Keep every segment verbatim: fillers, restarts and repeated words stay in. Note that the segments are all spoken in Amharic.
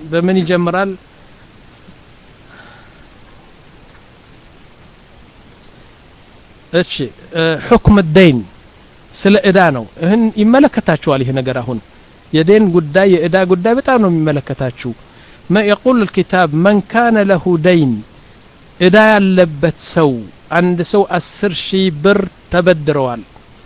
በምን ይጀምራል እሺ حكم الدين ስለ እዳ ነው ይሄን ይመለከታችኋል ይሄ ነገር አሁን የደን ጉዳይ የእዳ ጉዳይ በጣም ነው የሚመለከታችሁ ما يقول الكتاب من كان له دين እዳ ያለበት ሰው አንድ ሰው አስር ሺህ ብር ተበድሯል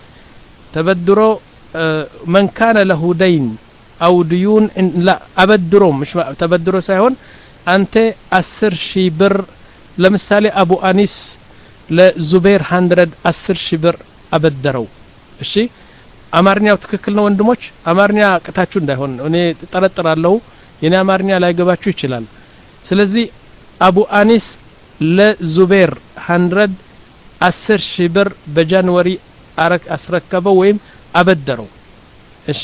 ተበድሮ من كان له دين او ديون لا ابدرو مش تبدرو ሳይሆን አንተ አስር ሺህ ብር ለምሳሌ አቡ አኒስ ለዙበይር መቶ አስር ሺህ ብር አበደረው እሺ አማርኛው ትክክል ነው ወንድሞች አማርኛ ቅታችሁ እንዳይሆን እኔ ተጠረጥራለሁ የኔ አማርኛ ላይ ገባችሁ ይችላል ስለዚህ አቡ አኒስ ለዙበይር መቶ አስር ሺህ ብር በጃንዋሪ አረክ አስረከበው ወይም አበደረው እሺ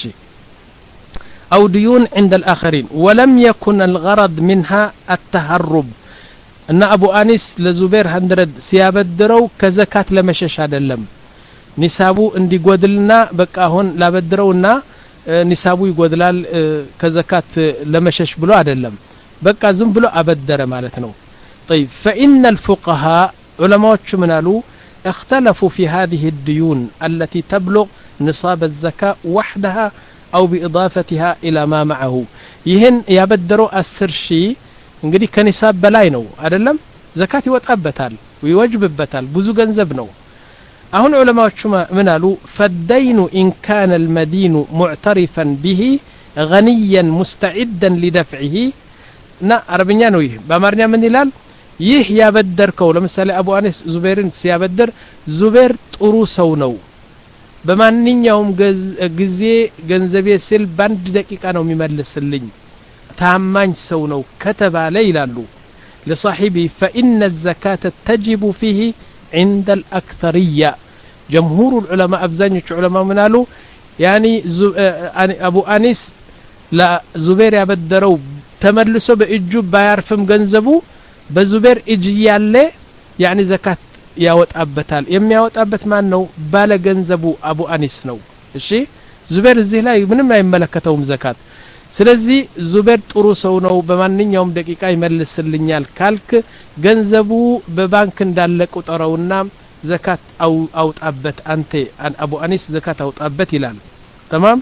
أو ديون عند الآخرين ولم يكن الغرض منها التهرب أن أبو أنيس لزبير هندرد سيابدرو كزكاة لمشش هذا اللم نسابو اندي قودلنا بقى هون لابدرونا نسابو يقودلال كزكاة لمشش بلو هذا اللم بقى زم بلو أبدر مالتنو طيب فإن الفقهاء علماء شمنالو اختلفوا في هذه الديون التي تبلغ نصاب الزكاة وحدها أو بإضافتها إلى ما معه يهن يبدروا أسر شيء እንግዲህ ከኒሳብ በላይ ነው አይደለም ዘካት ይወጣበታል ወይወጅብበታል ብዙ ገንዘብ ነው አሁን ዑለማዎቹ ምን አሉ فالدين إن كان المدين معترفا به غنيا مستعدا لدفعه نا አረብኛ ነው ይሄ በአማርኛ ምን ይላል ይህ ያበደርከው ለምሳሌ አቡ አኒስ ዙበይርን ሲያበደር ዙበይር ጥሩ ሰው ነው በማንኛውም ጊዜ ገንዘቤ ስል በአንድ ደቂቃ ነው የሚመልስልኝ ታማኝ ሰው ነው ከተባለ ይላሉ ለصاحبي فإن الزكاة تجب فيه عند الأكثرية جمهور العلماء أبزانيش علماء منالو يعني أبو أنيس لا زبير يبدرو تملسو بإجو بايرفم جنزبو بزبير إجي يالي يعني زكاة ياوت أبتال يم ياوت أبت ما نو بالا جنزبو أبو أنيس نو الشي زبير الزهلاي من ما يملكتهم زكاة ስለዚህ ዙበይር ጥሩ ሰው ነው በማንኛውም ደቂቃ ይመልስልኛል ካልክ ገንዘቡ በባንክ እንዳለ ቁጠረውና ዘካት አው አውጣበት አንተ አቡ አኒስ ዘካት አውጣበት ይላል تمام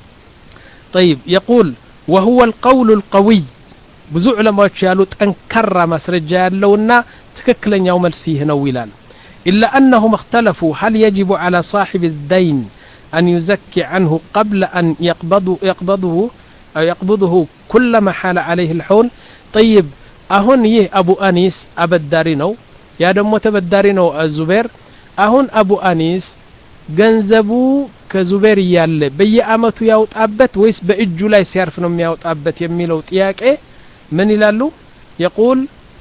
طيب يقول وهو القول القوي ብዙ ዑለማዎች ያሉት ጠንካራ ማስረጃ ያለውና ትክክለኛው መልስ ይህ ነው ይላል إلا أنهم اختلفوا هل يجب على صاحب الدين أن يزكي عنه قبل أن يقبضه يقبضه أو يقبضه كلما حال عليه الحول طيب أهون يه أبو أنيس أبدارينو يا دمو تبدارينو الزبير أهون أبو أنيس ገንዘቡ ከዙበይር ያለ በየአመቱ ያውጣበት ወይስ በእጁ ላይ ሲያርፍ ነው የሚያውጣበት የሚለው ጥያቄ ምን ይላሉ يقول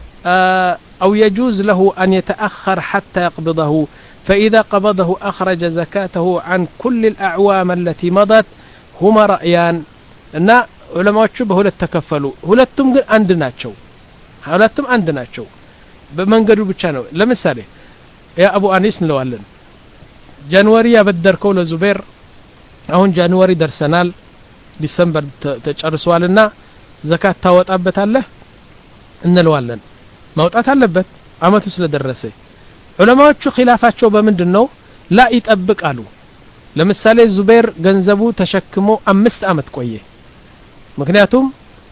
أو يجوز له أن يتأخر حتى يقبضه فإذا قبضه أخرج زكاته عن كل الأعوام التي مضت هما رأيان እና ዑለማዎቹ በሁለት ተከፈሉ ሁለቱም ግን አንድ ናቸው ሁለቱም አንድ ናቸው በመንገዱ ብቻ ነው ለምሳሌ ያ አቡ አኒስ እንለዋለን ጃንዋሪ ያበደርከው ለዙበይር አሁን ጃንዋሪ ደርሰናል ዲሰምበር ተጨርሷልና ዘካት ታወጣበታለህ እንለዋለን ማውጣት አለበት አመቱ ስለደረሰ ዑለማዎቹ ኺላፋቸው በመንድነው ላ ይጠብቃሉ ለምሳሌ ዙበይር ገንዘቡ ተሸክሞ አምስት አመት ቆየ ምክንያቱም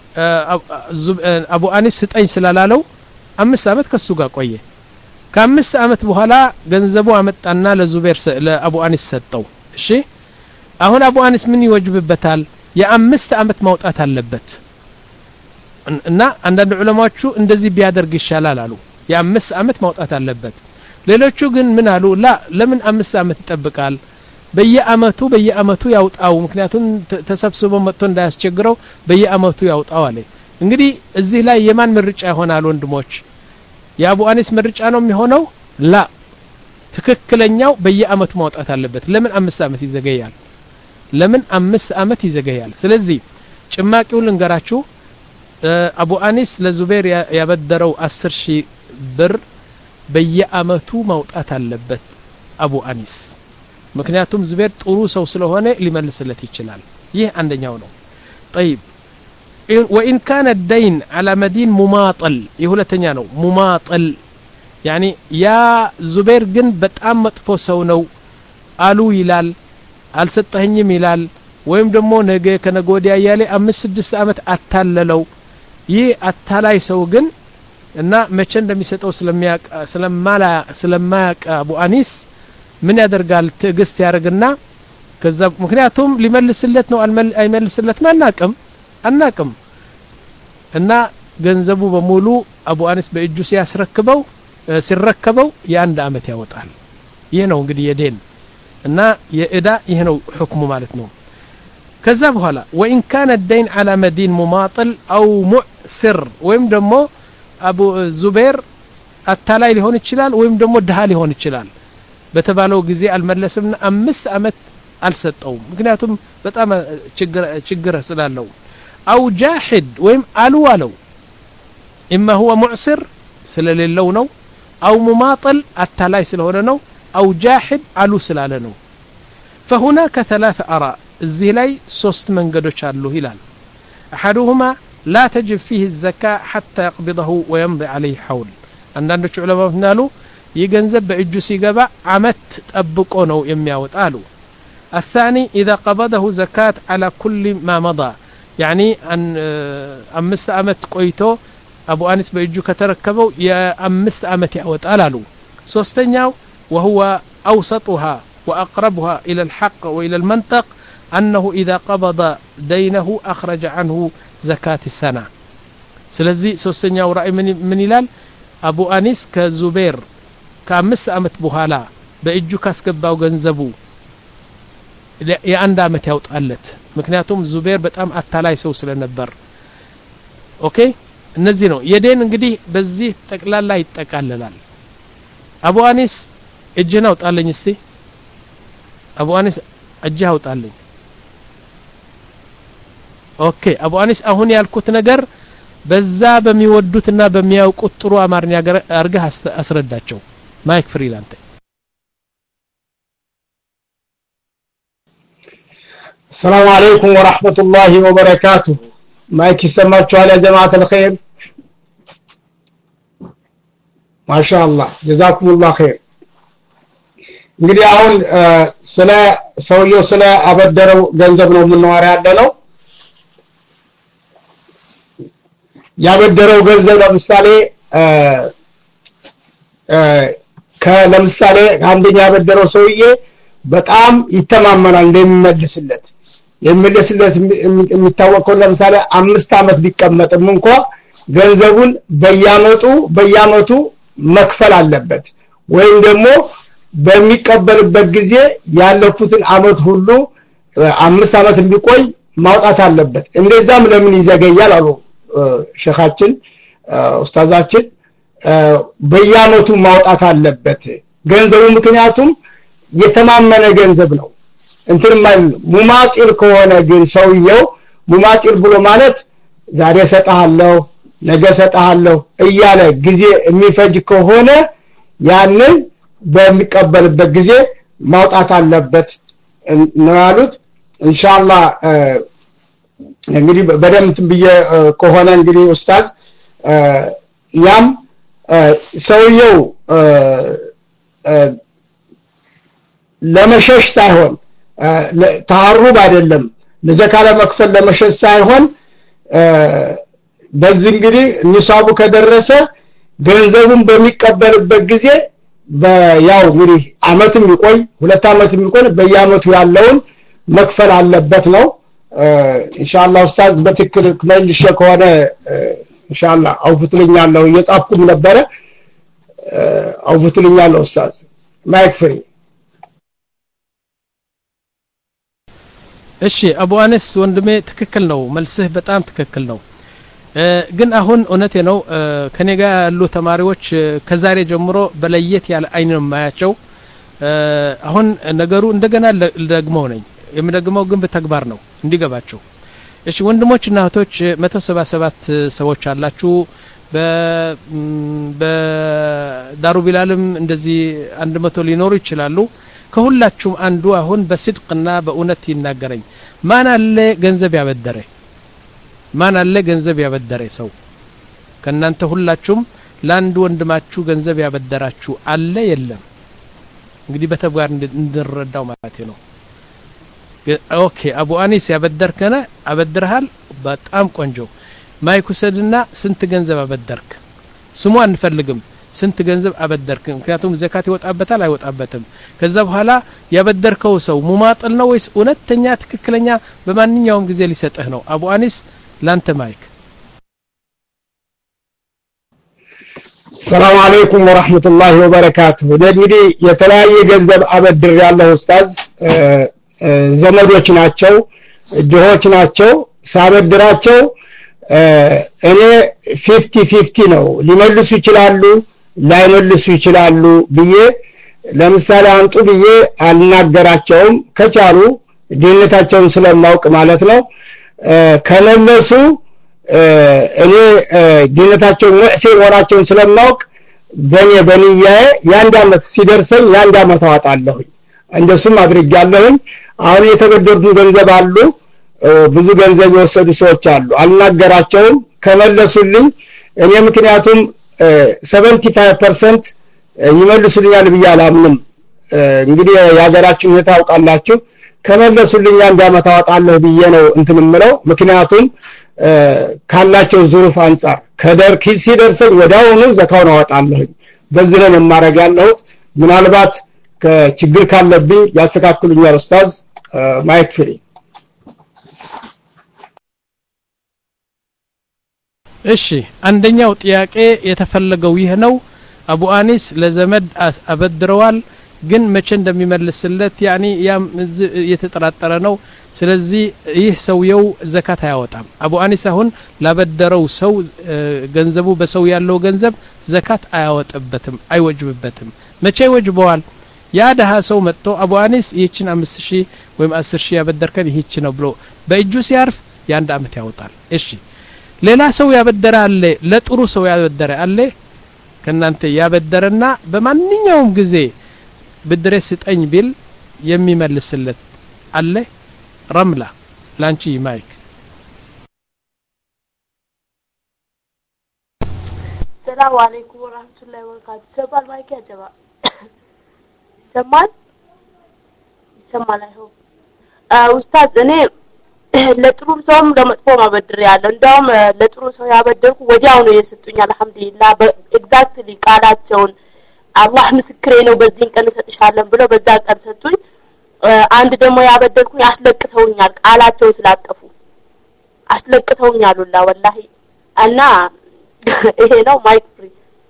አቡ አኒስ ስጠኝ ስላላለው አምስት አመት ከሱ ጋር ቆየ ከአምስት አመት በኋላ ገንዘቡ አመጣና ለዙበይር ለአቡ አኒስ ሰጠው እሺ አሁን አቡ አኒስ ምን ይወጅብበታል የአምስት አመት ማውጣት አለበት እና አንዳንድ ዑለማዎቹ እንደዚህ ቢያደርግ ይሻላል አሉ የአምስት አመት ማውጣት አለበት ሌሎቹ ግን ምን አሉ ላ ለምን አምስት አመት ይጠብቃል በየአመቱ በየአመቱ ያውጣው ምክንያቱም ተሰብስቦ መጥቶ እንዳያስቸግረው በየአመቱ ያውጣው አለ እንግዲህ እዚህ ላይ የማን ምርጫ ይሆናል ወንድሞች የአቡ አኒስ ምርጫ ነው የሚሆነው ላ ትክክለኛው በየአመቱ ማውጣት አለበት ለምን አምስት አመት ይዘገያል ለምን አምስት አመት ይዘገያል ስለዚህ ጭማቂው ልንገራችሁ አቡ አኒስ ለዙበይር ያበደረው አስር ሺህ ብር በየአመቱ ማውጣት አለበት አቡ አኒስ ምክንያቱም ዙበይር ጥሩ ሰው ስለሆነ ሊመልስለት ይችላል ይህ አንደኛው ነው طيب وإن كان الدين على مدين مماطل يهولتنيا نو مماطل يعني يا زبير جن بتأم مطفو سو نو قالوا يلال አልሰጠኝም ይላል ወይም ደግሞ ነገ ከነገ ወዲያ ያለ አምስት ስድስት አመት አታለለው ይህ አታላይ ሰው ግን እና መቼ እንደሚሰጠው ስለሚያቅ ስለማላ ስለማያቅ አቡ አኒስ ምን ያደርጋል ትዕግስት ያርግና ከዛ ምክንያቱም ሊመልስለት ነው አይመልስለት ማናቀም አናቀም እና ገንዘቡ በሙሉ አቡ አኒስ በእጁ ሲያስረክበው ሲረከበው የአንድ አመት ያወጣል ይሄ ነው እንግዲህ የደን እና የእዳ ይሄ ነው ሁክሙ ማለት ነው ከዛ በኋላ وإن كان الدين على مدين مماطل أو مؤسر ወይም ደግሞ አቡ ዙበይር አታላይ ሊሆን ይችላል ወይም ደግሞ ድሃ ሊሆን ይችላል በተባለው ጊዜ አልመለስምና አምስት አመት አልሰጠውም ምክንያቱም በጣም ችግር ችግር ስላለው أو جاحد ወይም አልዋለው إما هو معسر ስለሌለው ነው أو مماطل አታላይ ስለሆነ ነው أو جاحد علو سلالنو فهناك ثلاث آراء الزي لاي سوست منقدوش علو هلال أحدهما لا تجب فيه الزكاة حتى يقبضه ويمضي عليه حول عندنا علماء فنالو يجنزب بإجو سيقبع عمت تأبقونه يمياوت آلو الثاني إذا قبضه زكاة على كل ما مضى يعني أن أمست أمت قويتو أبو أنس بإجو كتركبو يا أمست أمت يأوت آلالو سوستنياو وهو أوسطها وأقربها إلى الحق وإلى المنطق أنه إذا قبض دينه أخرج عنه زكاة السنة سلزي سوسنيا ورأي من, من إلال أبو أنيس كزبير كامس أمت بهالا بإجو كاسكباو غنزبو يأندا أمت يوت قلت مكنياتهم زبير بتأم أتالاي سوس لنبر أوكي نزينو يدين انقدي بزي تقلال لا يتقللال أبو أنيس እጅህን አውጣልኝ እስቲ አቡ አኒስ እጅህ አውጣልኝ ኦኬ አቡ አኒስ አሁን ያልኩት ነገር በዛ በሚወዱትና በሚያውቁት ጥሩ አማርኛ አርገህ አስረዳቸው ማይክ ፍሪላንት السلام عليكم ورحمة الله وبركاته ማይክ ይሰማችኋል يا جماعة الخير ما شاء الله جزاكم الله خير እንግዲህ አሁን ስለ ሰውየው ስለ አበደረው ገንዘብ ነው የምንወራ ያለው ያበደረው ገንዘብ ለምሳሌ ከለምሳሌ አንደኛ ያበደረው ሰውዬ በጣም ይተማመናል እንደሚመልስለት የሚመልስለት የሚታወቀው ለምሳሌ አምስት አመት ቢቀመጥም እንኳን ገንዘቡን በያመጡ በያመቱ መክፈል አለበት ወይም ደግሞ በሚቀበልበት ጊዜ ያለፉትን አመት ሁሉ አምስት አመት እንዲቆይ ማውጣት አለበት እንደዛም ለምን ይዘገያል አሉ ሸኻችን ኡስታዛችን በያመቱ ማውጣት አለበት ገንዘቡ ምክንያቱም የተማመነ ገንዘብ ነው እንትን ማለት ሙማጢል ከሆነ ግን ሰውየው ሙማጢል ብሎ ማለት ዛሬ ሰጣለሁ ነገ ሰጣለሁ እያለ ጊዜ የሚፈጅ ከሆነ ያንን በሚቀበልበት ጊዜ ማውጣት አለበት ነው ያሉት ኢንሻአላህ እንግዲህ በደምብ ብዬ ከሆነ እንግዲህ ኡስታዝ ያም ሰውየው ለመሸሽ ሳይሆን ተሐሩብ አይደለም ለዘካለ መክፈል ለመሸሽ ሳይሆን በዚህ እንግዲህ ንሳቡ ከደረሰ ገንዘቡን በሚቀበልበት ጊዜ በያው እንግዲህ አመትም ይቆይ ሁለት አመትም ይቆይ በያመቱ ያለውን መክፈል አለበት ነው ኢንሻአላህ ኡስታዝ በትክክል መልሼ ከሆነ ኢንሻአላህ አውፍትልኛለሁ እየጻፍኩም ነበረ አውፍትልኛለሁ ኡስታዝ ማይክ ፍሪ እሺ አቡ አነስ ወንድሜ ትክክል ነው መልስህ በጣም ትክክል ነው ግን አሁን እውነቴ ነው ከኔ ጋር ያሉ ተማሪዎች ከዛሬ ጀምሮ በለየት ያለ አይን ነው ማያቸው አሁን ነገሩ እንደገና ደግመው ነኝ የምደግመው ግን በተግባር ነው እንዲገባቸው እሺ ወንድሞችና እህቶች መቶ ሰባ ሰባት ሰዎች አላችሁ በ በዳሩ ቢላልም እንደዚህ አንድ መቶ ሊኖሩ ይችላሉ ከሁላችሁም አንዱ አሁን በስድቅና በእውነት ይናገረኝ ማን አለ ገንዘብ ያበደረ ማን አለ ገንዘብ ያበደረ ሰው ከናንተ ሁላችሁም ላንድ ወንድማችሁ ገንዘብ ያበደራችሁ አለ የለም እንግዲህ በተግባር እንድንረዳው ማለት ነው ኦኬ አቡ አኒስ ያበደርከነ አበድርሃል በጣም ቆንጆ ማይኩሰድና ስንት ገንዘብ አበደርክ ስሙ አንፈልግም ስንት ገንዘብ አበደርክ ምክንያቱም ዘካት ይወጣበታል አይወጣበትም ከዛ በኋላ ያበደርከው ሰው ሙማጥል ነው ወይስ እውነተኛ ትክክለኛ በማንኛውም ጊዜ ሊሰጥህ ነው አቡ አኒስ ላንተ ማይክ ሰላም አለይኩም ወራህመቱላሂ ወበረካቱሁ እንግዲህ የተለያየ ገንዘብ አበድር ያለው ኡስታዝ ዘመዶች ናቸው ድሆች ናቸው ሳበድራቸው እኔ ፊፍቲ ፊፍቲ ነው ሊመልሱ ይችላሉ ላይመልሱ ይችላሉ ብዬ ለምሳሌ አንጡ ብዬ አልናገራቸውም ከቻሉ ዲነታቸውን ስለማውቅ ማለት ነው ከመለሱ እኔ ዲነታቸው ሙዕሲር ወራቸውን ስለማውቅ በኔ በንያዬ ያንድ አመት ሲደርሰኝ ያንድ አመት አወጣለሁ እንደሱም አድርጋለሁ አሁን የተበደሩት ገንዘብ አሉ ብዙ ገንዘብ የወሰዱ ሰዎች አሉ አልናገራቸውም ከመለሱልኝ እኔ ምክንያቱም ሰቨንቲ ፋይቭ ፐርሰንት ይመልሱልኛል ብዬ አላምንም እንግዲህ ያገራችን ታውቃላችሁ ከመለሱልኝ አንድ አመት አወጣለሁ ብዬ ነው እንትንምለው ምክንያቱም ካላቸው ዙሩፍ አንፃር ከደር ኪስ ሲደርሰኝ ወዳውኑ ዘካውን አወጣለሁ በዚህ ነው ማረግ ያለው ምናልባት ከችግር ካለብኝ ያስተካክሉኛል ኡስታዝ ማይክ ፍሪ እሺ አንደኛው ጥያቄ የተፈለገው ይህ ነው አቡ አኒስ ለዘመድ አበድረዋል ግን መቼ እንደሚመልስለት ያኒ ያም የተጠራጠረ ነው ስለዚህ ይህ ሰውየው ዘካት አያወጣም አቡ አኒስ አሁን ላበደረው ሰው ገንዘቡ በሰው ያለው ገንዘብ ዘካት አያወጣበትም አይወጅብበትም መቼ ይወጅበዋል ያ ደሃ ሰው መጥቶ አቡ አኒስ ይህችን አምስት ሺህ ወይም አስር ሺህ ያበደርከን ይህች ነው ብሎ በእጁ ሲያርፍ ያንድ አመት ያወጣል እሺ ሌላ ሰው ያበደረ አለ ለጥሩ ሰው ያበደረ አለ ከናንተ ያበደረና በማንኛውም ጊዜ ብድሬ ስጠኝ ቢል የሚመልስለት አለ ረምላ ላንቺ ማይክ ሰላም አለይኩም ወራህመቱላሂ ወበረካቱ ሰባል ማይክ ያጀባ ሰማል ሰማል አይሆ ኡስታዝ እኔ ለጥሩም ሰውም ለመጥፎም አበድር ያለው እንዳውም ለጥሩ ሰው ያበደርኩ ወዲያው ነው የሰጡኝ አልহামዱሊላህ ኤግዛክትሊ ቃላቸውን አላህ ምስክሬ ነው በዚህን ቀን ሰጥሻለሁ ብለው በዛ ቀን ሰጡኝ አንድ ደግሞ ያበደርኩ ያስለቅሰውኛል ቃላቸው ስላጠፉ አስለቅሰውኛል ወላ ወላሂ እና ይሄ ነው ማይክ ፍሪ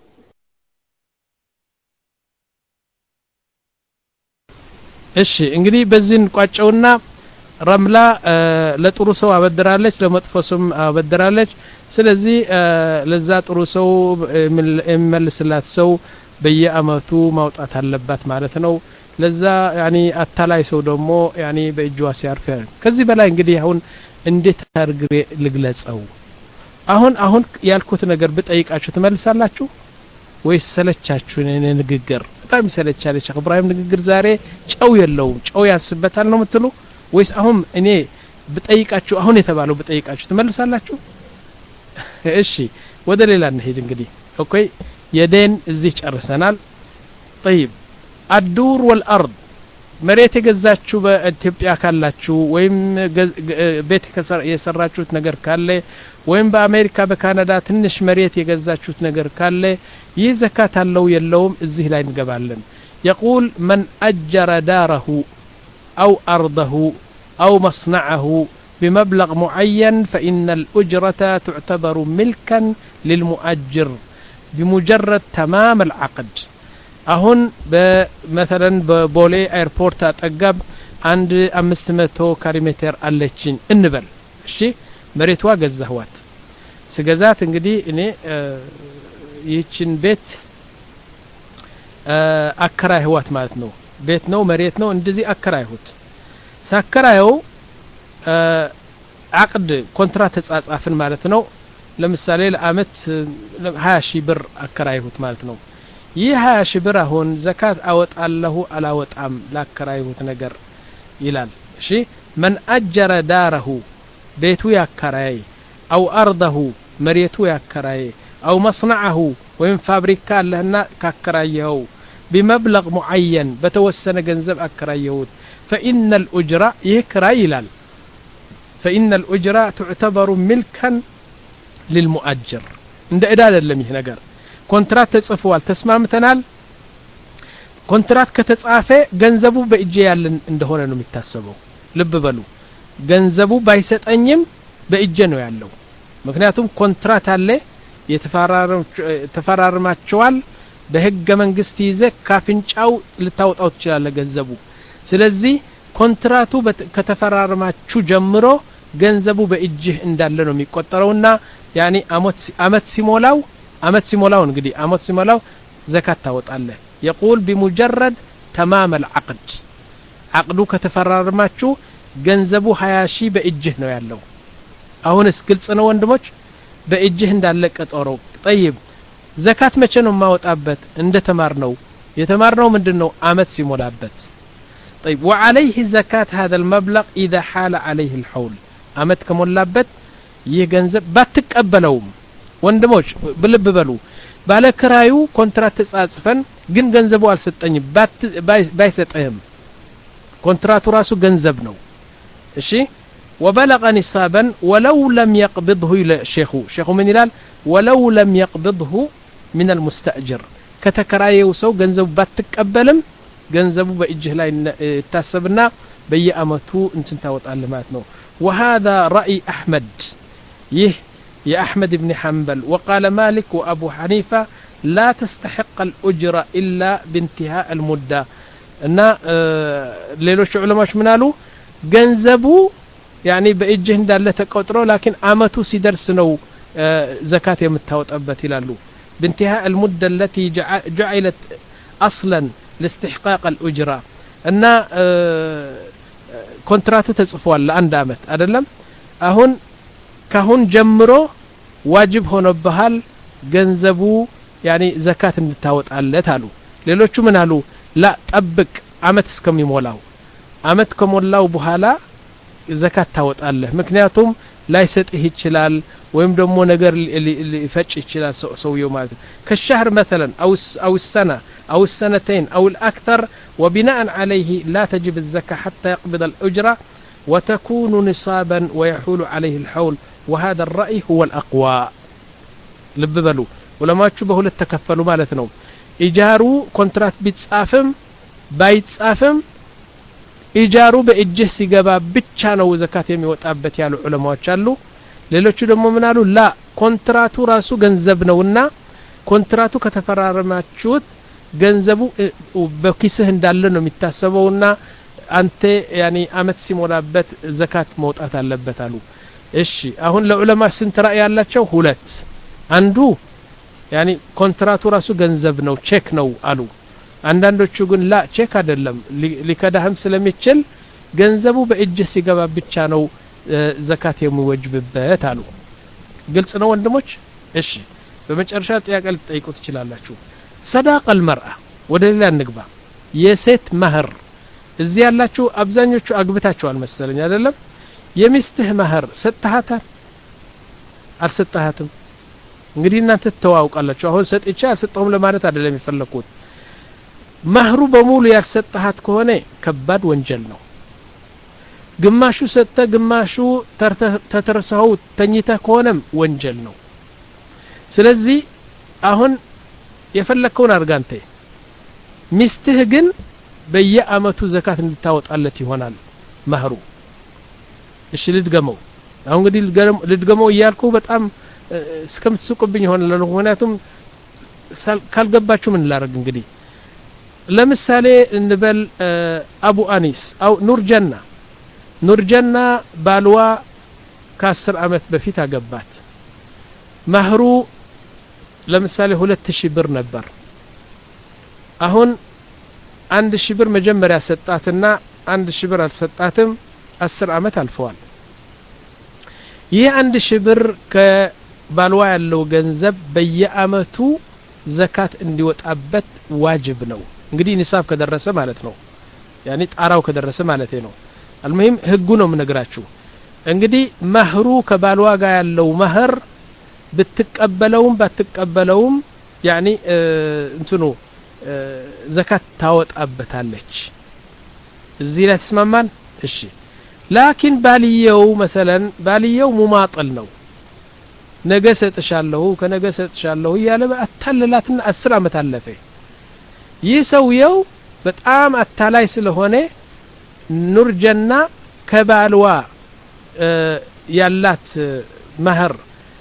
እሺ እንግዲህ በዚህን ቋጨውና ረምላ ለጥሩ ሰው አበድራለች ለመጥፎ ሰው አበድራለች ስለዚህ ለዛ ጥሩ ሰው የሚመልስላት ሰው በየአመቱ ማውጣት አለባት ማለት ነው ለዛ ያኒ አታላይ ሰው ደግሞ ያኒ በእጁ ሲያርፍ ከዚህ በላይ እንግዲህ አሁን እንዴት አርግሬ ልግለጸው አሁን አሁን ያልኩት ነገር በጠይቃችሁ ትመልሳላችሁ ወይስ ሰለቻችሁ እኔ ንግግር በጣም ሰለቻለ ሼክ ኢብራሂም ንግግር ዛሬ ጨው የለውም ጨው ያስበታል ነው የምትሉ ወይስ አሁን እኔ በጠይቃችሁ አሁን የተባለው በጠይቃችሁ ትመልሳላችሁ እሺ ወደ ሌላ እንሄድ እንግዲህ ኦኬ የደን እዚህ ጨርሰናል طيب الدور والارض መሬት የገዛችሁ በኢትዮጵያ ካላችሁ ወይም ቤት የሰራችሁት ነገር ካለ ወይም በአሜሪካ በካናዳ ትንሽ መሬት የገዛችሁት ነገር ካለ ይህ ዘካት አለው የለውም እዚህ ላይ እንገባለን يقول من أجر داره أو أرضه أو مصنعه بمبلغ معين فإن الأجرة تعتبر ملكا للمؤجر بمجرد تمام العقد አሁን በመثلا በቦሌ ኤርፖርት አጠገብ አንድ አምስት መቶ ካሬ ሜትር አለችኝ እንበል እሺ መሬቷ ገዛህዋት ስገዛት እንግዲህ እኔ ይህችን ቤት አከራይህዋት ማለት ነው ቤት ነው መሬት ነው እንደዚህ አከራይሁት ሳከራየው አቅድ ኮንትራት ተጻጻፍን ማለት ነው ለምሳሌ ለአመት ሃያ ሺህ ብር አከራይሁት ማለት ነው ይህ ሃያ ሺህ ብር አሁን ዘካት አወጣለሁ አላወጣም ላከራይሁት ነገር ይላል እሺ من أجر داره ቤቱ ያከራይ أو أرضه مريتو يكراي أو مصنعه وين فابريكا لهنا ككرايه بمبلغ معين بتوسن جنزب أكرايهود فإن الأجرة يكرايلال فإن الأجرة تعتبر ملكا للمؤجر عند إدادة لم يهنجر كونترات تصفوال تسمامتنال كونترات كتتصافى ገንዘቡ በእጄ ያለ እንደሆነ ነው የሚታሰበው ልብ በሉ ገንዘቡ ባይሰጠኝም በእጄ ነው ያለው ምክንያቱም ኮንትራት አለ የተፈራረማቸዋል በህገ መንግስት ይዘ ካፍንጫው ልታወጣው ትችላለህ ገንዘቡ ስለዚህ ኮንትራቱ ከተፈራረማችሁ ጀምሮ ገንዘቡ በእጅህ እንዳለ ነው የሚቆጠረውና ያኒ አመት አመት ሲሞላው አመት ሲሞላው እንግዲህ አመት ሲሞላው ዘካት ታወጣለህ يقول بمجرد تمام العقد عقدو ከተፈራረማችሁ ገንዘቡ ሃያ ሺህ በእጅህ ነው ያለው አሁንስ ግልጽ ነው ወንድሞች በእጅህ እንዳለ ቀጠሮ طيب ዘካት መቼ ነው ማወጣበት እንደተማርነው የተማርነው ምንድነው አመት ሲሞላበት طيب وعليه زكاة هذا المبلغ إذا حال عليه الحول አመት ከሞላበት ይህ ገንዘብ ባትቀበለውም ወንድሞች ብልብ በሉ ባለክራዩ ኮንትራት ተጻጽፈን ግን ገንዘቡ አልሰጠኝ ባይሰጠህም ኮንትራቱ ራሱ ገንዘብ ነው እሺ وبلغ نصابا ولو لم يقبضه الى الشيخ شيخ من يلال ولو لم يقبضه من المستأجر ከተከራየው ሰው ገንዘቡ ባትቀበልም ገንዘቡ በእጅህ ላይ ታሰብና በየአመቱ እንትን ታወጣለህ ማለት ነው وهذا رأي أحمد يه يا أحمد بن حنبل وقال مالك وأبو حنيفة لا تستحق الأجرة إلا بانتهاء المدة إن ليلوش علماء منالو جنزبو يعني بإجهن دالة تقطرو لكن آمتو سيدرس نو زكاة يمتهوت أبت لالو بانتهاء المدة التي جعلت أصلا لاستحقاق الأجرة إن كونتراتو تصفوال لأند آمت أدلم أهون كهون جمرو واجب هنا بحال ገንዘቡ يعني زكاة እንድታወጣ አለት አሉ ሌሎቹ ምን አሉ لا ጠብቅ አመት እስከሚሞላው አመት ከሞላው በኋላ ዘካት ታወጣለህ ምክንያቱም ላይሰጥህ ይችላል ወይም ደግሞ ነገር ሊፈጭ ይችላል ሰውየው ማለት ከሻህር مثلا او او السنه او السنتين او الاكثر وبناء عليه لا تجب الزكاه حتى يقبض الاجره وتكون نصابا ويحول عليه الحول وهذا الرأي هو الأقوى ልብ በሉ ዑለማዎቹ በሁለት ተከፈሉ ማለት ነው ኢጃሩ ኮንትራት ቢጻፍም ባይጻፍም ኢጃሩ በእጅህ ሲገባ ብቻ ነው ዘካት የሚወጣበት ያሉ ዑለማዎች አሉ ሌሎቹ ደግሞ ምን አሉ ላ ኮንትራቱ ራሱ ገንዘብ ነውና ኮንትራቱ ከተፈራረማችሁት ገንዘቡ በኪስህ እንዳለ ነው የሚታሰበውና አንተ ያኒ አመት ሲሞላበት ዘካት መውጣት አለበት አሉ እሺ አሁን ለዑለማ ስንት ራእይ ያላቸው ሁለት አንዱ ያኒ ኮንትራቱ ራሱ ገንዘብ ነው ቼክ ነው አሉ አንዳንዶቹ ግን ላ ቼክ አይደለም ሊከዳህም ስለሚችል ገንዘቡ በእጅ ሲገባ ብቻ ነው ዘካት የሚወጅብበት አሉ ግልጽ ነው ወንድሞች እሺ በመጨረሻ ጥያቄ ልትጠይቁ ትችላላችሁ ሰዳቅ المرأة ወደ ሌላ እንግባ የሴት መህር እዚህ ያላችሁ አብዛኞቹ አግብታችኋል መሰለኝ አይደለም የሚስትህ መህር ሰጣሃታል አልሰጣሃትም እንግዲህ እናንተ ተዋውቃላችሁ አሁን ሰጥቼ አልሰጠሁም ለማለት አይደለም የፈለኩት መህሩ በሙሉ ያልሰጣሃት ከሆነ ከባድ ወንጀል ነው ግማሹ ሰጠ ግማሹ ተተረሰው ተኝታ ከሆነም ወንጀል ነው ስለዚህ አሁን የፈለከውን አርጋንተ ሚስትህ ግን በየአመቱ ዘካት እንድታወጣለት ይሆናል መህሩ እሺ ልድገመው አሁን እንግዲህ ልድገመው ይያልኩ በጣም እስከምትስቁብኝ ይሆናል ለሆነቱም ካልገባችሁ ምን ላርግ እንግዲህ ለምሳሌ እንበል አቡ አኒስ አው ኑር ጀና ኑር ጀና ባልዋ ከ10 አመት በፊት አገባት መህሩ ለምሳሌ ሁለት ሺህ ብር ነበር አሁን አንድ ሺህ ብር መጀመሪያ ሰጣትና አንድ ሺህ ብር አልሰጣትም አስር አመት አልፈዋል ይህ አንድ ሺህ ብር ከባልዋ ያለው ገንዘብ በየአመቱ ዘካት እንዲወጣበት ዋጅብ ነው እንግዲህ ንሳብ ከደረሰ ማለት ነው ያኒ ጣራው ከደረሰ ማለት ነው አልሙሂም ህጉ ነው ምነግራችሁ እንግዲህ መህሩ ከባልዋ ጋር ያለው መህር ብትቀበለውም ባትቀበለውም ያኒ እንትኑ ዘካት ታወጣበታለች እዚህ ላይ ተስማማን እሺ ላኪን ባልየው مثلا ባልየው ሙማጥል ነው ነገ ሰጥሻለሁ ከነገ ሰጥሻለሁ ያለ አታለላትና አስር አመት አለፈ ይህ ሰውየው በጣም አታላይ ስለሆነ ኑርጀና ከባልዋ ያላት መህር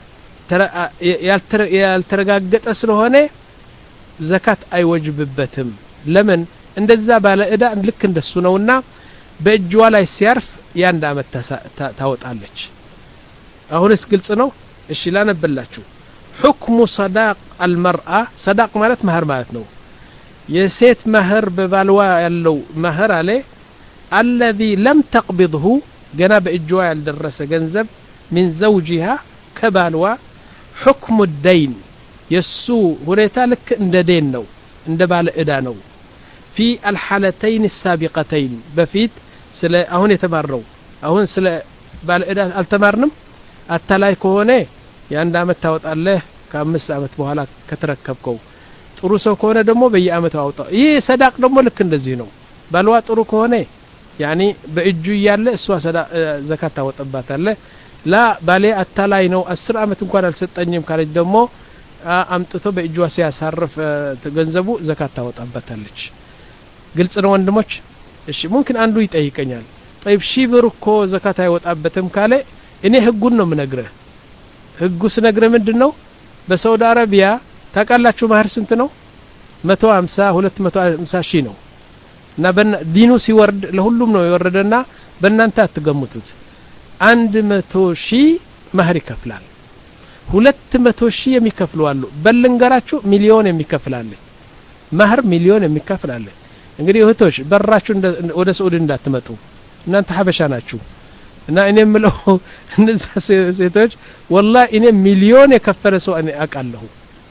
ያልተረጋገጠ ስለሆነ ዘካት አይወጅብበትም ለምን እንደዛ ባለ እዳ ልክ እንደሱ ነውና በእጅዋ ላይ ሲያርፍ ያንድ አመት ታወጣለች አሁንስ ግልጽ ነው እሺ ላነብላችሁ حكم صداق المرأة صداق ማለት መህር ማለት ነው የሴት መህር በባልዋ ያለው መህር አለ الذي لم تقبضه ገና በእጅዋ ያልደረሰ ገንዘብ من زوجها ከባልዋ حكم الدين የሱ ሁኔታ ልክ እንደ ዴን ነው እንደ ባለ እዳ ነው في الحالتين السابقتين በፊት ስለ አሁን የተማረው አሁን ስለ ባለ እዳ አልተማርንም አታላይ ከሆነ ያንድ አመት ታወጣለህ ከአምስት አመት በኋላ ከተረከብከው ጥሩ ሰው ከሆነ ደግሞ በየአመቱ አውጣ ይህ ሰዳቅ ደግሞ ልክ እንደዚህ ነው ባልዋ ጥሩ ከሆነ ያኒ በእጁ ያለ እሷ ሰዳቅ ዘካት ታወጣባታለህ ላ ባሌ አታላይ ነው አስር አመት እንኳን አልሰጠኝም ካለች ደግሞ አምጥቶ በእጇ ሲያሳርፍ ገንዘቡ ዘካት ታወጣባታለች ግልጽ ነው ወንድሞች እሺ ሙምኪን አንዱ ይጠይቀኛል طيب ሺ ብር እኮ ዘካት አይወጣበትም ካለ እኔ ህጉን ነው ምነግርህ ህጉ ስነግርህ ምንድነው በሳውዲ አረቢያ ታቃላችሁ ማህር ስንት ነው መቶ ሃምሳ ሁለት መቶ ሃምሳ ሺህ ነው እና ዲኑ ሲወርድ ለሁሉም ነው የወረደና በእናንተ አትገምቱት አንድ መቶ ሺህ ማህር ይከፍላል ሁለት መቶ ሺህ የሚከፍሉ አሉ በልንገራችሁ ሚሊዮን የሚከፍላል ማህር ሚሊዮን የሚከፍላል እንግዲህ እህቶች በራችሁ ወደ ሳውዲ እንዳትመጡ እናንተ ሐበሻ ናችሁ እና እኔ ምለው እነዛ ሴቶች والله እኔ ሚሊዮን የከፈለ ሰው እኔ አቃለሁ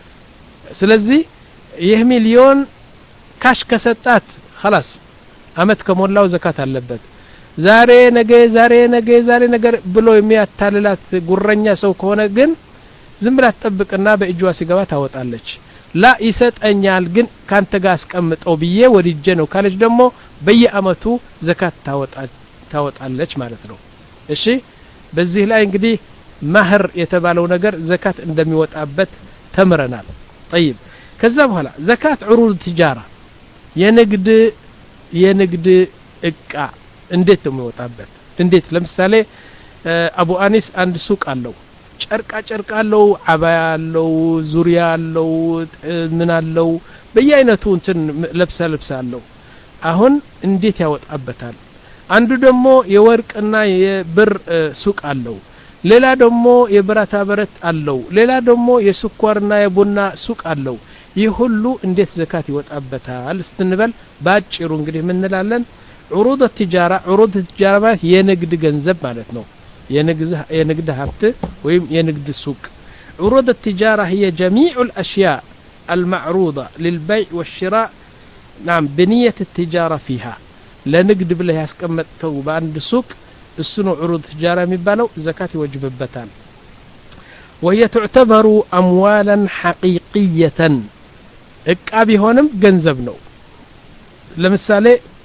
ስለዚህ ይህ ሚሊዮን ካሽ ከሰጣት خلاص አመት ከሞላው ዘካት አለበት ዛሬ ነገ ዛሬ ነገ ዛሬ ነገር ብሎ የሚያታልላት ጉረኛ ሰው ከሆነ ግን ዝም ብላ ተጠብቅና በእጇ ሲገባ ታወጣለች ላ ይሰጠኛል ግን ካንተ ጋር አስቀምጠው ብዬ ወዲጄ ነው ካለች ደግሞ በየአመቱ ዘካት ታወጣ ታወጣለች ማለት ነው እሺ በዚህ ላይ እንግዲህ ማህር የተባለው ነገር ዘካት እንደሚወጣበት ተምረናል طيب ከዛ በኋላ ዘካት ዑሩድ ትጃራ የንግድ የንግድ እቃ እንዴት ነው የሚወጣበት እንዴት ለምሳሌ አቡ አኒስ አንድ ሱቅ አለው ጨርቃ ጨርቃ አለው አባያ አለው ዙሪያ አለው ምን አለው በየአይነቱ እንትን ለብሳ ለብሳ አለው አሁን እንዴት ያወጣበታል አንዱ ደግሞ የወርቅና የብር ሱቅ አለው ሌላ ደግሞ የብረታ ብረት አለው ሌላ ደግሞ የስኳርና የቡና ሱቅ አለው ይህ ሁሉ እንዴት ዘካት ይወጣበታል ስትንበል ባጭሩ እንግዲህ ምን እንላለን ዑሩድ التجاره ዑሩድ التجاره ማለት የንግድ ገንዘብ ማለት ነው የንግድ የንግድ ሀብት ወይም የንግድ ሱቅ ዑሩድ التجاره هي جميع الاشياء المعروضه للبيع والشراء نعم بنيه التجاره فيها ለንግድ ብለህ ያስቀመጥተው በአንድ ሱቅ እሱ ነው ዑሩድ التجاره የሚባለው ዘካት ይወጅብበታል وهي تعتبر اموالا حقيقيه እቃ ቢሆንም ገንዘብ ነው ለምሳሌ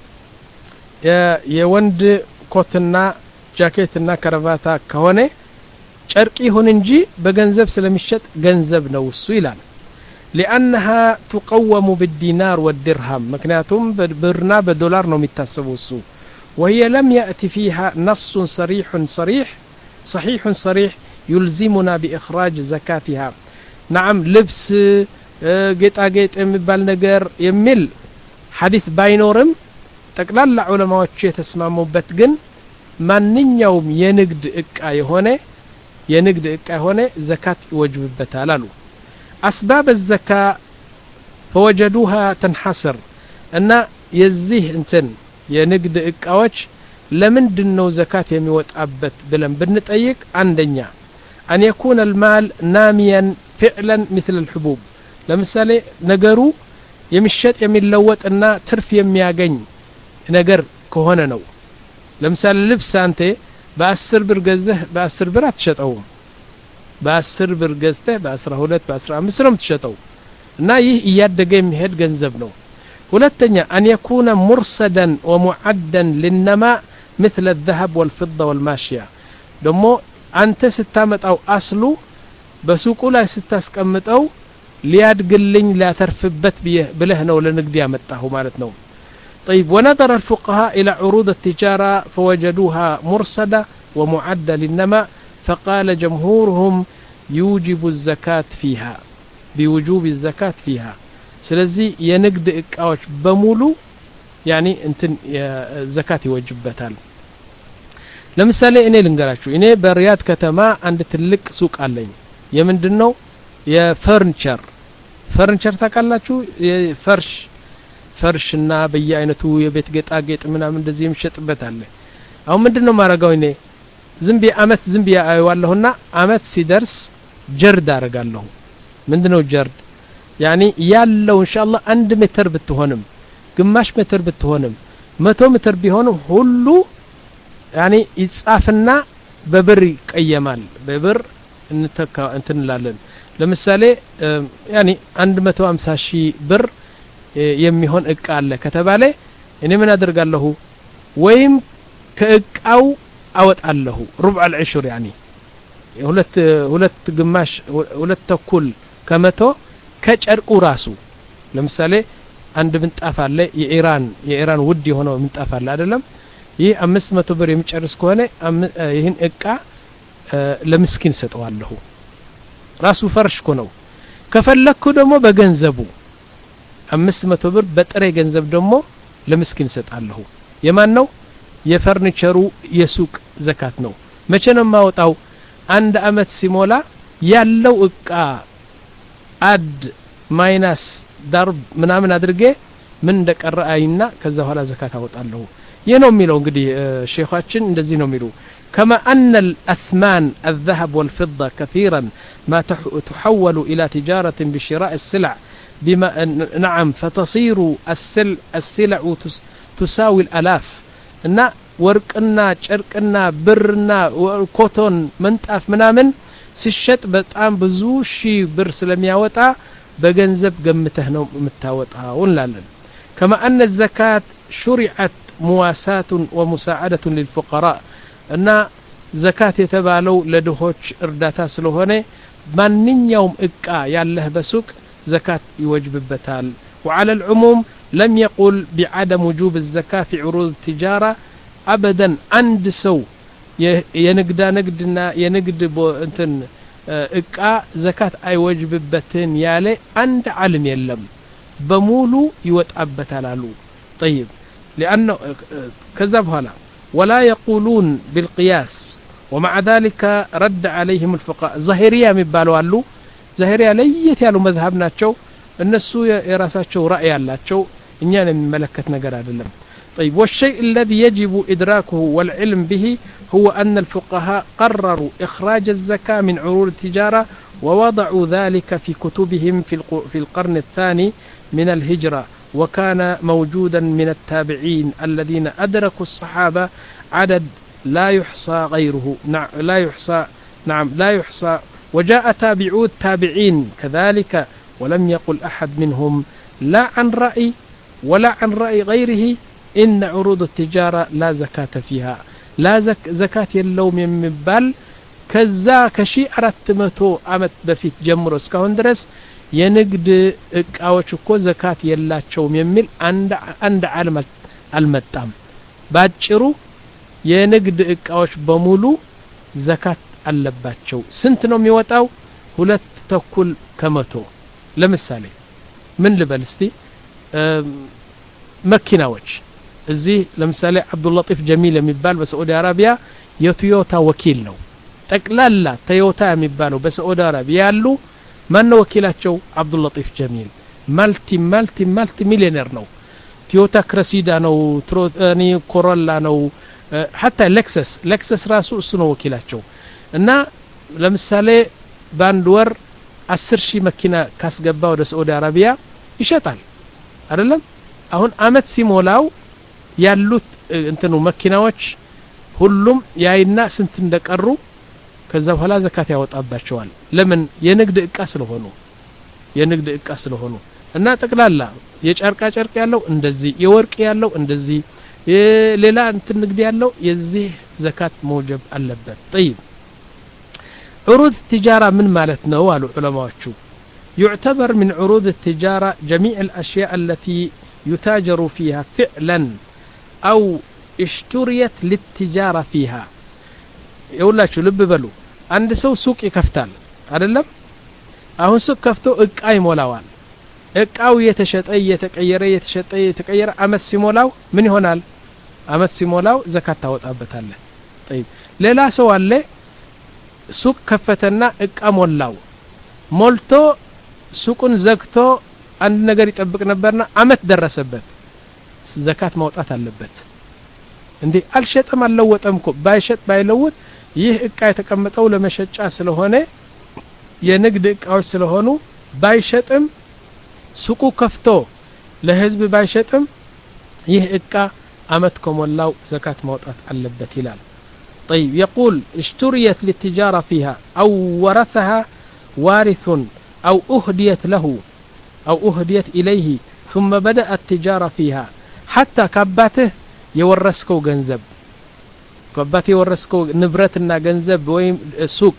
የወንድ ኮትና ጃኬትና ከረቫታ ከሆነ ጨርቅ ይሁን እንጂ በገንዘብ ስለሚሸጥ ገንዘብ ነው እሱ ይላል لانها تقوم بالدينار والدرهم مكنياتهم برنا بدولار ነው የሚታሰበው እሱ وهي لم ياتي فيها نص صريح صريح صحيح صريح يلزمنا باخراج زكاتها نعم لبس ጌጣጌጥ የሚባል ነገር የሚል ሐዲስ ባይኖርም ጠቅላላ ዑለማዎች የተስማሙበት ግን ማንኛውም የንግድ እቃ የሆነ የንግድ እቃ የሆነ ዘካት ይወጅብበታል አሉ اسباب الزكاه فوجدوها تنحصر እና የዚህ እንትን የንግድ እቃዎች ለምንድነው ዘካት የሚወጣበት ብለን ብንጠይቅ አንደኛ ان يكون المال ناميا فعلا مثل الحبوب ለምሳሌ ነገሩ የሚሸጥ የሚለወጥና ትርፍ የሚያገኝ ነገር ከሆነ ነው ለምሳሌ ልብስ አንተ በ10 ብር ገዝተህ በ10 ብር አትሸጠውም በ10 ብር ገዝተህ በ12 በ15 ነው የምትሸጠው እና ይህ እያደገ የሚሄድ ገንዘብ ነው ሁለተኛ أن يكون مرصدا ومعدا للنماء مثل الذهب والفضة والماشية ደሞ አንተ ስታመጣው አስሉ በሱቁ ላይ ስታስቀምጠው ሊያድግልኝ ሊያተርፍበት ብለህ ነው ለንግድ ያመጣው ማለት ነው طيب ونظر الفقهاء إلى عروض التجارة فوجدوها مرصدة ومعدة للنماء فقال جمهورهم يوجب الزكاة فيها بوجوب الزكاة فيها ስለዚህ የንግድ እቃዎች በሙሉ يعني እንትን ዘካት ይወጅበታል ለምሳሌ እኔ ልንገራችሁ እኔ በሪያድ ከተማ አንድ ትልቅ ሱቅ አለኝ የምንድነው የፈርኒቸር ፈርኒቸር ታውቃላችሁ የፈርሽ ፈርሽና በየአይነቱ የቤት ጌጣጌጥ ምናምን እንደዚህ የሚሸጥበት አለ አሁን ምንድነው ማረጋው እኔ ዝም ቢ አመት ዝም ቢ አይዋለሁና አመት ሲደርስ ጀርድ አረጋለሁ ምንድነው ጀርድ يعني ያለው ኢንሻአላህ አንድ ሜትር ብትሆንም ግማሽ ሜትር ብትሆንም መቶ ሜትር ቢሆንም ሁሉ يعني ይጻፍና በብር ይቀየማል በብር እንተካ እንትንላለን ለምሳሌ يعني መቶ ሃምሳ ሺህ ብር የሚሆን እቃ አለ ከተባለ እኔ ምን አደርጋለሁ ወይም ከእቃው አወጣለሁ ربع العشر يعني ሁለት ሁለት ግማሽ ሁለት ተኩል ከመቶ ከጨርቁ ራሱ ለምሳሌ አንድ ምንጣፍ አለ የኢራን የኢራን ውድ የሆነው ምንጣፍ አለ አይደለም ይህ አምስት መቶ ብር የሚጨርስ ከሆነ ይሄን እቃ ለምስኪን ሰጠዋለሁ ራሱ ፈርሽ ነው ከፈለኩ ደግሞ በገንዘቡ አምስት መቶ ብር በጥሬ ገንዘብ ደግሞ ለምስኪን ሰጣለሁ የማን ነው የፈርኒቸሩ የሱቅ ዘካት ነው መቼ ነው ማውጣው አንድ አመት ሲሞላ ያለው እቃ አድ ማይነስ ዳርብ ምናምን አድርጌ ምን እንደቀረ አይና ከዛ በኋላ ዘካት አወጣለሁ ይሄ ነው የሚለው እንግዲህ ሼኻችን እንደዚህ ነው የሚሉ كما أن الأثمان الذهب والفضة كثيرا ما تحول إلى تجارة بشراء السلع بما نعم فتصير السلع السلع تساوي الآلاف إن ورقنا ጨርቅና ብርና ኮቶን መንጣፍ ምናምን ሲሸጥ በጣም ብዙ ሺህ ብር ስለሚያወጣ በገንዘብ ገምተህ ነው የምታወጣው እንላለን كما أن الزكاة شرعت مواساة ومساعدة للفقراء እና ዘካት የተባለው ለድሆች እርዳታ ስለሆነ ማንኛውም እቃ ያለህ በሱቅ زكاة يوجببتال وعلى العموم لم يقل بعدم وجوب الزكاة في عروض التجارة أبدا عند سو ينقدا نقدنا ينقد انتن اقا زكاة اي وجببتن يالي عند علم يلم بمولو يوتعبتالالو طيب لأنه كذب هلا ولا يقولون بالقياس ومع ذلك رد عليهم الفقهاء ظاهرية مبالو قالوا ظاهرية ليت ያሉ መذهب ናቸው እነሱ የራሳቸው ራእይ ያላቸው እኛን የሚመለከት ነገር አይደለም طيب والشيء الذي يجب إدراكه والعلم به هو أن الفقهاء قرروا إخراج الزكاة من عروض التجارة ووضعوا ذلك في كتبهم في القرن الثاني من الهجرة وكان موجودا من التابعين الذين أدركوا الصحابة عدد لا يحصى غيره لا يحصى نعم لا يحصى وجاء تابعو التابعين كذلك ولم يقل أحد منهم لا عن رأي ولا عن رأي غيره إن عروض التجارة لا زكاة فيها لا زك زكاة اللوم يمبال كذا كشي أرتمتو أمت بفيت جمرس كهندرس ينقد أوشكو زكاة يلاتشوم يميل عند عند عالم المتام باجرو ينقد أوش بمولو زكاة አለባቸው ስንት ነው የሚወጣው ሁለት ተኩል ከመቶ ለምሳሌ ምን ልበል እስቲ መኪናዎች እዚህ ለምሳሌ አብዱላጢፍ ጀሚል የሚባል በሳዑዲ አረቢያ የቶዮታ ወኪል ነው ጠቅላላ ቶዮታ የሚባለው በሳዑዲ አረቢያ ያሉ ማን ነው ወኪላቸው አብዱላጢፍ ጀሚል ማልቲ ማልቲ ማልቲ ሚሊዮነር ነው ቶዮታ ክረሲዳ ነው ትሮኒ ኮሮላ ነው حتى ለክሰስ ለክሰስ ራሱ እሱ ነው ወኪላቸው እና ለምሳሌ ባንድ ወር አስር ሺህ መኪና ካስገባ ወደ ሳዑዲ አረቢያ ይሸጣል አይደለም አሁን አመት ሲሞላው ያሉት እንትኑ መኪናዎች ሁሉም ያይና ስንት እንደቀሩ ከዛ በኋላ ዘካት ያወጣባቸዋል ለምን የንግድ ዕቃ ስለሆኑ የንግድ ዕቃ ስለሆኑ እና ጠቅላላ የጨርቃ ጨርቅ ያለው እንደዚህ የወርቅ ያለው እንደዚህ ሌላ እንትን ንግድ ያለው የዚህ ዘካት መውጀብ አለበት طيب عروض التجارة من مالتنا قالوا علماء يعتبر من عروض التجارة جميع الأشياء التي يتاجر فيها فعلا أو اشتريت للتجارة فيها يقول لك لب بلو عند سو سوق يكفتال አይደለም አሁን ሱቅ ከፍቶ እቃይ ሞላዋል እቃው የተሸጠ የተቀየረ የተሸጠ የተቀየረ አመት ሲሞላው ምን ይሆናል አመት ሲሞላው ዘካት ታወጣበታል طيب ሌላ ሰው አለ ሱቅ ከፈተና እቃ ሞላው ሞልቶ ሱቁን ዘግቶ አንድ ነገር ይጠብቅ ነበርና አመት ደረሰበት ዘካት ማውጣት አለበት እንዴ አልሸጠም አልለወጠም እኮ ባይሸጥ ባይለወጥ ይህ እቃ የተቀመጠው ለመሸጫ ስለሆነ የንግድ እቃዎች ስለሆኑ ባይሸጥም ሱቁ ከፍቶ ለህዝብ ባይሸጥም ይህ እቃ አመት ከሞላው ዘካት ማውጣት አለበት ይላል طيب يقول اشتريت للتجارة فيها أو ورثها وارث أو أهديت له أو أهديت إليه ثم بدأ التجارة فيها حتى كباته يورثكو ገንዘብ كباته يورثكو ንብረትና ገንዘብ ወይም ሱቅ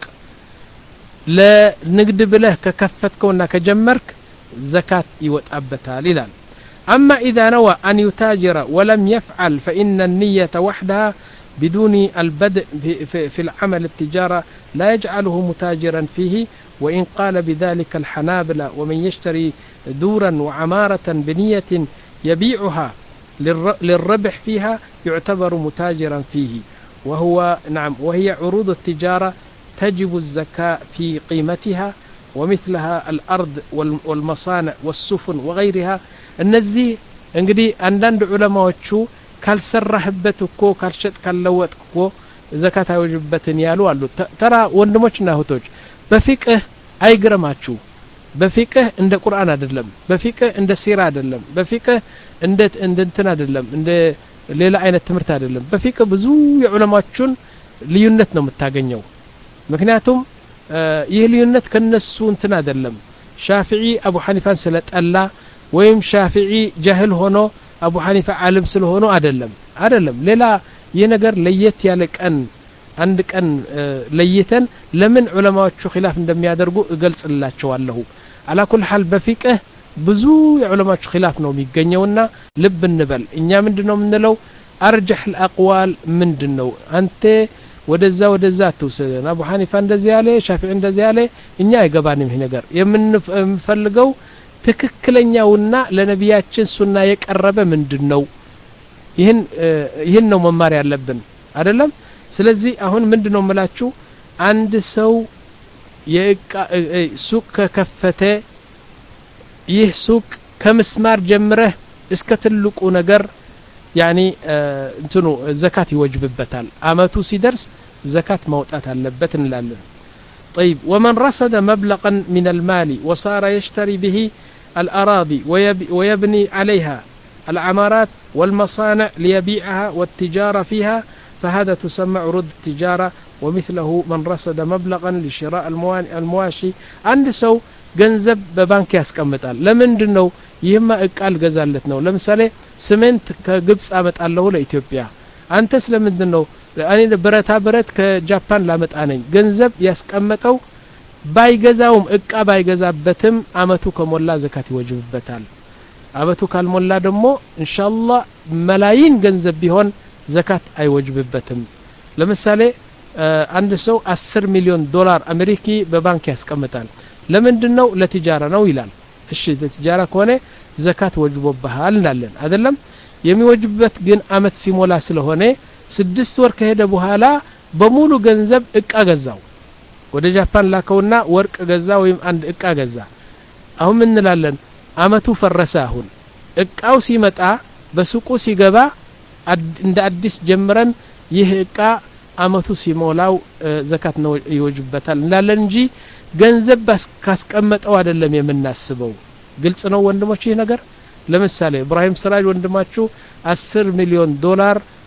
ለንግድ ብለህ ከከፈትከውና ከጀመርክ زكاة يوطابتال ይላል أما إذا نوى أن يتاجر ولم يفعل فإن النية وحدها بدون البدء في, في, في العمل التجارة لا يجعله متاجرا فيه وإن قال بذلك الحنابلة ومن يشتري دورا وعمارة بنية يبيعها للربح فيها يعتبر متاجرا فيه وهو نعم وهي عروض التجارة تجب الزكاة في قيمتها ومثلها الأرض والمصانع والسفن وغيرها النزي انقدي عندنا علماء ካልሰራህበት እኮ ካልሸጥ ካልለወጥ እኮ ዘካት አይወጅበትን ያሉ አሉ ተራ ወንድሞችና እህቶች በፊቅህ አይግረማችሁ በፊቅህ እንደ ቁርአን አይደለም በፊቅህ እንደ ሲራ አይደለም በፊቅህ እንደ እንትን አይደለም እንደ ሌላ አይነት ትምህርት አይደለም በፊቅህ ብዙ የዑለማዎችን ልዩነት ነው የምታገኘው ምክንያቱም ይህ ልዩነት ከነሱ እንትን አይደለም ሻፊዒ አቡ ሐኒፋን ስለጠላ ወይም ሻፊዒ ጃህል ሆኖ አቡ ሐኒፋ ዓለም ስለሆነ አይደለም አይደለም ሌላ ይህ ነገር ለየት ያለ ቀን አንድ ቀን ለይተን ለምን ዑለማዎቹ ኺላፍ እንደሚያደርጉ እገልጽላቸዋለሁ على كل حال በፊቅህ ብዙ የዑለማዎቹ ኺላፍ ነው የሚገኘውና ልብ እንበል እኛ ምንድነው የምንለው አርጀህ الأقوال ምንድነው አንተ ወደዛ ወደዛ ተውሰደና አቡ ሐኒፋ እንደዚህ ያለ ሻፊዒ እንደዚህ ያለ እኛ አይገባንም ይሄ ነገር የምንፈልገው ትክክለኛውና ለነቢያችን ሱና የቀረበ ምንድነው ይሄን ይሄን ነው መማር ያለብን አይደለም ስለዚህ አሁን ምንድነው መላችሁ አንድ ሰው የሱቅ ከከፈተ ይህ ሱቅ ከምስማር ጀምረህ እስከ ትልቁ ነገር يعني እንትኑ ዘካት ይወጅብበታል አመቱ ሲደርስ ዘካት ማውጣት አለበት እንላለን طيب ومن رصد مبلغا من المال وصار يشتري به الأراضي ويبني عليها العمارات والمصانع ليبيعها والتجارة فيها فهذا تسمى عروض التجارة ومثله من رصد مبلغا لشراء المواشي عند سو ገንዘብ በባንክ ያስቀምጣል ለምንድነው ይህማ እቃል ገዛለት ነው ለምሳሌ ሲሜንት ከግብጽ አመጣለሁ ለኢትዮጵያ አንተ ስለምንድነው እኔ ብረታ ብረት ከጃፓን ላመጣ ነኝ ገንዘብ ያስቀመጠው ባይገዛውም እቃ ባይገዛበትም አመቱ ከሞላ ዘካት ይወጅብበታል አመቱ ካልሞላ ደግሞ ኢንሻአላህ መላይን ገንዘብ ቢሆን ዘካት አይወጅብበትም ለምሳሌ አንድ ሰው አስር ሚሊዮን ዶላር አሜሪካ በባንክ ያስቀምጣል ለምንድነው ለትጃራ ነው ይላል እሺ ለትጃራ ከሆነ ዘካት ወጅቦብሃል እንላለን አይደለም የሚወጅበት ግን አመት ሲሞላ ስለሆነ ስድስት ወር ከሄደ በኋላ በሙሉ ገንዘብ እቃ ገዛው ወደ ጃፓን ላከውና ወርቅ ገዛ ወይም አንድ እቃ ገዛ አሁን ምን እንላለን አመቱ ፈረሰ አሁን እቃው ሲመጣ በሱቁ ሲገባ እንደ አዲስ ጀምረን ይህ እቃ አመቱ ሲሞላው ዘካት ነው ይወጅበታል እንላለን እንጂ ገንዘብ ካስቀመጠው አይደለም የምናስበው ግልጽ ነው ወንድሞች ይሄ ነገር ለምሳሌ ኢብራሂም ስራጅ ወንድማችሁ አስር ሚሊዮን ዶላር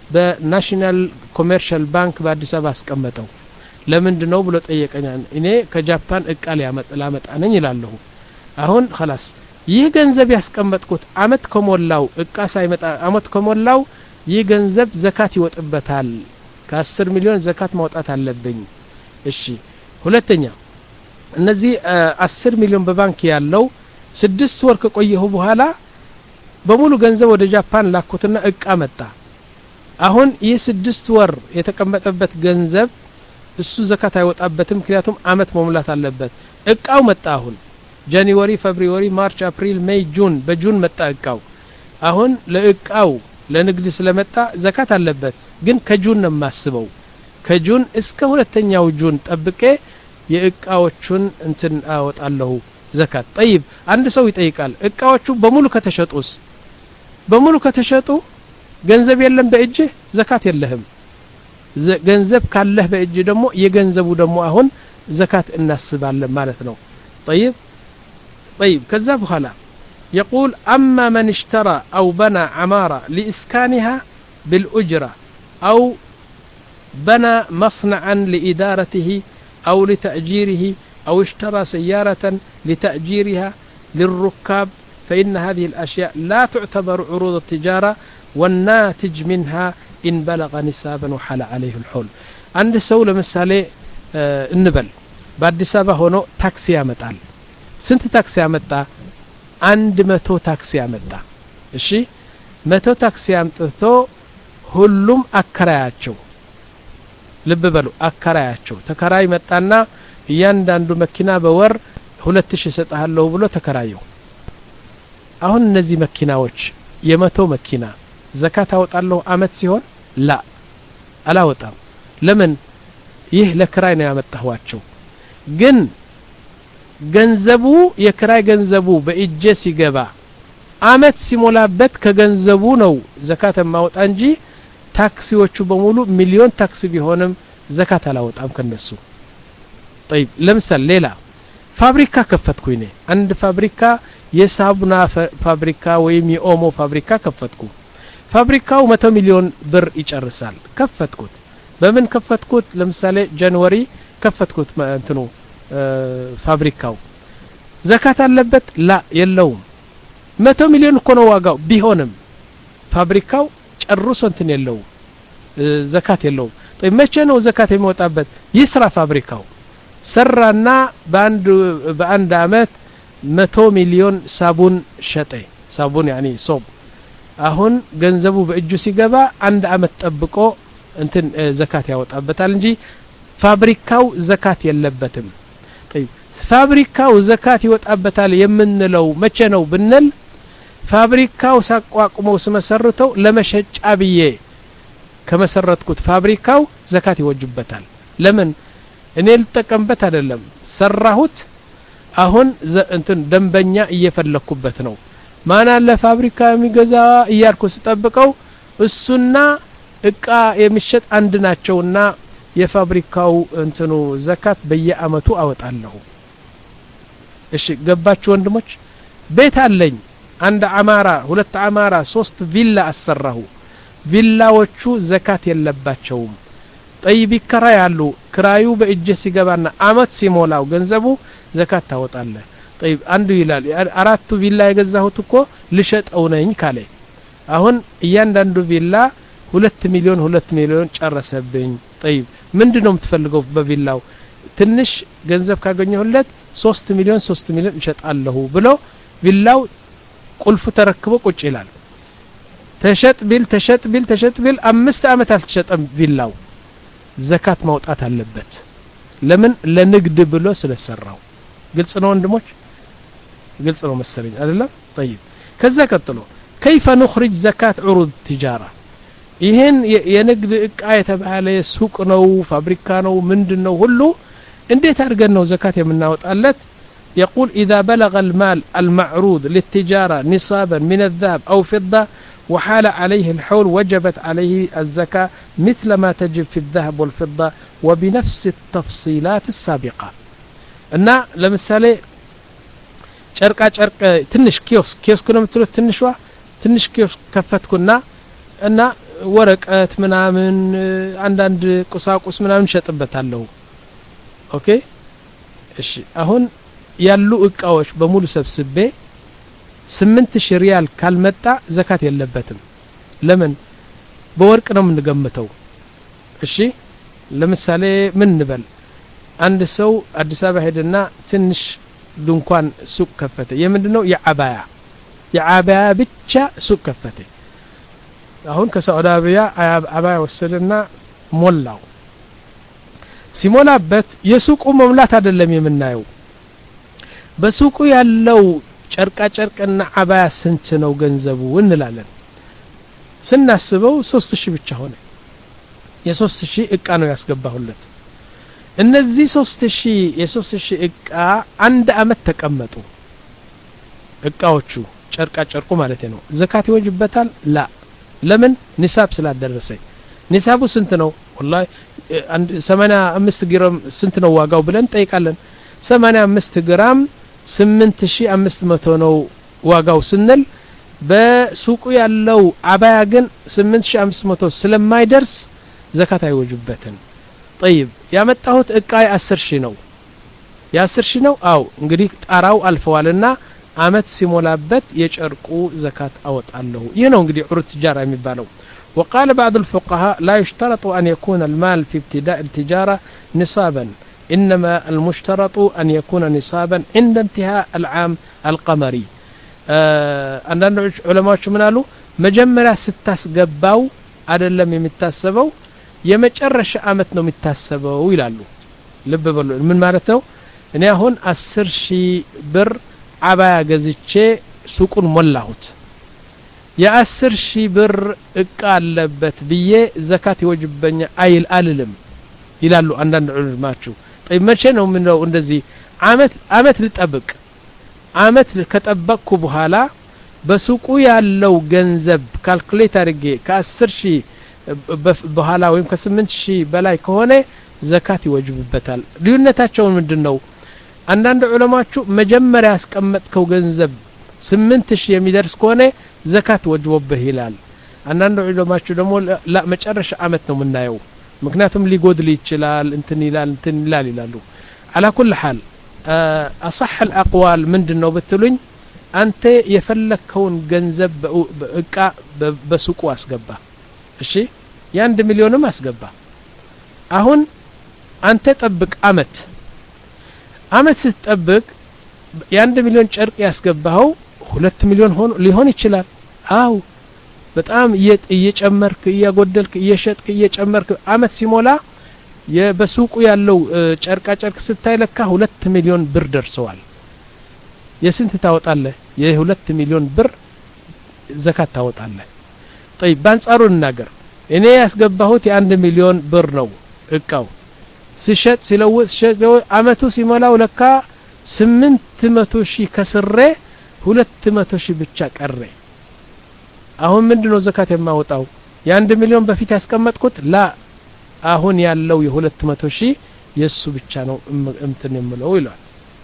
በናሽናል ኮመርሻል ባንክ በአዲስ አበባ አስቀመጠው ለምንድነው ብሎ ጠየቀኝ እኔ ከጃፓን እቃ ሊያመጣ ነኝ ይላልሁ አሁን خلاص ይህ ገንዘብ ያስቀመጥኩት አመት ከሞላው እቃ ሳይመጣ አመት ከሞላው ይህ ገንዘብ ዘካት ይወጥበታል ከ10 ሚሊዮን ዘካት ማውጣት አለብኝ እሺ ሁለተኛ እነዚህ አስር ሚሊዮን በባንክ ያለው ስድስት ወር ከቆየሁ በኋላ በሙሉ ገንዘብ ወደ ጃፓን ላኩትና እቃ መጣ አሁን ይህ ስድስት ወር የተቀመጠበት ገንዘብ እሱ ዘካት አይወጣበትም ምክንያቱም አመት መሙላት አለበት እቃው መጣ አሁን ጃንዋሪ ፌብሩዋሪ ማርች አፕሪል ሜይ ጁን በጁን መጣ እቃው አሁን ለእቃው ለንግድ ስለመጣ ዘካት አለበት ግን ከጁን ነው ማስበው ከጁን እስከ ሁለተኛው ጁን ጠብቄ የእቃዎቹን እንትን አወጣለሁ ዘካት طيب አንድ ሰው ይጠይቃል እቃዎቹ በሙሉ ከተሸጡስ በሙሉ ከተሸጡ ገንዘብ የለም በእጅ ዘካት የለህም ገንዘብ ካለህ በእጅ ደግሞ የገንዘቡ ደግሞ አሁን ዘካት እናስባለን ማለት ነው طيب طيب ከዛ በኋላ يقول أما من اشترى أو بنى عمارة لإسكانها بالأجرة أو بنى مصنعا لإدارته أو لتأجيره أو اشترى سيارة لتأجيرها للركاب فإن هذه الأشياء لا تعتبر عروض التجارة والناتج منها إن بلغ نسابا وحال عليه الحول عند سولة مسالة اه النبل بعد سابه هنا تاكسي أمتال سنت تاكسي أمتا عند متو تاكسي أمتا الشي متو تاكسي أمتو هلوم أكراياتشو ልብ በሉ አከራያቸው ተከራይ መጣና እያንዳንዱ መኪና በወር ሁለት ሺህ ሰጣለሁ ብሎ ተከራየው አሁን እነዚህ መኪናዎች የመቶ መኪና ዘካት አወጣለሁ አመት ሲሆን ላ አላወጣም ለምን ይህ ለክራይ ነው ያመጣኋቸው ግን ገንዘቡ የክራይ ገንዘቡ በእጄ ሲገባ አመት ሲሞላበት ከገንዘቡ ነው ዘካት ማውጣ እንጂ ታክሲዎቹ በሙሉ ሚሊዮን ታክሲ ቢሆንም ዘካት አላወጣም ከነሱ طيب ለምሳሌ ሌላ ፋብሪካ ከፈትኩኝ ነኝ አንድ ፋብሪካ የሳቡና ፋብሪካ ወይም የኦሞ ፋብሪካ ከፈትኩ ፋብሪካው መቶ ሚሊዮን ብር ይጨርሳል ከፈትኩት በምን ከፈትኩት ለምሳሌ ጃንዋሪ ከፈትኩት እንትኑ ፋብሪካው ዘካት አለበት ላ የለውም መቶ ሚሊዮን እኮ ነው ዋጋው ቢሆንም ፋብሪካው ጨርሶ እንትን የለው ዘካት የለው طيب መቼ ነው ዘካት የሚወጣበት ይስራ ፋብሪካው ሰራና በአንድ በአንድ አመት መቶ ሚሊዮን ሳቡን ሸጠ ሳቡን يعني ሶብ አሁን ገንዘቡ በእጁ ሲገባ አንድ አመት ጠብቆ እንትን ዘካት ያወጣበታል እንጂ ፋብሪካው ዘካት የለበትም طيب ፋብሪካው ዘካት ይወጣበታል የምንለው መቼ ነው ብንል ፋብሪካው ሳቋቁመው ስመሰርተው ለመሸጫ ብዬ ከመሰረትኩት ፋብሪካው ዘካት ይወጅበታል ለምን እኔ ልጠቀምበት አይደለም ሰራሁት አሁን እንትን ደንበኛ እየፈለኩበት ነው ማን አለ ፋብሪካ የሚገዛ እያልኩ ስጠብቀው እሱና እቃ የሚሸጥ አንድ ናቸውና የፋብሪካው እንትኑ ዘካት በየአመቱ አወጣለሁ እሺ ገባችሁ ወንድሞች ቤት አለኝ አንድ አማራ ሁለት አማራ ሶስት ቪላ አሰራሁ ቪላዎቹ ዘካት የለባቸውም طيب ይከራያሉ ክራዩ በእጅ ሲገባና አመት ሲሞላው ገንዘቡ ዘካት ታወጣለ طيب አንዱ ይላል አራቱ ቪላ የገዛሁት እኮ ልሸጠው ነኝ ካለ አሁን እያንዳንዱ ቪላ ሁለት ሚሊዮን ሁለት ሚሊዮን ጨረሰብኝ طيب ምንድነው የምትፈልገው በቪላው ትንሽ ገንዘብ ካገኘሁለት ሶስት ሚሊዮን ሶስት ሚሊዮን እሸጣለሁ ብሎ ቪላው ቁልፉ ተረክቦ ቁጭ ይላል ተሸጥ ቢል ተሸጥ ቢል ተሸጥ ቢል አምስት አመት አልተሸጠም ቪላው ዘካት ማውጣት አለበት ለምን ለንግድ ብሎ ስለሰራው ግልጽ ነው ወንድሞች ግልጽ ነው መሰለኝ አይደለም طيب ከዛ ቀጥሎ كيف نخرج زكاة عروض التجارة ይሄን የንግድ እቃ የተባለ ሱቅ ነው ፋብሪካ ነው ምንድነው ሁሉ እንዴት አድርገን ነው ዘካት የምናወጣለት يقول إذا بلغ المال المعروض للتجارة نصابا من الذهب أو فضة وحال عليه الحول وجبت عليه الزكاة مثل ما تجب في الذهب والفضة وبنفس التفصيلات السابقة እና ለምሳሌ ጨርቃ ጨርቅ ትንሽ ኪዮስ ኪዮስ ነው የምትሉት ትንሽዋ ትንሽ ኪዮስ ከፈትኩና እና ወረቀት ምናምን አንዳንድ ቁሳቁስ ምናምን ሸጥበታለሁ ኦኬ እሺ አሁን ያሉ እቃዎች በሙሉ ሰብስቤ ስምንት ሺህ ሪያል ካልመጣ ዘካት የለበትም ለምን በወርቅ ነው የምንገምተው እሺ ለምሳሌ ምን እንበል አንድ ሰው አዲስ አበባ ሄደና ትንሽ ድንኳን ሱቅ ከፈተ የምንድነው የአባያ የአባያ ብቻ ሱቅ ከፈተ አሁን ከሳዑዲ አረቢያ አባያ ወሰደና ሞላው ሲሞላበት የሱቁ መምላት አይደለም የምናየው በሱቁ ያለው ጨርቃ ጨርቅና አባያ ስንት ነው ገንዘቡ እንላለን ስናስበው ሶስት ሺህ ብቻ ሆነ የሶስት ሺህ እቃ ነው ያስገባሁለት እነዚህ ሶስት ሺህ የሶስት ሺህ እቃ አንድ አመት ተቀመጡ እቃዎቹ ጨርቃ ጨርቁ ማለት ነው ዘካት ይወጅበታል ላ ለምን ኒሳብ ስላደረሰ ኒሳቡ ስንት ነው والله ሰማንያ አምስት ግራም ስንት ነው ዋጋው ብለን ጠይቃለን ሰማንያ አምስት ግራም ስምንት ሺህ አምስት መቶ ነው ዋጋው ስንል በሱቁ ያለው አባያ ግን ስምንት ሺህ አምስት መቶ ስለማይደርስ ዘካት አይወጅበትም طيب ያመጣሁት እቃ አስር ሺህ ነው የ10 ሺህ ነው አው እንግዲህ ጣራው አልፈዋልና አመት ሲሞላበት የጨርቁ ዘካት አወጣለሁ ይሄ ነው እንግዲህ ዑሩድ ትጃራ የሚባለው وقال بعض الفقهاء لا يشترط أن يكون المال في ابتداء التجارة نصابا إنما المشترط أن يكون نصابا عند انتهاء العام القمري عندنا علماء شو منالو مجمرة ستاس قباو أدلم يمتاسبو يمجرش آمت نو متاسبو يلالو لب بلو من مالتو إن هون أسر شي بر عبايا قزيتشي سوكون مولاهوت يا أسر شي بر إقال لبت بيه زكاة يوجبني أيل أللم يلالو عندنا علماء شو طيب ما شنو منو اندزي عامت عامت لتطبق عامت كتطبقكو بحالا በሱቁ ያለው ገንዘብ ካልኩሌት አድርጌ ከ10 ሺህ በኋላ ወይም ከ8 ሺህ በላይ ከሆነ ዘካት ይወጅብበታል ልዩነታቸው ምንድነው አንዳንድ ዑለማዎቹ መጀመሪያ ያስቀመጥከው ገንዘብ ስምንት ሺህ የሚደርስ ከሆነ ዘካት ወጅቦብህ ይላል አንዳንድ ዑለማዎቹ ደግሞ ለመጨረሻ አመት ነው የምናየው ምክንያቱም ሊጎድል ይችላል እንትን ይላል እንትን ይላል ይላሉ على كل حال اصح الاقوال ምንድነው በትሉኝ አንተ የፈለከውን ገንዘብ በእቃ በሱቁ አስገባ እሺ የአንድ ሚሊዮንም አስገባ አሁን አንተ ጠብቅ አመት አመት ስትጠብቅ የአንድ ሚሊዮን ጨርቅ ያስገባው ሁለት ሚሊዮን ሆኖ ሊሆን ይችላል አው በጣም እየጨመርክ እያጎደልክ እየሸጥክ እየጨመርክ አመት ሲሞላ የበሱቁ ያለው ጨርቃ ጨርቅ ስታይለካ ሁለት ሚሊዮን ብር ደርሰዋል የስንት ታወጣለህ የሁለት ሚሊዮን ብር ዘካት ታወጣለህ طيب ባንጻሩ እናገር እኔ ያስገባሁት የአንድ ሚሊዮን ብር ነው እቃው ሲሸጥ ሲለውጥ ሲሸጥ አመቱ ሲሞላው ለካ ስምንት መቶ ሺህ ከስሬ ሁለት መቶ ሺህ ብቻ ቀረ አሁን ምንድነው ዘካት የማወጣው የአንድ ሚሊዮን በፊት ያስቀመጥኩት ላ አሁን ያለው የሁለት መቶ ሺህ የሱ ብቻ ነው እንትን የምለው ይላል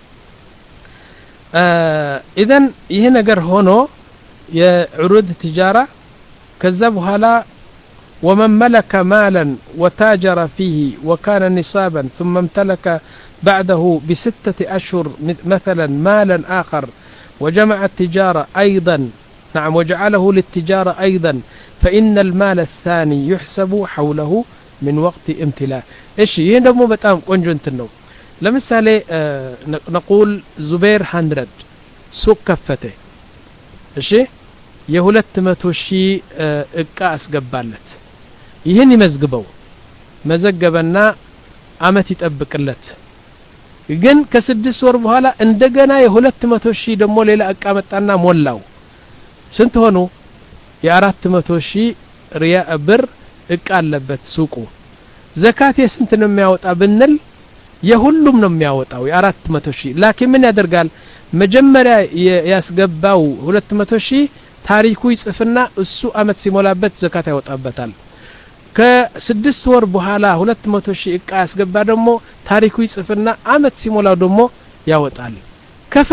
اذن ይሄ ነገር ሆኖ የዑሩድ ትጃራ ከዛ በኋላ ومن ملك مالا وتاجر فيه وكان نصابا ثم امتلك بعده بستة أشهر مثلا مالا آخر وجمع التجارة أيضا نعم وجعله للتجارة أيضا فإن المال الثاني يحسب حوله من وقت امتلاك إيش يندمو بتام قنجنت النو لمثالي آه نقول زبير هندرد سوق كفته إيش يهولت متوشي آه إقاس قبالت ይሄን ይመዝግበው መዘገበና አመት ይጠብቅለት ግን ከስድስት ወር በኋላ እንደገና የሁለት መቶ ሺህ ደሞ ሌላ አቃመጣና ሞላው ስንት ሆኖ የአራት መቶ ሺህ ሪያ ብር እቃ አለበት ሱቁ ዘካት የስንት ነው የሚያወጣ ብንል የሁሉም ነው የሚያወጣው የአራት መቶ ሺህ ላኪን ምን ያደርጋል መጀመሪያ ያስገባው ሁለት መቶ ሺህ ታሪኩ ይጽፍና እሱ አመት ሲሞላበት ዘካት ያወጣበታል ከስድስት ወር በኋላ ሁለት መቶ ሺህ እቃ ያስገባ ደግሞ ታሪኩ ይጽፍና አመት ሲሞላው ደግሞ ያወጣል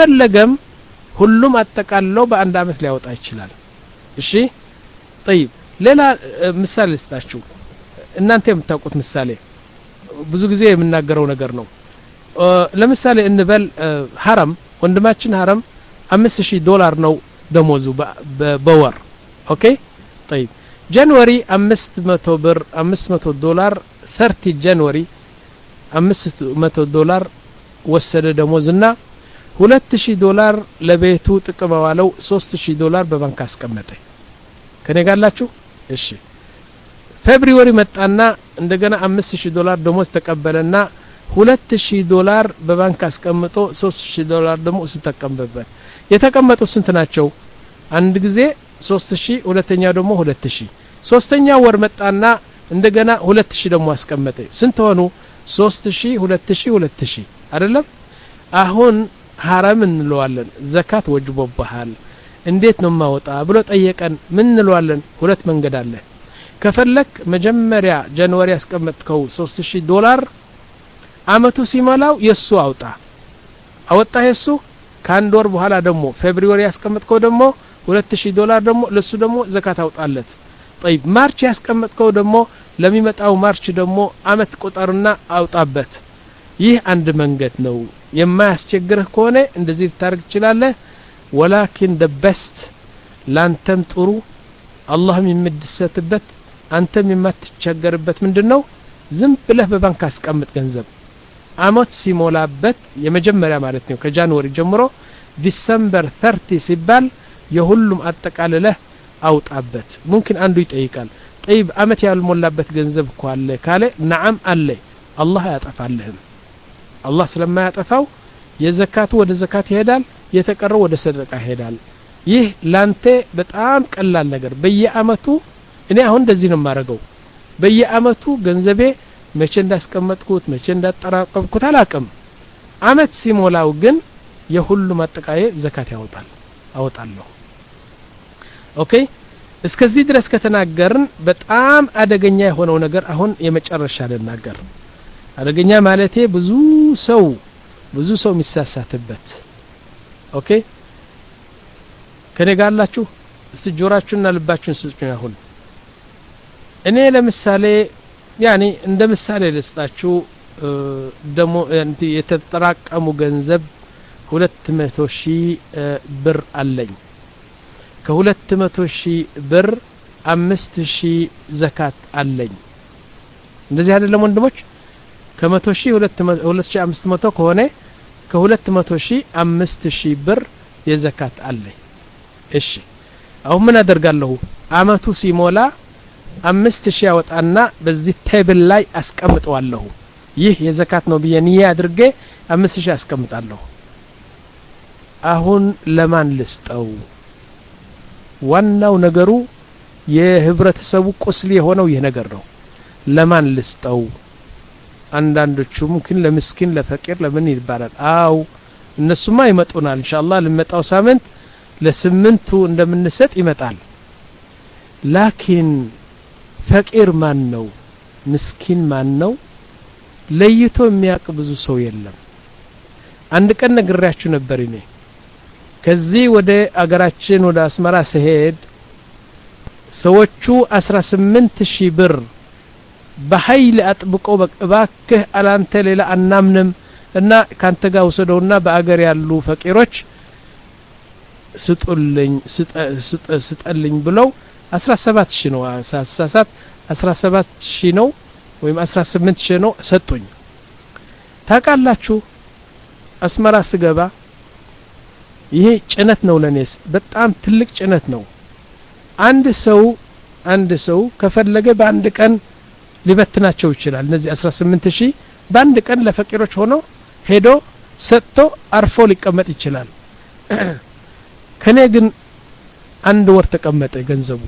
ከፈለገም ሁሉም አጠቃለው በአንድ አመት ሊያወጣ ይችላል እሺ طيب ሌላ ምሳሌ ልስጣችሁ እናንተ የምታውቁት ምሳሌ ብዙ ጊዜ የምናገረው ነገር ነው ለምሳሌ እንበል ሐረም ወንድማችን ሐረም አምስት ሺህ ዶላር ነው ደሞዙ በወር ኦኬ طيب ጃንዋሪ አምስት መቶ ብር አምስት መቶ ዶላር ثلاثين ጃንዋሪ አምስት መቶ ዶላር ወሰደ ደሞዝና ሁለት ሺህ ዶላር ለቤቱ ጥቅም ዋለው ሶስት ሺህ ዶላር በባንክ አስቀመጠ ከኔ ጋርላችሁ እሺ ፌብሩዋሪ መጣና እንደገና አምስት ሺህ ዶላር ደሞዝ ተቀበለና ሁለት ሺህ ዶላር በባንክ አስቀምጦ ሶስት ሺህ ዶላር ደግሞ ተቀበለበት የተቀመጡ ስንት ናቸው አንድ ጊዜ ሶስት ሺህ ሁለተኛው ደግሞ ሁለት ሺህ ሶስተኛው ወር መጣና እንደገና ሁለት ሺህ ደግሞ አስቀመጠ ስንት ሆኑ ሶስት ሺህ ሁለት ሺህ ሁለት ሺህ አይደለም አሁን ሐራም እንለዋለን ዘካት ወጅቦብሃል እንዴት ነው ማወጣ ብሎ ጠየቀን ምን እንለዋለን ሁለት መንገድ አለ ከፈለክ መጀመሪያ ጃንዋሪ ያስቀመጥከው ሶስት ሺህ ዶላር አመቱ ሲሞላው የሱ አውጣ አወጣ የሱ ካንድ ወር በኋላ ደግሞ ፌብሩዋሪ ያስቀመጥከው ደግሞ ሁለት ሺህ ዶላር ደግሞ ለሱ ደግሞ ዘካት አውጣለት طيب ማርች ያስቀመጥከው ደግሞ ለሚመጣው ማርች ደግሞ አመት ቁጥርና አውጣበት ይህ አንድ መንገድ ነው የማያስቸግርህ ከሆነ እንደዚህ ልታርግ ይችላልህ ወላኪን the best ላንተም ጥሩ አላህም የሚደሰትበት አንተም የማትቸገርበት ምንድነው ዝም ብለህ በባንክ አስቀምጥ ገንዘብ አመት ሲሞላበት የመጀመሪያ ማለት ነው ከጃንዋሪ ጀምሮ ዲሰምበር ثلاثين ሲባል የሁሉም አጠቃለለህ አውጣበት ممكن አንዱ ይጠይቃል طيب አመት ያልሞላበት ገንዘብ እኮ አለ ካለ ነዓም አለ አላህ ያጠፋልህም አላህ ስለማያጠፋው የዘካቱ ወደ ዘካት ይሄዳል የተቀረው ወደ ሰደቃ ይሄዳል ይህ ላንተ በጣም ቀላል ነገር በየአመቱ እኔ አሁን እንደዚህ ነው ማረገው በየአመቱ ገንዘቤ መቼ እንዳስቀመጥኩት መቼ እንዳጠራቀምኩት አላቀም አመት ሲሞላው ግን የሁሉም አጠቃየ ዘካት ያወጣል አወጣለሁ ኦኬ እስከዚህ ድረስ ከተናገርን በጣም አደገኛ የሆነው ነገር አሁን የመጨረሻ ልናገር አደገኛ ማለቴ ብዙ ሰው ብዙ ሰው የሚሳሳትበት ኦኬ ከኔ ጋርላችሁ እስቲ ጆራችሁና ልባችሁን ስጡኝ አሁን እኔ ለምሳሌ ያኒ እንደ ምሳሌ ልስጣችሁ ደሞ የተጠራቀሙ ገንዘብ ሁለት መቶ ሺህ ብር አለኝ ከሁለት መቶ ሺህ ብር አምስት ሺህ ዘካት አለኝ እንደዚህ አይደለም ወንድሞች ከመቶ ሺህ ሁለት ሺህ አምስት መቶ ከሆነ ከሁለት መቶ ሺህ አምስት ሺህ ብር የዘካት አለኝ እሺ አሁን ምን አደርጋለሁ አመቱ ሲሞላ አምስት ሺህ ያወጣና በዚህ ቴብል ላይ አስቀምጠዋለሁ ይህ የዘካት ነው በየኒያ አድርጌ አምስት ሺህ አስቀምጣለሁ አሁን ለማን ልስጠው ዋናው ነገሩ የህብረተሰቡ ቁስል የሆነው ይህ ነገር ነው ለማን ልስጠው አንዳንዶቹ ممكن ለምስኪን ለፈቂር ለምን ይባላል አው እነሱማ ይመጡናል ኢንሻአላህ ለመጣው ሳምንት ለስምንቱ እንደምንሰጥ ይመጣል ላኪን ፈቂር ማን ነው ምስኪን ማን ነው ለይቶ የሚያውቅ ብዙ ሰው የለም አንድ ቀን ነግሬያችሁ ነበር እኔ ከዚህ ወደ አገራችን ወደ አስመራ ሲሄድ ሰዎቹ አስራ ስምንት ሺህ ብር በኃይል አጥብቆ በባክህ አላንተ ሌላ አናምንም እና ካንተ ጋር ወሰደውና በአገር ያሉ ፈቂሮች ስጡልኝ ስጠልኝ ብለው አስራ ሰባት ሺህ ነው አሳሳት አስራ ሰባት ሺህ ነው ወይም አስራ ስምንት ሺህ ነው ሰጡኝ ታቃላችሁ አስመራ ስገባ ይሄ ጭነት ነው ለኔስ በጣም ትልቅ ጭነት ነው አንድ ሰው አንድ ሰው ከፈለገ በአንድ ቀን ሊበትናቸው ይችላል እነዚህ አስራ ስምንት ሺህ በአንድ ቀን ለፈቂሮች ሆኖ ሄዶ ሰጥቶ አርፎ ሊቀመጥ ይችላል ከኔ ግን አንድ ወር ተቀመጠ ገንዘቡ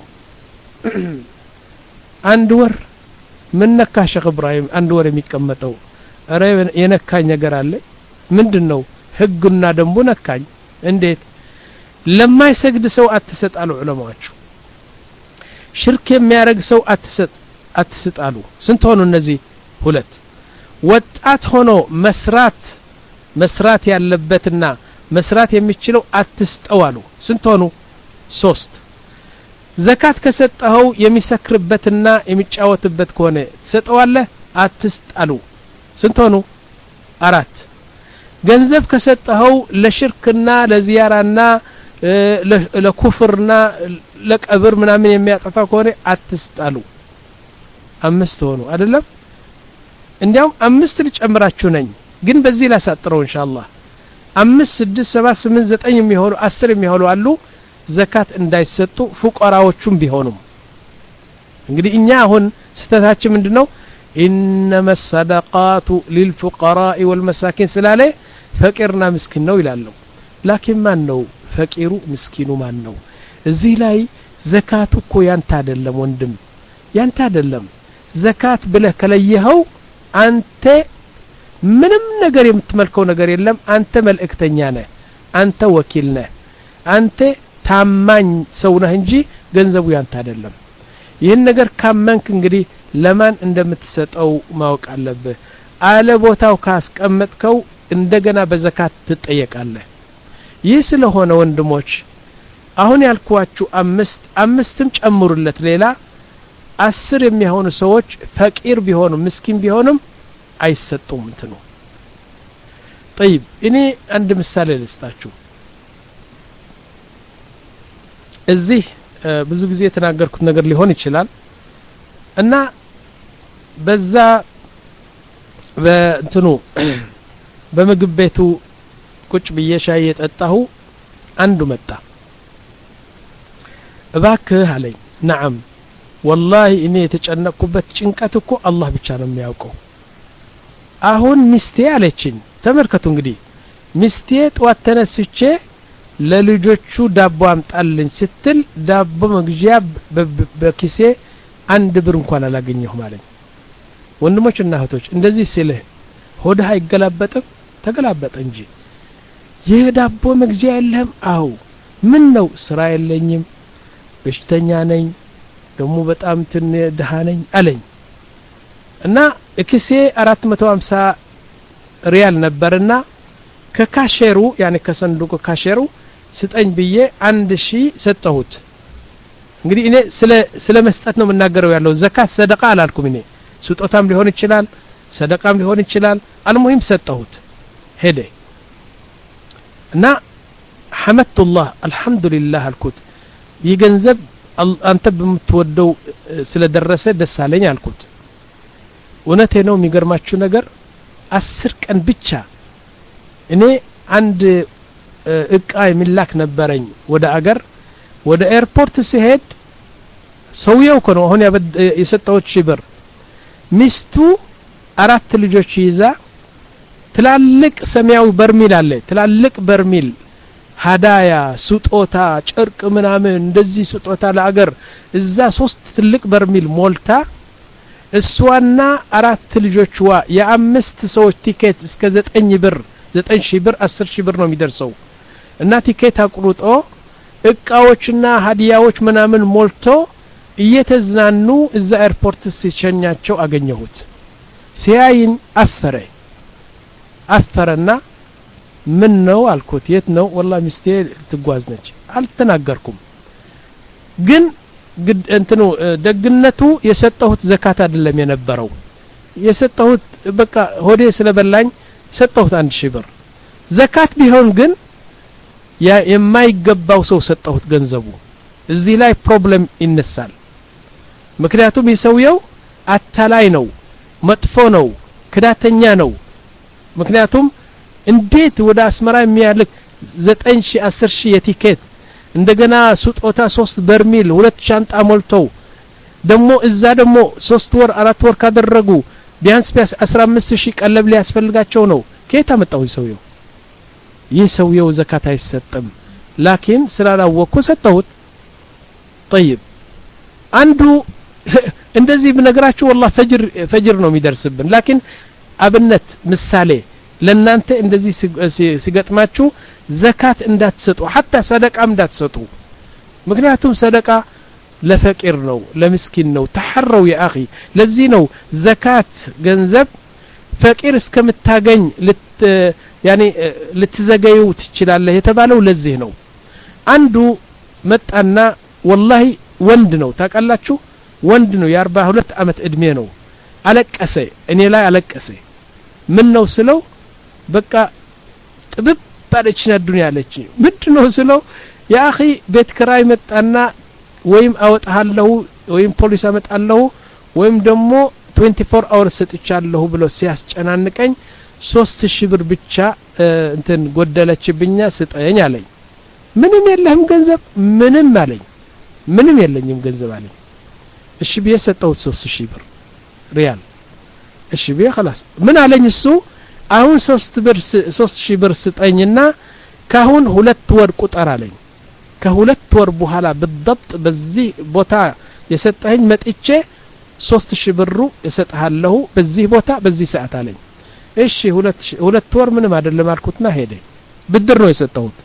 አንድ ወር ምን ነካ ሼክ ኢብራሂም አንድ ወር የሚቀመጠው አረ የነካኝ ነገር አለ ምንድነው ህግና ደንቡ ነካኝ እንዴት ለማይሰግድ ሰው አትሰጣሉ ዑለማዎቹ ሽርክ የሚያረግ ሰው አትሰጥ አትሰጣሉ ስንት ሆኑ እነዚህ ሁለት ወጣት ሆኖ መስራት መስራት ያለበትና መስራት የሚችለው አትስጠዋሉ ስንት ሆኑ ሶስት ዘካት ከሰጠኸው የሚሰክርበትና የሚጫወትበት ከሆነ ትሰጠዋለህ አትስጣሉ ስንት ሆኑ አራት ገንዘብ ከሰጠኸው ለሽርክና ለዚያራና ለኩፍርና ለቀብር ምናምን የሚያጠፋ ከሆነ አትስጣሉ አምስት ሆኑ አይደለም እንዲያው አምስት ልጨምራችሁ ነኝ ግን በዚህ ላሳጥረው ኢንሻአላህ አምስት ስድስት ሰባት ስምንት ዘጠኝ የሚሆኑ አስር የሚሆኑ አሉ ዘካት እንዳይሰጡ ፉቀራዎቹም ቢሆኑም እንግዲህ እኛ አሁን ስተታችን ምንድነው إنما الصدقات للفقراء والمساكين ስላለ ፈቂርና ምስኪን ነው ይላሉ ላኪን ማን ነው ፈቂሩ ምስኪኑ ማን ነው እዚህ ላይ ዘካት እኮ ያንተ አይደለም ወንድም ያንተ አይደለም ዘካት ብለህ ከለየኸው አንተ ምንም ነገር የምትመልከው ነገር የለም አንተ መልእክተኛ ነህ አንተ ወኪል ነህ አንተ ታማኝ ሰው ነህ እንጂ ገንዘቡ ያንተ አይደለም ይህን ነገር ካመንክ እንግዲህ ለማን እንደምትሰጠው ማወቅ አለብህ አለ ቦታው ካስቀመጥከው እንደገና በዘካት ትጠየቃለህ ይህ ስለሆነ ወንድሞች አሁን ያልኳችሁ አምስት አምስትም ጨምሩለት ሌላ አስር የሚሆኑ ሰዎች ፈቂር ቢሆኑ ምስኪን ቢሆኑም አይሰጡም እንትኑ طيب እኔ አንድ ምሳሌ ልስጣችሁ እዚህ ብዙ ጊዜ የተናገርኩት ነገር ሊሆን ይችላል እና በዛ በእንትኑ በምግብ ቤቱ ቁጭ ብዬ ሻይ የጠጣሁ አንዱ መጣ እባክህ አለኝ ነዓም والله እኔ የተጨነቅኩበት ጭንቀት እኮ አላህ ብቻ ነው የሚያውቀው አሁን ሚስቴ አለችኝ ተመልከቱ እንግዲህ ሚስቴ ጧት ተነስቼ ለልጆቹ ዳቦ አምጣልኝ ስትል ዳቦ መግዣ በኪሴ አንድ ብር እንኳን አላገኘሁም ማለት ወንድሞችና እህቶች እንደዚህ ሲልህ ሆድህ አይገላበጥም ተገላበጠ እንጂ ይህ ዳቦ መግዣ የለህም አው ምን ነው ስራ የለኝም በሽተኛ ነኝ ደሞ በጣም ትን ደሃ ነኝ አለኝ እና እክሴ አራት መቶ ሃምሳ ሪያል ነበርና ከካሼሩ ያኔ ከሰንዱቁ ካሼሩ ስጠኝ ብዬ አንድ ሺህ ሰጠሁት እንግዲህ እኔ ስለ ስለ መስጠት ነው መናገረው ያለው ዘካት ሰደቃ አላልኩም እኔ ስጦታም ሊሆን ይችላል ሰደቃም ሊሆን ይችላል አልሙሂም ሰጠሁት ሄደ እና ሐመድቱላህ አልহামዱሊላህ አልኩት ይገንዘብ አንተ በምትወደው ስለደረሰ ደስ አለኝ አልኩት እውነቴ ነው የሚገርማችሁ ነገር አስር ቀን ብቻ እኔ አንድ እቃ የሚላክ ነበረኝ ወደ አገር ወደ ኤርፖርት ሲሄድ ሰውየው እኮ ነው አሁን የሰጠሁት ሺህ ብር ሚስቱ አራት ልጆች ይዛ ትላልቅ ሰማያዊ በርሚል አለ ትላልቅ በርሚል ሃዳያ ስጦታ ጨርቅ ምናምን እንደዚህ ስጦታ ለአገር እዛ ሶስት ትልቅ በርሚል ሞልታ እሷና አራት ልጆችዋ የአምስት ሰዎች ቲኬት እስከ ዘጠኝ ብር ዘጠኝ ሺህ ብር አስር ሺህ ብር ነው የሚደርሰው እና ቲኬት አቁርጦ እቃዎችና ሀዲያዎች ምናምን ሞልቶ እየተዝናኑ እዛ ኤርፖርት ሲሸኛቸው አገኘሁት ሲያይን አፈረ አፈረና ምን ነው አልኩት የት ነው والله ሚስቴ ትጓዝ ነች አልተናገርኩም ግን እንትኑ ደግነቱ የሰጠሁት ዘካት አይደለም የነበረው የሰጠሁት በቃ ሆዴ ስለበላኝ ሰጠሁት አንድ ሺህ ብር ዘካት ቢሆን ግን ያ የማይገባው ሰው ሰጠሁት ገንዘቡ እዚህ ላይ ፕሮብለም ይነሳል ምክንያቱም ይሰውየው አታላይ ነው መጥፎ ነው ክዳተኛ ነው ምክንያቱም እንዴት ወደ አስመራ የሚያልክ ዘጠኝ ሺህ አስር ሺህ የቲኬት እንደገና ስጦታ ሶስት በርሚል ሁለት ሻንጣ ሞልተው ደሞ እዛ ደሞ ሶስት ወር አራት ወር ካደረጉ ቢያንስ ቢያንስ አስራ አምስት ሺህ ቀለብ ሊያስፈልጋቸው ነው ከየት አመጣው ይሰውየው ይህ ሰውየው ዘካት አይሰጥም ላኪን ስላላወቁ ሰጠሁት طيب አንዱ እንደዚህ ብነግራችሁ والله ፈጅር ፈጅር ነው የሚደርስብን ላኪን አብነት ምሳሌ ለናንተ እንደዚህ ሲገጥማችሁ ዘካት እንዳትሰጡ حتى ሰደቃም እንዳትሰጡ ምክንያቱም ሰደቃ ለፈቂር ነው ለምስኪን ነው ተሐረው يا اخي ለዚህ ነው ዘካት ገንዘብ ፈቂር እስከምታገኝ ልት يعني ልትዘገዩ ትችላለህ የተባለው ለዚህ ነው አንዱ መጣና والله ወንድ ነው ታውቃላችሁ ወንድ ነው የ42 አመት እድሜ ነው አለቀሰ እኔ ላይ አለቀሰ ምን ነው ስለው በቃ ጥብብ ባለችና ዱንያ አለች ምንድነው ስለው ያ اخي ቤት ክራይ መጣና ወይም አወጣለሁ ወይም ፖሊስ አመጣለሁ ወይም ደግሞ twenty-four hours ሰጥቻለሁ ብሎ ሲያስጨናንቀኝ ሶስት ሺህ ብር ብቻ እንትን ጎደለችብኛ ስጠኝ አለኝ ምንም የለህም ገንዘብ ምንም አለኝ ምንም የለኝም ገንዘብ አለኝ እሺ ብዬ ሰጠሁት ሶስት ሺህ ብር ሪያል እሺ ብዬ خلاص ምን አለኝ እሱ አሁን ሶስት ብር ሶስት ሺህ ብር ስጠኝና ካሁን ሁለት ወር ቁጠር አለኝ ከሁለት ወር በኋላ بالضبط በዚህ ቦታ የሰጠኝ መጥቼ ሶስት ሺህ ብሩ እሰጥሃለሁ በዚህ ቦታ በዚህ ሰዓት አለኝ እሺ ሁለት ሁለት ወር ምንም አይደለም አልኩትና ሄደ ብድር ነው የሰጠሁት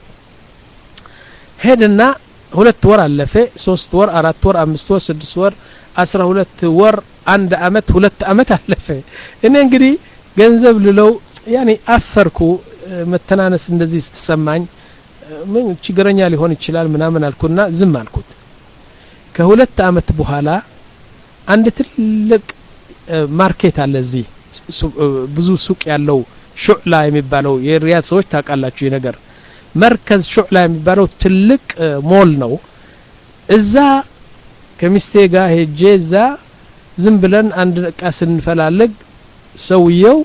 ሄደና ሁለት ወር አለፈ ሶስት ወር አራት ወር አምስት ወር ስድስት ወር አስራ ሁለት ወር አንድ አመት ሁለት አመት አለፈ እኔ እንግዲህ ገንዘብ ልለው ያኔ አፈርኩ መተናነስ እንደዚህ ስትሰማኝ ምን ችግረኛ ሊሆን ይችላል ምናምን አልኩና ዝም አልኩት ከሁለት አመት በኋላ አንድ ትልቅ ማርኬት አለ እዚህ ብዙ ሱቅ ያለው ሹዕላ የሚባለው የሪያድ ሰዎች ታውቃላችሁ ይነገር መርከዝ ሹዕላ የሚባለው ትልቅ ሞል ነው እዛ ከሚስቴ ጋር ሄጄ እዛ ዝም ብለን አንድ ዕቃ ስንፈላልግ ሰውየው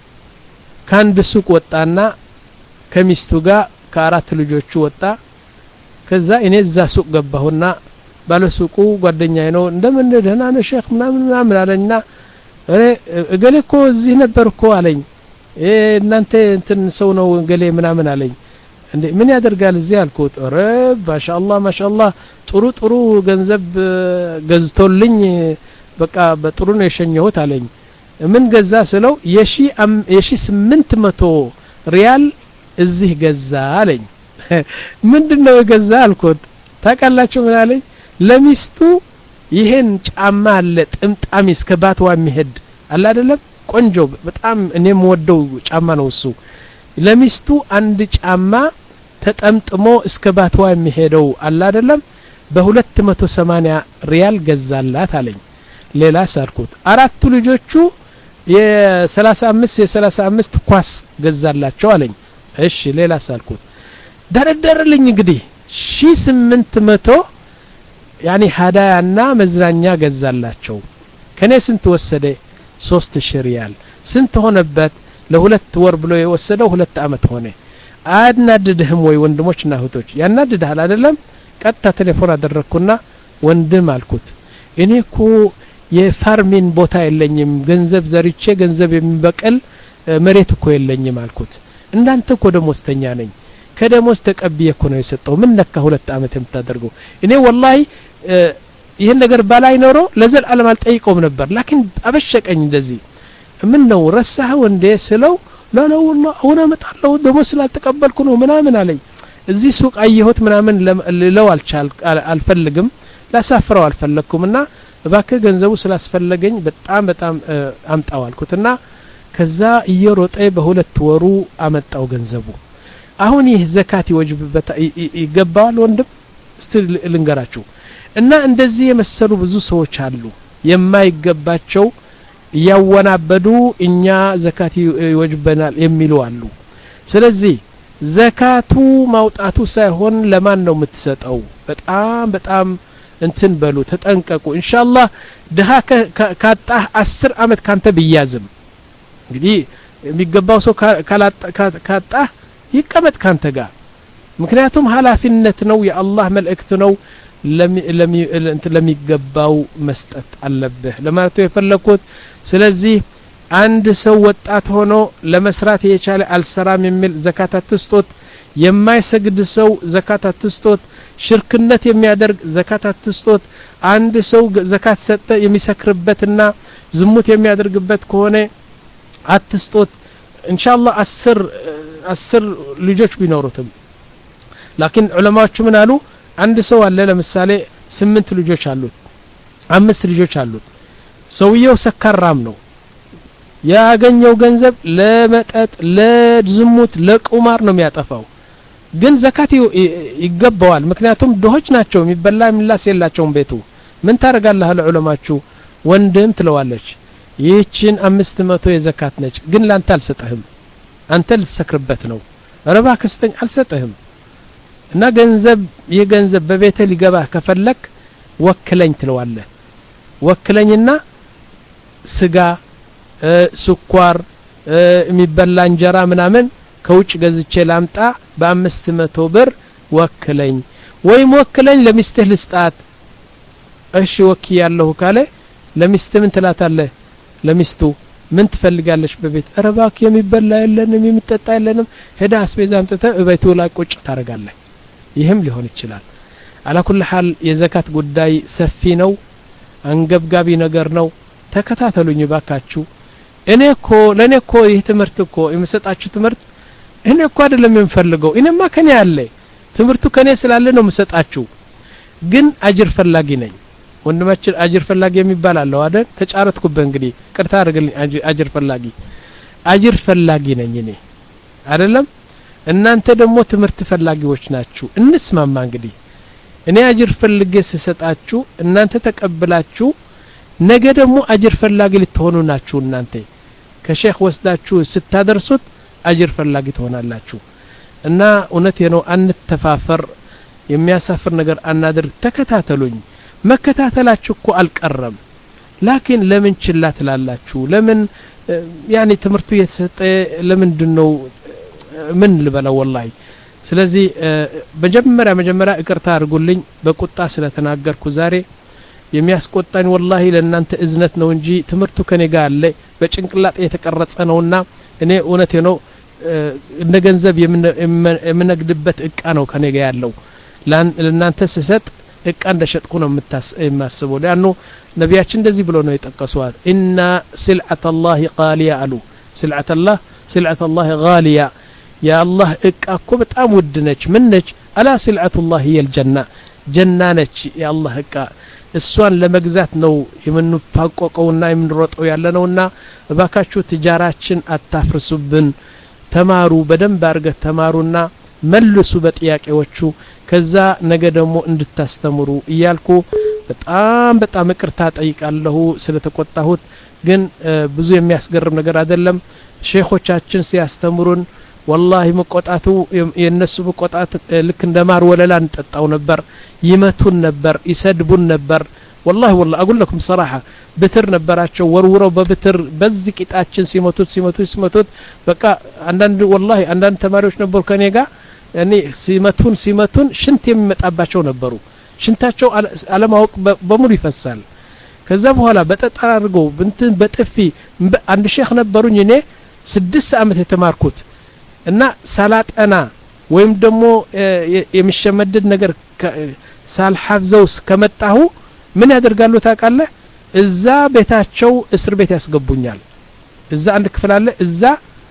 ካንድ ሱቅ ወጣና ከሚስቱ ጋር ከአራት ልጆቹ ወጣ ከዛ እኔ እዛ ሱቅ ገባሁና ባለሱቁ ጓደኛዬ ነው እንደምን ደህና ነህ ሼክ ምናምን ምናምን አለኝና እኔ እገሌኮ እዚህ ነበርኮ አለኝ እ እናንተ እንትን ሰው ነው እገሌ ምናምን አለኝ እንዴ ምን ያደርጋል እዚህ አልኩት ኧረ ማሻአላህ ማሻአላህ ጥሩ ጥሩ ገንዘብ ገዝቶልኝ በቃ በጥሩ ነው የሸኘሁት አለኝ ምን ገዛ ስለው የሺ የሺ ስምንት መቶ ሪያል እዚህ ገዛ አለኝ ምንድነው የገዛ አልኩት ታውቃላችሁ ምን አለኝ ለሚስቱ ይሄን ጫማ አለ ጥምጣሚ እስከ ባትዋ የሚሄድ አለ አይደለም ቆንጆ በጣም እኔም ወደው ጫማ ነው እሱ ለሚስቱ አንድ ጫማ ተጠምጥሞ እስከ ባትዋ የሚሄደው አለ አይደለም በ280 ሪያል ገዛላት አለኝ ሌላ ሳልኩት አራቱ ልጆቹ የ35 የ35 ኳስ ገዛላቸው አለኝ እሺ ሌላ ሳልኩት ደረደረልኝ እንግዲህ ሺህ ስምንት መቶ ያኒ ሀዳያና መዝናኛ ገዛላቸው ከኔ ስንት ወሰደ ሶስት ሺህ ሪያል ስንት ሆነበት ለሁለት ወር ብሎ የወሰደው ሁለት አመት ሆነ አድናድድህም ወይ ወንድሞችና እህቶች ያናድድሃል አይደለም ቀጥታ ቴሌፎን አደረኩና ወንድም አልኩት እኔኮ የፋርሚን ቦታ የለኝም ገንዘብ ዘርቼ ገንዘብ የሚበቀል መሬት እኮ የለኝም አልኩት እንዳንተ እኮ ደሞዝተኛ ነኝ ከደሞዝ ተቀብዬ እኮ ነው የሰጠው ምን ነካ ሁለት አመት የምታደርገው እኔ ወላሂ ይሄን ነገር ባላይ ኖሮ ለዘላለም አልጠይቀውም ነበር ላኪን አበሸቀኝ እንደዚህ ምን ነው ረሳኸው እንደ ስለው لا لا والله هنا متعلق دموز ስላልተቀበልኩ ነው ምናምን አለኝ እዚህ ሱቅ አየሁት ምናምን ለው አልቻል አልፈልግም ላሳፍረው አልፈለኩምና እባክህ ገንዘቡ ስላስፈለገኝ በጣም በጣም አምጣው አልኩትና ከዛ እየሮጠ በሁለት ወሩ አመጣው ገንዘቡ አሁን ይህ ዘካት ይወጅብበት ይገባል ወንድም እስቲ ልንገራችሁ እና እንደዚህ የመሰሉ ብዙ ሰዎች አሉ የማይገባቸው ያወናበዱ እኛ ዘካት ይወጅበናል የሚሉ አሉ ስለዚህ ዘካቱ ማውጣቱ ሳይሆን ለማን ነው የምትሰጠው በጣም በጣም እንትን በሉ ተጠንቀቁ ኢንሻአላህ ደሃ ካጣህ አስር አመት ካንተ ቢያዝም እንግዲህ የሚገባው ሰው ካጣህ ይቀመጥ ካንተ ጋር ምክንያቱም ኃላፊነት ነው የአላህ መልእክት ነው ለሚገባው መስጠት አለብህ ለማለት የፈለኩት ስለዚህ አንድ ሰው ወጣት ሆኖ ለመስራት የቻለ አልሰራም የሚል ዘካት አትስጦት የማይሰግድ ሰው ዘካት አትስጦት ሽርክነት የሚያደርግ ዘካት አትስጦት አንድ ሰው ዘካት ሰጠ የሚሰክርበትና ዝሙት የሚያደርግበት ከሆነ አትስጦት ኢንሻአላህ አስር አስር ልጆች ቢኖሩትም ላኪን ዑለማዎቹ ምን አሉ አንድ ሰው አለ ለምሳሌ ስምንት ልጆች አሉት አምስት ልጆች አሉት ሰውየው ሰካራም ነው ያገኘው ገንዘብ ለመጠጥ ለዝሙት ለቁማር ነው የሚያጠፋው ግን ዘካት ይገባዋል ምክንያቱም ድሆች ናቸው የሚበላ የሚላስ የላቸውም ቤቱ ምን ታረጋለህ ለዑለማችሁ ወንድም ትለዋለች ይህችን አምስት መቶ የዘካት ነች ግን ላንተ አልሰጠህም አንተ ልትሰክርበት ነው ረባ ከስተኝ አልሰጠህም እና ገንዘብ የገንዘብ በቤተ ሊገባ ከፈለክ ወክለኝ ትለዋለህ ወክለኝና ስጋ ስኳር የሚበላ እንጀራ ምናምን ከውጭ ገዝቼ ላምጣ በአምስት መቶ ብር ወክለኝ ወይም ወክለኝ ለሚስትህ ልስጣት እሺ ወኪያለሁ ካለ ለሚስትህ ምን ትላታለህ ለሚስቱ ምን ትፈልጋለች በቤት አረባክ የሚበላ የለንም የሚጠጣ የለንም ሄዳ አስቤዛ አምጥተ እቤቱ ላይ ቁጭ ታረጋለህ ይህም ሊሆን ይችላል على كل حال የዘካት ጉዳይ ሰፊ ነው አንገብጋቢ ነገር ነው ተከታተሉኝ ባካችሁ እኔ እኮ ለኔ እኮ ይህ ትምህርት እኮ የምሰጣችሁ ትምህርት እኔ እኮ አይደለም የምፈልገው እኔማ ከኔ ያለ ትምህርቱ ከኔ ስላለ ነው የምሰጣችሁ ግን አጅር ፈላጊ ነኝ ወንድማችን አጅር ፈላጊ የሚባል አለው አይደል ተጫረትኩበት እንግዲህ ቅርታ አድርግልኝ አጅር ፈላጊ አጅር ፈላጊ ነኝ እኔ አይደለም እናንተ ደግሞ ትምህርት ፈላጊዎች ናችሁ እንስማማ እንግዲህ እኔ አጅር ፈልጌ ስሰጣችሁ እናንተ ተቀበላችሁ ነገ ደግሞ አጅር ፈላጊ ልትሆኑ ናችሁ እናንተ ከሼክ ወስዳችሁ ስታደርሱት አጅር ፈላጊ ትሆናላችሁ እና እውነት ነው አንተፋፈር የሚያሳፍር ነገር አናድርግ ተከታተሉኝ መከታተላችሁ እኮ አልቀረም ላኪን ለምን ችላ ትላላችሁ ለምን ያኒ ትምህርቱ የተሰጠ ለምንድነው ምን ልበለው ወላሂ ስለዚህ በመጀመሪያ መጀመሪያ እቅርታ አድርጉልኝ በቁጣ ስለተናገርኩ ዛሬ የሚያስቆጣኝ ወላሂ ለእናንተ እዝነት ነው እንጂ ትምህርቱ ከኔ ጋር አለ በጭንቅላጤ የተቀረጸ ነውና እኔ እውነቴ ነው እንደ ገንዘብ የምነግድበት እቃ ነው ከኔ ጋር ያለው ለእናንተ ስሰጥ እቃ እንደሸጥኩ ነው የማስበው ለአንኑ ነቢያችን እንደዚህ ብሎ ነው የጠቀሱት ኢነ ስልዓተ አላህ ቃሊያ አሉ ስልዓተ አላህ ስልዓተ አላህ ጋሊያ ያ አላህ እቃ እኮ በጣም ውድ ነች ምን ነች አላ ስልዓቱ አላህ هي الجنة ጀና ነች ያ አላህ እቃ እሷን ለመግዛት ነው የምንፋቆቀውና የምንሮጠው ያለነውና እባካችሁ ትጃራችን አታፍርሱብን ተማሩ በደንብ አርገት ተማሩና መልሱ በጥያቄዎቹ ከዛ ነገ ደግሞ እንድታስተምሩ እያልኩ በጣም በጣም እቅርታ ጠይቃለሁ ስለተቆጣሁት ግን ብዙ የሚያስገርም ነገር አይደለም ሼኾቻችን ሲያስተምሩን والله መቆጣቱ የነሱ መቆጣት ልክ እንደማር ወለላ እንጠጣው ነበር ይመቱን ነበር ይሰድቡን ነበር والله والله اقول لكم صراحه بتر ነበራቸው ወርውረው በብትር በዚህ ቂጣችን ሲመቱት ሲመቱት ሲመቱት በቃ አንዳንድ والله አንዳንድ ተማሪዎች ነበሩ ከኔ ጋር እኔ ሲመቱን ሲመቱን ሽንት የሚመጣባቸው ነበሩ ሽንታቸው አለማወቅ በሙሉ ይፈሳል ከዛ በኋላ በጠጣር አድርገው እንትን በጥፊ አንድ ሼክ ነበሩኝ እኔ ስድስት አመት የተማርኩት እና ሳላጠና ወይም ደግሞ የሚሸመድድ ነገር ሳልሐፍዘው ከመጣሁ ምን ያደርጋሉ ታውቃለህ እዛ ቤታቸው እስር ቤት ያስገቡኛል እዛ አንድ ክፍል አለ እዛ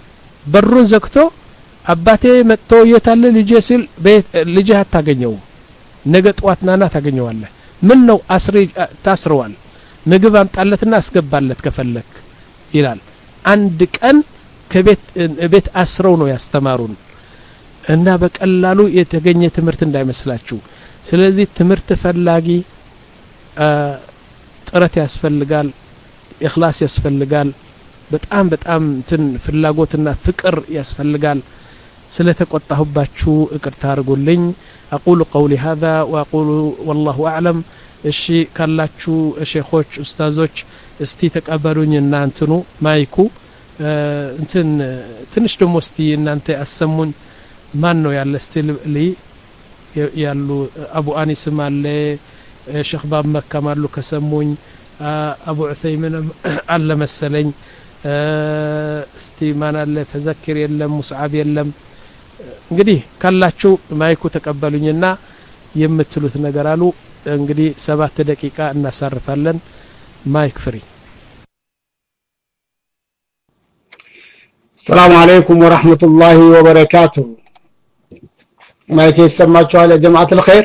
በሩን ዘግቶ አባቴ መጥቶ የታለ ልጄ ሲል ልጄ አታገኘው ነገ ጧት ናና ታገኘዋለህ ምን ነው አስሪ ታስረዋል ምግብ አምጣለትና አስገባለት ከፈለክ ይላል አንድ ቀን ከቤት ቤት አስረው ነው ያስተማሩን እና በቀላሉ የተገኘ ትምህርት እንዳይመስላችሁ ስለዚህ ትምህርት ፈላጊ ጥረት ያስፈልጋል ኢኽላስ ያስፈልጋል በጣም በጣም እንትን ፍላጎትና ፍቅር ያስፈልጋል ስለተቆጣሁባችሁ እቅርታ አድርጉልኝ اقول قولي هذا واقول والله اعلم እሺ ካላችሁ ሼኾች ኡስታዞች እስቲ ተቀበሉኝ እናንተኑ ማይኩ እንትን ትንሽ ደሞ እስቲ እናንተ አሰሙኝ ማን ነው ያለ እስቲ ለይ ያሉ አቡ አኒስም አለ ሼኽ ባብ መካም አሉ ከሰሙኝ አቡ ዑሰይምን አለ መሰለኝ እስቲ ማን አለ ተዘክር የለም ሙስዓብ የለም እንግዲህ ካላችሁ ማይኩ ተቀበሉኝና የምትሉት ነገር አሉ እንግዲህ ሰባት ደቂቃ እናሳርፋለን ማይክ ፍሪ السلام عليكم ورحمة الله وبركاته ማይክ ይሰማችኋል يا جماعة الخير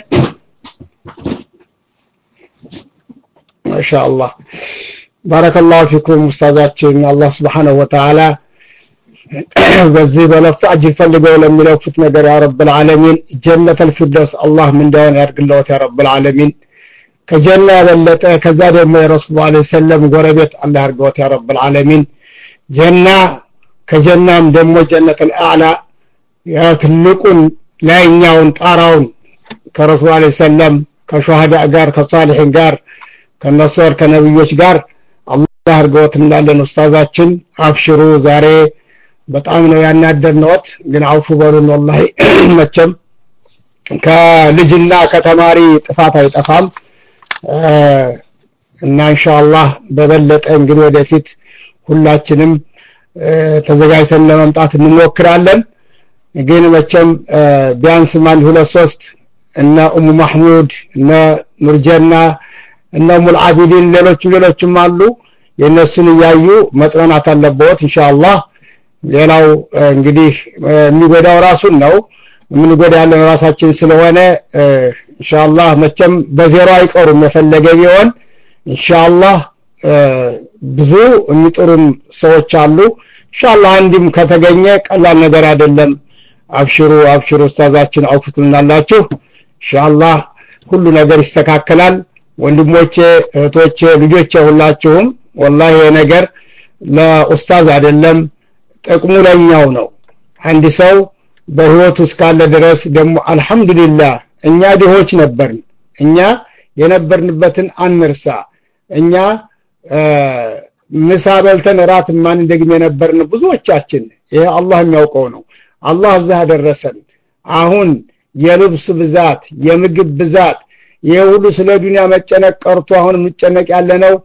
ما شاء الله بارك الله فيكم استاذاتنا الله سبحانه وتعالى በዚህ በለፍ አጅር ፈልገው ለሚለፉት ነገር ያ ረብ العالمين ጀነተል ፊርደውስ አላህ ምን እንደሆነ ያርግልዎት ያ ረብ العالمين ከጀና በለጠ ከዛ ደግሞ የረሱል ሰለላሁ ዐለይሂ ወሰለም ጎረቤት አላህ ያርግዎት ያ ረብ العالمين ጀና ከጀናም ደግሞ ጀነተል አዕላ ያ ትልቁን ላይኛውን ጣራውን ከረሱል ሰለላሁ ዐለይሂ ወሰለም ከሹሃዳ ጋር ከሷሊሒን ጋር ከነሱር ከነብዮች ጋር አላህ ያርግዎት እንላለን ኡስታዛችን አብሽሩ ዛሬ በጣም ነው ያናደርነውት ግን አውፉ በሉን ወላሂ መቸም ከልጅና ከተማሪ ጥፋት አይጠፋም እና ኢንሻአላህ በበለጠ እንግዲህ ወደፊት ሁላችንም ተዘጋጅተን ለመምጣት እንሞክራለን ግን መቸም ቢያንስ ማን ሁለት ሶስት እና ኡሙ ማህሙድ እና ኑርጀና እና ሙል አቢዲን ሌሎች ሌሎችም አሉ የነሱን ያዩ መጽናናት አለበት ኢንሻአላህ ሌላው እንግዲህ የሚጎዳው ራሱን ነው የምንጎዳ ያለው ራሳችን ስለሆነ ኢንሻአላህ መቸም በዜሮ አይቀሩም የፈለገ ቢሆን ኢንሻአላህ ብዙ የሚጥሩም ሰዎች አሉ ኢንሻአላህ አንድም ከተገኘ ቀላል ነገር አይደለም አብሽሩ አብሽሩ ኡስታዛችን አውፍቱልናላችሁ ኢንሻአላህ ሁሉ ነገር ይስተካከላል ወንድሞቼ እህቶቼ ልጆቼ ሁላችሁም ወላሂ ነገር ለኡስታዝ አይደለም ጥቅሙ ለኛው ነው አንድ ሰው በህይወቱ እስካለ ድረስ ደግሞ አልহামዱሊላህ እኛ ድሆች ነበርን እኛ የነበርንበትን አንርሳ እኛ ምሳ በልተን ራት ማን እንደግም የነበርን ብዙዎቻችን ይሄ አላህ የሚያውቀው ነው አላህ እዛ ደረሰን አሁን የልብስ ብዛት የምግብ ብዛት የሁሉ ስለ ዱንያ መጨነቅ ቀርቶ አሁን ምጨነቅ ያለነው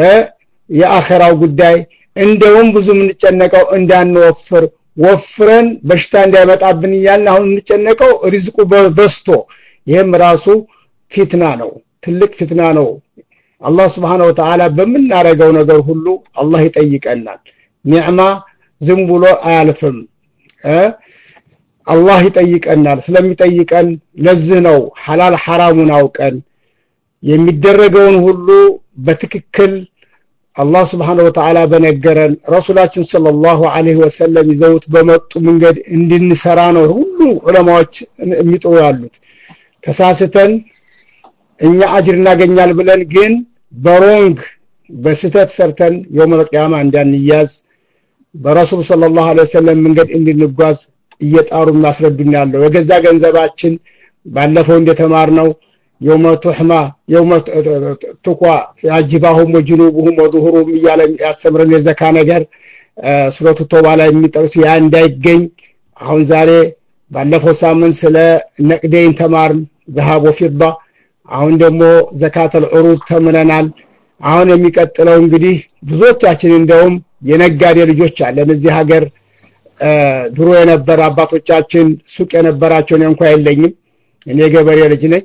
የአኺራው ጉዳይ እንደውም ብዙ ምንጨነቀው እንዳንወፍር ወፍረን በሽታ እንዳይመጣብን ይያልና አሁን ምንጨነቀው ሪዝቁ በስቶ ይሄም ራሱ ፊትና ነው ትልቅ ፊትና ነው አላህ Subhanahu Wa Ta'ala በመናረጋው ነገር ሁሉ አላህ ይጠይቀናል ኒዕማ ዝም ብሎ አያልፍም እ አላህ ይጠይቀናል ስለሚጠይቀን ለዚህ ነው ሐላል ሐራሙን አውቀን የሚደረገውን ሁሉ በትክክል አላህ Subhanahu Wa Ta'ala በነገረን ረሱላችን ሰለላሁ ዐለይሂ ወሰለም ይዘውት በመጡ መንገድ እንድንሰራ ነው ሁሉ ዑለማዎች የሚጥሩ ያሉት ተሳስተን እኛ አጅር እናገኛል ብለን ግን በሮንግ በስተት ሰርተን የውመል ቂያማ እንዳንያዝ በረሱል ሰለላሁ ዐለይሂ ወሰለም መንገድ እንድንጓዝ እየጣሩ ማስረዱን ያለው የገዛ ገንዘባችን ባለፈው እንደተማርነው يوم تحمى يوم تقوى ያጅባሁም ወጅኑቡሁም ወዙሁሩም ይያለ ያስተምረን የዘካ ነገር ሱረቱ ተውባ ላይ የሚጠቅስ ያ እንዳይገኝ አሁን ዛሬ ባለፈው ሳምንት ስለ ነቅደይን ተማርን ذهب وفضة አሁን ደግሞ ዘካተል ዑሩድ ተምረናል አሁን የሚቀጥለው እንግዲህ ብዙዎቻችን እንደውም የነጋዴ ልጆች አለን እዚህ ሀገር ድሮ የነበረ አባቶቻችን ሱቅ የነበራቸው ነው እንኳን የለኝም እኔ ገበሬ ልጅ ነኝ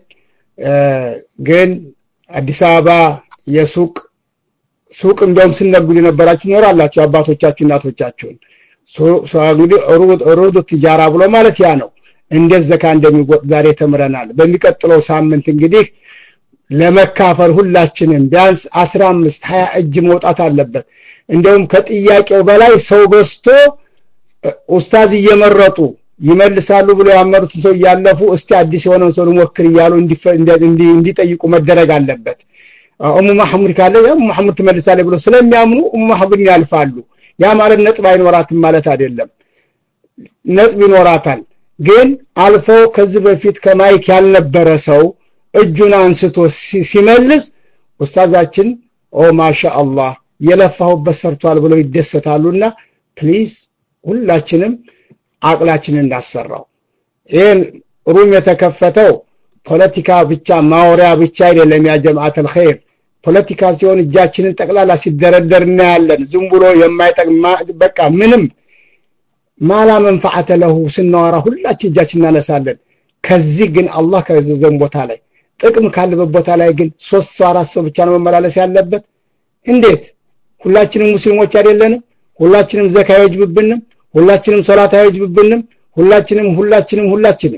ግን አዲስ አበባ የሱቅ ሱቅ እንደውም ሲነግዱ የነበራችሁ ኖራላችሁ አባቶቻችሁ እናቶቻችሁን ሶ እንግዲህ ዑሩድ ዑሩድ ትጃራ ብሎ ማለት ያ ነው እንደዘካ እንደሚቆጥ ዛሬ ተምረናል በሚቀጥለው ሳምንት እንግዲህ ለመካፈል ሁላችንም ቢያንስ አስራ አምስት ሃያ እጅ መውጣት አለበት እንደውም ከጥያቄው በላይ ሰው በስቶ ኡስታዝ እየመረጡ ይመልሳሉ ብሎ ያመሩት ሰው ያለፉ እስቲ አዲስ የሆነን ሰው ሞክር ይያሉ እንዲጠይቁ መደረግ አለበት ኡሙ መሐመድ ካለ ያ መሐመድ ተመልሳለች ብሎ ስለሚያምኑ ኡሙ መሐመድ ያልፋሉ ያ ማለት ነጥብ አይኖራትም ማለት አይደለም ነጥብ ይኖራታል ግን አልፎ ከዚህ በፊት ከማይክ ያልነበረ ሰው እጁን አንስቶ ሲመልስ ኡስታዛችን ኦ ማሻአላህ የለፋሁበት ሰርቷል ብለው ይደሰታሉና ፕሊዝ ሁላችንም አቅላችንን እንዳሰራው ይሄን ሩም የተከፈተው ፖለቲካ ብቻ ማውሪያ ብቻ አይደለም ያ ጀማዓተል ኸይር ፖለቲካ ሲሆን እጃችንን ጠቅላላ ሲደረደርና ያለን ዝም ብሎ የማይጠቅም በቃ ምንም ማላ መንፈዓተ ለሁ ስናወራ ሁላችን እጃችንን እናነሳለን ከዚህ ግን አላህ ከዘዘን ቦታ ላይ ጥቅም ካለበት ቦታ ላይ ግን ሶስት ሰው አራት ሰው ብቻ ነው መመላለስ ያለበት እንዴት ሁላችንም ሙስሊሞች አይደለንም ሁላችንም ዘካ ይወጅብብንም ሁላችንም ሶላት ይወጅብብንም ሁላችንም ሁላችንም ሁላችንም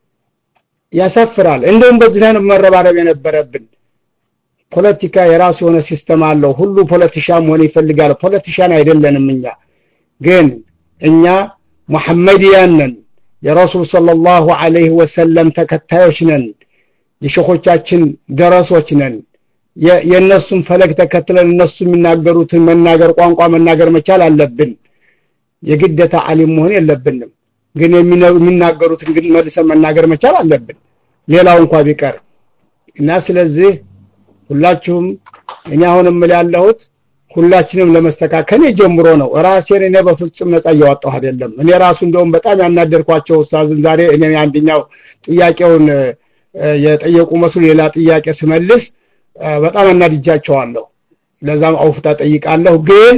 ያሳፍራል እንደውም በዚህ ላይ መረባረብ የነበረብን ፖለቲካ የራሱ የሆነ ሲስተም አለው ሁሉ ፖለቲሻን ሆነ ይፈልጋል ፖለቲሻን አይደለንም እኛ ግን እኛ ሙሐመዲያን ነን የረሱል ሰለላሁ ዐለይሂ ወሰለም ተከታዮች ነን የሸኾቻችን ደረሶች ነን የነሱን ፈለግ ተከትለን እነሱ የሚናገሩትን መናገር ቋንቋ መናገር መቻል አለብን የግዴታ ዓሊም መሆን የለብንም ግን የሚናገሩትን ግን መልሰን መናገር መቻል አለብን ሌላው እንኳን ቢቀር እና ስለዚህ ሁላችሁም እኛ አሁንም ያለሁት ሁላችንም ለመስተካከል ጀምሮ ነው ራሴን እኔ በፍጹም ነፃ ያወጣሁ አይደለም እኔ ራሱ እንደውም በጣም ያናደርኳቸው ኡስታዝን ዛሬ እኔ አንደኛው ጥያቄውን የጠየቁ መስሉ ሌላ ጥያቄ ስመልስ በጣም አናድጃቸዋለሁ ለዛም አውፍታ ጠይቃለሁ ግን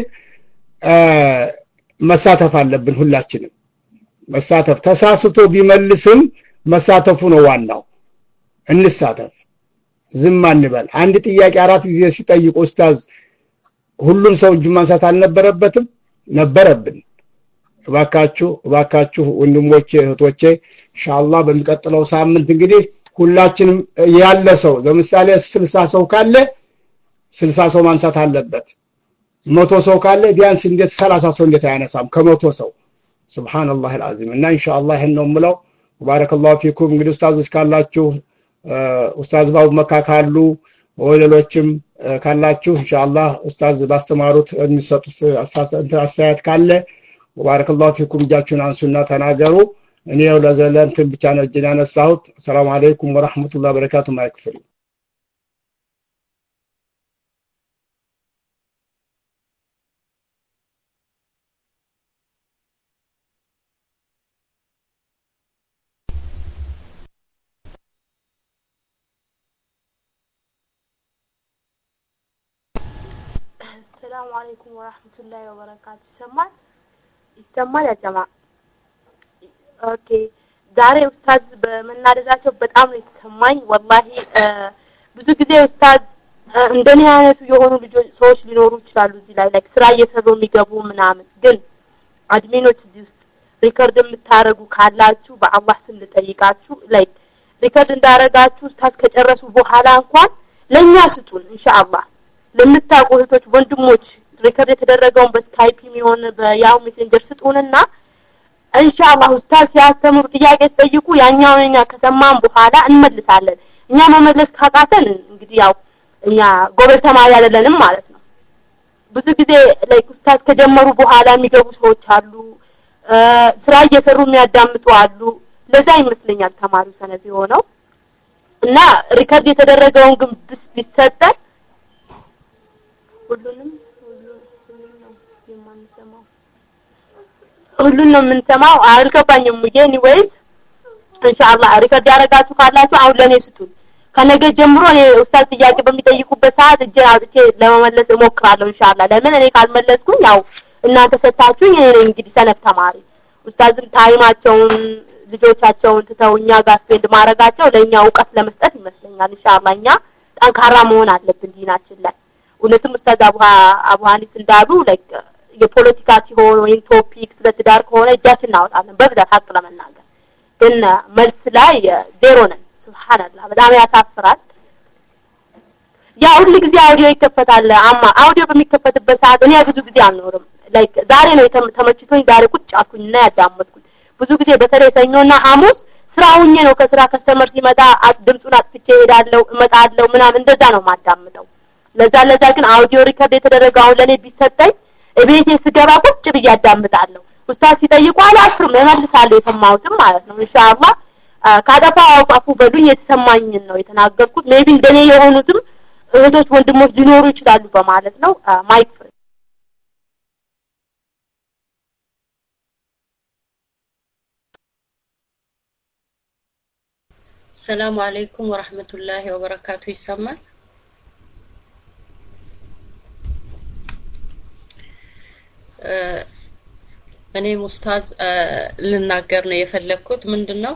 መሳተፍ አለብን ሁላችንም መሳተፍ ተሳስቶ ቢመልስም መሳተፉ ነው ዋናው እንሳተፍ ዝም አንበል አንድ ጥያቄ አራት ጊዜ ሲጠይቁ ኡስታዝ ሁሉም ሰው እጁ ማንሳት አልነበረበትም ነበረብን እባካችሁ እባካችሁ ወንድሞቼ እህቶቼ ኢንሻአላህ በሚቀጥለው ሳምንት እንግዲህ ሁላችንም ያለ ሰው ለምሳሌ ስልሳ ሰው ካለ ስልሳ ሰው ማንሳት አለበት መቶ ሰው ካለ ቢያንስ እንዴት ሰላሳ ሰው እንዴት አያነሳም ከመቶ ሰው ሱብሃንአላህ አልዓዚም እና ኢንሻአላህ ይሄን ነው የምለው ባረከላሁ ፊኩም እንግዲህ ኡስታዞች ካላችሁ ኡስታዝ ባው መካ ካሉ ወለሎችም ካላችሁ ኢንሻአላህ ኡስታዝ ባስተማሩት የሚሰጡት አስተያየት ካለ ባረከላሁ ፊኩም እጃችሁን አንሱና ተናገሩ እኔ ለዘለንትን ብቻ ነው እጅን ያነሳሁት ሰላም አለይኩም ወራህመቱላሂ ወበረካቱ ማይክፍሪ السلام عليكم ورحمة الله وبركاته سمع يسمع يا جماعة اوكي ዛሬ ኡስታዝ በመናደዳቸው በጣም ነው የተሰማኝ ወላሂ ብዙ ጊዜ ኡስታዝ እንደኔ አይነቱ የሆኑ ልጆች ሰዎች ሊኖሩ ይችላሉ እዚህ ላይ ላይክ ስራ እየሰሩ የሚገቡ ምናምን ግን አድሚኖች እዚህ ውስጥ ሪከርድ የምታረጉ ካላችሁ በአላህ ስም ልጠይቃችሁ ላይክ ሪከርድ እንዳረጋችሁ ኡስታዝ ከጨረሱ በኋላ እንኳን ለኛ ስጡን ኢንሻአላህ ለምታውቁ እህቶች ወንድሞች ሪከርድ የተደረገውን በስካይፕ የሚሆን በያው ሜሴንጀር ስጡንና ኢንሻአላህ ኡስታዝ ሲያስተምሩ ጥያቄ ሲጠይቁ ያኛውን እኛ ከሰማን በኋላ እንመልሳለን እኛ መመለስ ካቃተን እንግዲህ ያው እኛ ጎበዝ ተማሪ አይደለንም ማለት ነው ብዙ ጊዜ ላይክ ኡስታዝ ከጀመሩ በኋላ የሚገቡ ሰዎች አሉ ስራ እየሰሩ የሚያዳምጡ አሉ ለዛ ይመስለኛል ተማሪው ሰነፍ የሆነው እና ሪከርድ የተደረገውን ግን ቢሰጠን ሁሉንም ሁሉንም ነው የማንሰማው ሁሉንም ነው የምንሰማው አልገባኝም ግን ወይስ ኢንሻአላህ ሪከርድ ያረጋችሁ ካላችሁ አሁን ለኔ ስጡን ከነገ ጀምሮ እኔ ኡስታዝ ጥያቄ በሚጠይቁበት ሰዓት እጄ አውጥቼ ለመመለስ እሞክራለሁ ኢንሻአላህ ለምን እኔ ካልመለስኩኝ ያው እናንተ ሰጣችሁኝ እኔ እንግዲህ ሰነፍ ተማሪ ኡስታዝም ታይማቸውን ልጆቻቸውን ተተውኛ ጋር ስፔንድ ማረጋቸው ለኛ ዕውቀት ለመስጠት ይመስለኛል ኢንሻአላህ እኛ ጠንካራ መሆን አለብን ዲናችን ላይ እውነትም ኡስታዝ አቡ አቡ ሐኒስ እንዳሉ ላይክ የፖለቲካ ሲሆን ወይም ቶፒክ ስለትዳር ከሆነ እጃችን እናወጣለን በብዛት ሀቅ ለመናገር ግን መልስ ላይ ዜሮ ነን ሱብሃንአላህ በጣም ያሳፍራል ያ ሁሉ ጊዜ አውዲዮ ይከፈታል አማ አውዲዮ በሚከፈትበት ሰዓት እኔ ብዙ ጊዜ አልኖርም ላይክ ዛሬ ነው ተመችቶኝ ዛሬ ቁጭ አልኩኝና ያዳመጥኩት ብዙ ጊዜ በተለይ ሰኞና ሐሙስ ስራውኝ ነው ከስራ ከስተመር ሲመጣ ድምጹን አጥፍቼ ሄዳለሁ እመጣለሁ ምናምን እንደዛ ነው ማዳምጠው ለዛ ለዛ ግን አውዲዮ ሪከርድ የተደረገው ለኔ ቢሰጠኝ እቤቴ ስገባ ቁጭ ብዬ አዳምጣለሁ ኡስታዝ ሲጠይቁ አላፍርም እመልሳለሁ የሰማሁትም ማለት ነው ኢንሻአላህ ካጠፋው አውጣፉ በዱኝ የተሰማኝን ነው የተናገርኩት ሜቢ እንደኔ የሆኑትም እህቶች ወንድሞች ሊኖሩ ይችላሉ በማለት ነው ማይክ السلام عليكم ورحمة الله وبركاته يسمع እኔ ሙስታዝ ልናገር ነው የፈለኩት ምንድነው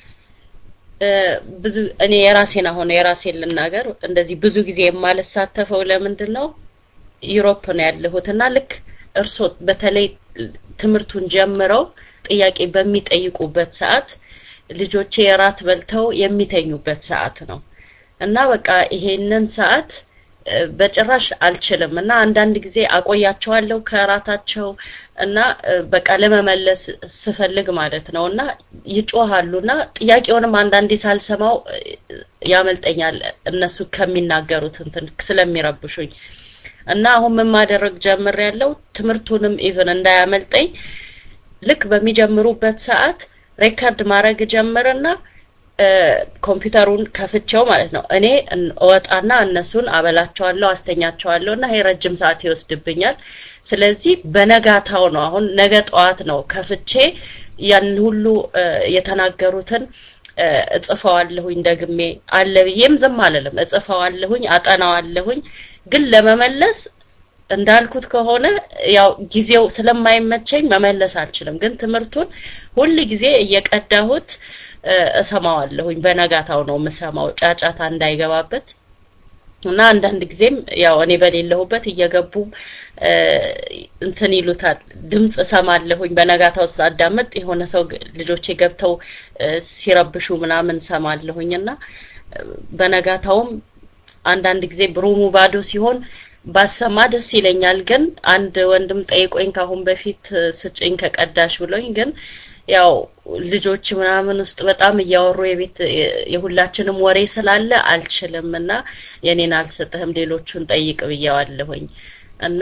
ብዙ እኔ የራሴን አሁን የራሴን ልናገር እንደዚህ ብዙ ጊዜ የማልሳተፈው ለምንድነው ዩሮፕ ነው ያለሁትና ልክ እርሶ በተለይ ትምርቱን ጀምረው ጥያቄ በሚጠይቁበት ሰዓት ልጆቼ የራት በልተው የሚተኙበት ሰዓት ነው እና በቃ ይሄንን ሰዓት በጭራሽ አልችልም እና አንዳንድ ጊዜ አቆያቸዋለሁ ከራታቸው እና በቃ ለመመለስ ስፈልግ ማለት ነውና ይጮሃሉና ጥያቄውንም አንዳንዴ ሳልሰማው ያመልጠኛል እነሱ ከሚናገሩት እንትን ስለሚረብሹኝ እና አሁን ምን ማድረግ ጀምሬያለሁ ትምርቱንም ኢቭን እንዳያመልጠኝ ልክ በሚጀምሩበት ሰዓት ሬከርድ ማድረግ ጀምርና ኮምፒውተሩን ከፍቼው ማለት ነው እኔ ወጣና እነሱን አበላቸዋለሁ አስተኛቸዋለሁና ይሄ ረጅም ሰዓት ይወስድብኛል ስለዚህ በነጋታው ነው አሁን ነገ ጠዋት ነው ከፍቼ ያን ሁሉ የተናገሩትን እጽፈዋለሁኝ ደግሜ አለ ብዬም ዝም አለለም እጽፈዋለሁኝ አጠናዋለሁኝ ግን ለመመለስ እንዳልኩት ከሆነ ያው ጊዜው ስለማይመቸኝ መመለስ አልችልም ግን ትምርቱን ሁሉ ጊዜ እየቀዳሁት እሰማዋለሁኝ በነጋታው ነው መሰማው ጫጫታ እንዳይገባበት እና አንዳንድ ጊዜም ያው እኔ በሌለሁበት እየገቡ እንትን ይሉታል ድምጽ ሰማለሁኝ በነጋታው ሳዳመጥ የሆነ ሰው ልጆቼ ገብተው ሲረብሹ ምናምን ሰማለሁኝና በነጋታውም አንዳንድ ጊዜ ብሩሙ ባዶ ሲሆን ባሰማ ደስ ይለኛል ግን አንድ ወንድም ጠይቆኝ ካሁን በፊት ስጭኝ ከቀዳሽ ብሎኝ ግን ያው ልጆች ምናምን ውስጥ በጣም ያወሩ የቤት የሁላችንም ወሬ ስላለ አልችልምና የኔን አልሰጠህም ሌሎቹን ጠይቅ ብያዋለሁኝ እና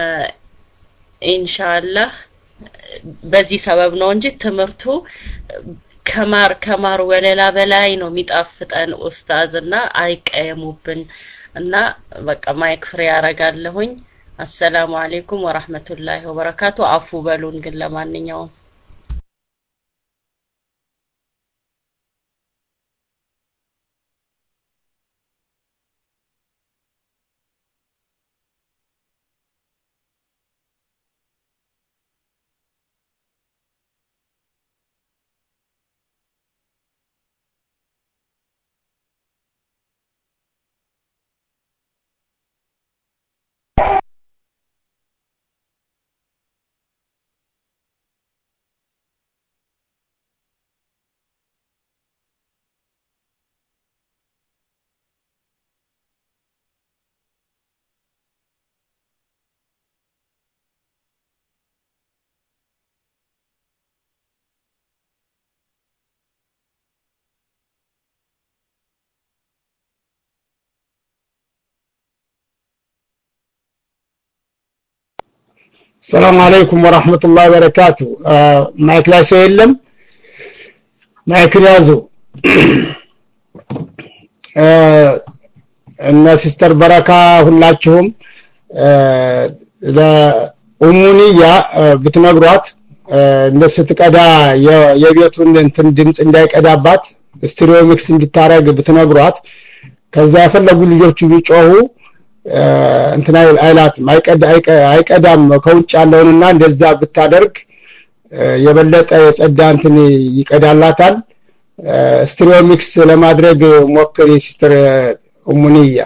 ኢንሻአላህ በዚህ ሰበብ ነው እንጂ ትምርቱ ከማር ከማር ወለላ በላይ ነው የሚጣፍጠን ኡስታዝና አይቀየሙብን እና በቃ ማይክ ፍሬ ያረጋለሁኝ አሰላሙ አለይኩም ወራህመቱላሂ ወበረካቱ አፉ በሉን ግን ለማንኛውም السلام عليكم ورحمة الله وبركاته آه مايك لا سيلم مايك رياضو آه الناس سيستر بركة ሁላችሁም ለኡሙኒያ ብትነግሯት እንደስ ተቀዳ የቤቱን እንትን ድምጽ እንዳይቀዳባት ስቴሪዮ ሚክስ እንድታረግ ብትነግሯት ከዛ ያፈለጉ ልጆቹ ቢጮሁ እንትና አይላት ማይቀዳ አይቀዳም ከውጭ ያለውንና እንደዛ ብታደርግ የበለጠ የጸዳ እንትን ይቀዳላታል ስቴሪዮ ሚክስ ለማድረግ ሞክሪ ሲስተር ኡሙኒያ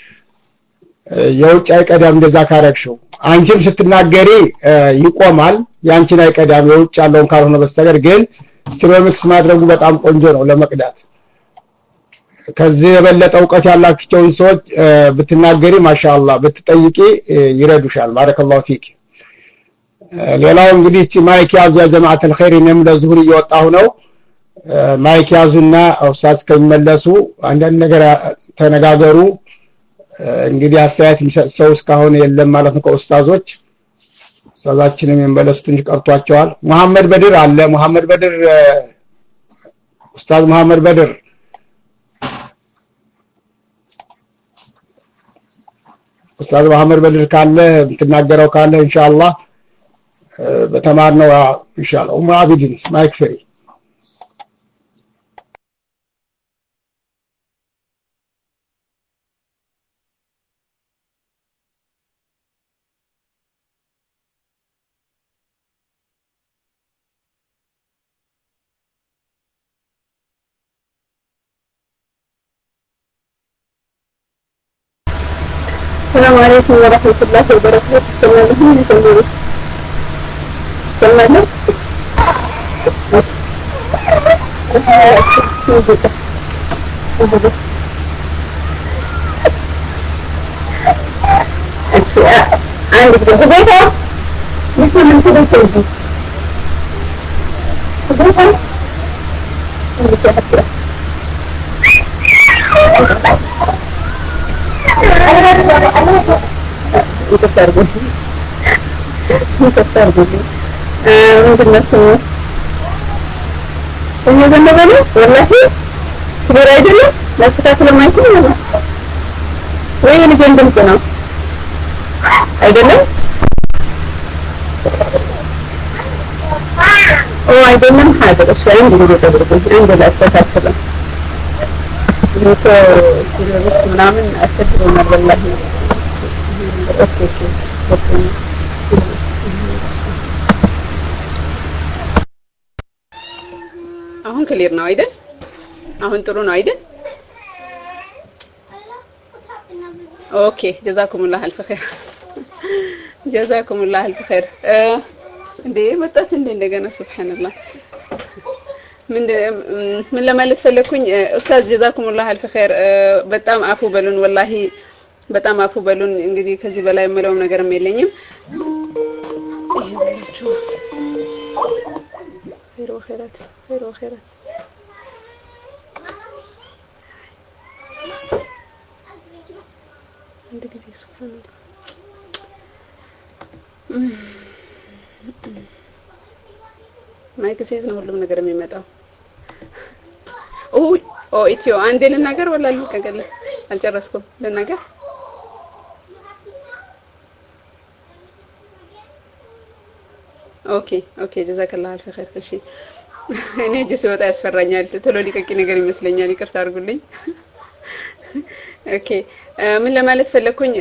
የውጭ አይቀዳም እንደዛ ካረግሽው አንቺም ስትናገሪ ይቆማል ያንቺን አይቀዳም የውጭ ያለውን ካልሆነ በስተቀር ግን ስቴሪዮ ሚክስ ማድረጉ በጣም ቆንጆ ነው ለመቅዳት ከዚህ የበለጠ ዕውቀት ያላችሁን ሰዎች ብትናገሪ ማሻአላህ ብትጠይቂ ይረዱሻል ባረከላሁ ፊክ ሌላው እንግዲህ እስቲ ማይክ ያዙ ያ ጀማዓት الخير እኔም ለዙሁር እየወጣሁ ነው ማይክ ያዙና ኡስታዝ ከመለሱ አንዳንድ ነገር ተነጋገሩ እንግዲህ አስተያየት የሚሰጥ ሰው እስካሁን የለም ማለት ነው ከኡስታዞች ኡስታዛችንም የመለሱት እንጂ ቀርቷቸዋል መሐመድ በድር አለ መሐመድ በድር ኡስታዝ መሐመድ በድር ኡስታዝ መሐመድ በድር ካለ ትናገረው ካለ ኢንሻአላህ በተማርነው ኢንሻአላህ ኡሙ አቢዲን ማይክ ፍሪ السلام عليكم ورحمة الله وبركاته سلام عليكم سلام نقدر هذا مش من كده تجي هذا اللي تحت يكسر يكسر بيجي ممكن نسوي إنه جنبنا والله كبير أيضا لا تكافل ما يكون ولا وين جنبنا كنا أيضا أو أيضا حاجة الشيء عندي اللي تدرسه عندي الأساسات كذا يمكن كذا منامن أستغفر والله أوكي أوكي አሁን ክሊር ነው አይደል አሁን ጥሩ ነው አይደል ኦኬ ጀዛኩሙላህ አልፍ ኸይር ጀዛኩሙላህ አልፍ ኸይር እንዴ መጣች እንዴ እንደገና ሱብሃንአላህ ምን ምን ለማለት ፈለኩኝ ኡስታዝ ጀዛኩሙላህ አልፍ ኸይር በጣም አፉ በሉን ወላሂ በጣም አፉ በሉን እንግዲህ ከዚህ በላይ የምለውም ነገርም የለኝም خير وخيرات خير وخيرات عندك زي سبحان الله ማይክ ሲዝ ነው ሁሉም ነገር የሚመጣው ኦ ኦ ኢትዮ አንዴ ልናገር ወላ ልቀቀለ አልጨረስኩም ልናገር ኦኬ ኦኬ ጀዛከላህ አልፍ ኸይር እሺ እኔ ጀስ ወጣ ያስፈራኛል ቶሎ ሊቀቂ ነገር ይመስለኛል ይቅርታ አድርጉልኝ ኦኬ ምን ለማለት ፈለኩኝ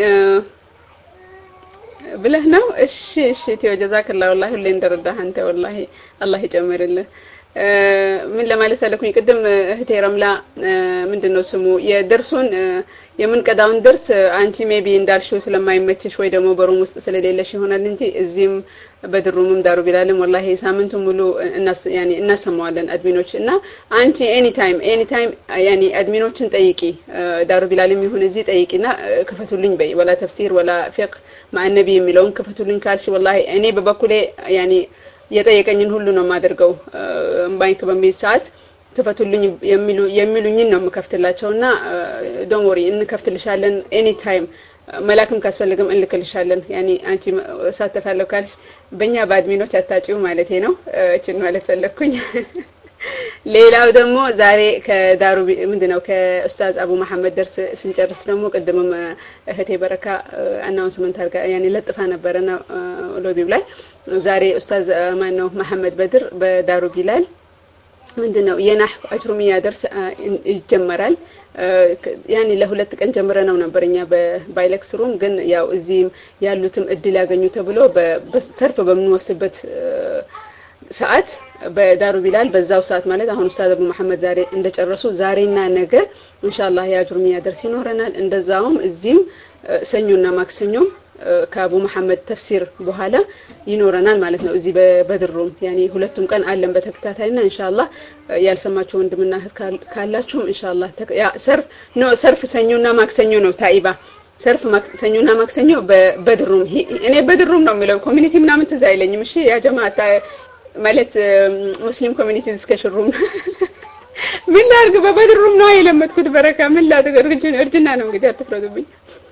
ብለህ ነው እሺ እሺ ቲዮ ጀዛከላህ والله ሁሌ እንደረዳህ አንተ والله አላህ ይጨምርልህ ምን ለማለት ፈለኩኝ ቅድም እህቴ ረምላ ምንድነው ስሙ የደርሱን የምንቀዳውን ደርስ አንቺ ሜቢ እንዳልሽው ስለማይመችሽ ወይ ደግሞ በሩም ውስጥ ስለሌለሽ ይሆናል እንጂ እዚህም በድሩምም ዳሩ ቢላልም والله ሳምንቱ ሙሉ እናስ ያኒ እናሰማዋለን አድሚኖች እና አንቺ ኤኒ ታይም ኤኒ ታይም ያኒ አድሚኖችን ጠይቂ ዳሩ ቢላልም ይሁን እዚህ ጠይቂና ክፈቱልኝ በይ ወላ ተፍሲር ወላ ፊቅህ ማዕነቢ የሚለውን ክፈቱልኝ ካልሽ والله እኔ በበኩሌ ያኒ የጠየቀኝን ሁሉ ነው ማደርገው ባንክ በሚል ሰዓት ክፈቱልኝ የሚሉ የሚሉኝን ነው መከፍትላቸውና ዶንት ወሪ እንከፍትልሻለን ኤኒ ታይም መላክም ካስፈልግም እንልክልሻለን ያኒ አንቺ ሳተፋለው ካልሽ በእኛ ባድሚኖች አታጪው ማለቴ ነው እቺን ማለት ፈለኩኝ ሌላው ደግሞ ዛሬ ከዳሩ ምንድነው ከኡስታዝ አቡ መሐመድ ደርስ ስንጨርስ ደግሞ ቀደምም እህቴ በረካ አናውንስመንት አርጋ ያኒ ለጥፋ ነበርና ሎቢው ላይ ዛሬ ኡስታዝ ማን ነው መሐመድ በድር በዳሩ ቢላል ምንድነው የናህ አጅሩሚያ ደርስ ይጀመራል ያኒ ለሁለት ቀን ጀምረናው ነበርኛ በባይሌክስ ሩም ግን ያው እዚህም ያሉትም እድል ያገኙ ተብሎ በሰርፍ በምንወስበት ሰዓት በዳሩ ቢላል በዛው ሰዓት ማለት አሁን ኡስታዝ አቡ መሐመድ ዛሬ እንደጨረሱ ዛሬና ነገ ኢንሻአላህ ያጅሩሚያ ደርስ ይኖረናል እንደዛውም እዚህም ሰኞና ማክሰኞ ከአቡ መሐመድ ተፍሲር በኋላ ይኖረናል ማለት ነው እዚህ በበድሩም ያኒ ሁለቱም ቀን አለን በተከታታይና ኢንሻአላህ ያልሰማችሁ ወንድምና እህት ካላችሁም ኢንሻአላህ ያ ሰርፍ ኖ ሰርፍ ሰኞና ማክሰኞ ነው ታይባ ሰርፍ ማክሰኞና ማክሰኞ በበድሩም እኔ በድሩም ነው የሚለው ኮሚኒቲ ምናምን ትዝ አይለኝም እሺ ያ ጀማዓ ማለት ሙስሊም ኮሚኒቲ ዲስከሽን ምን ላድርግ በበድሩም ነው የለመድኩት በረካ ምን ላድርግ እርጅና ነው እንግዲህ አትፍረዱብኝ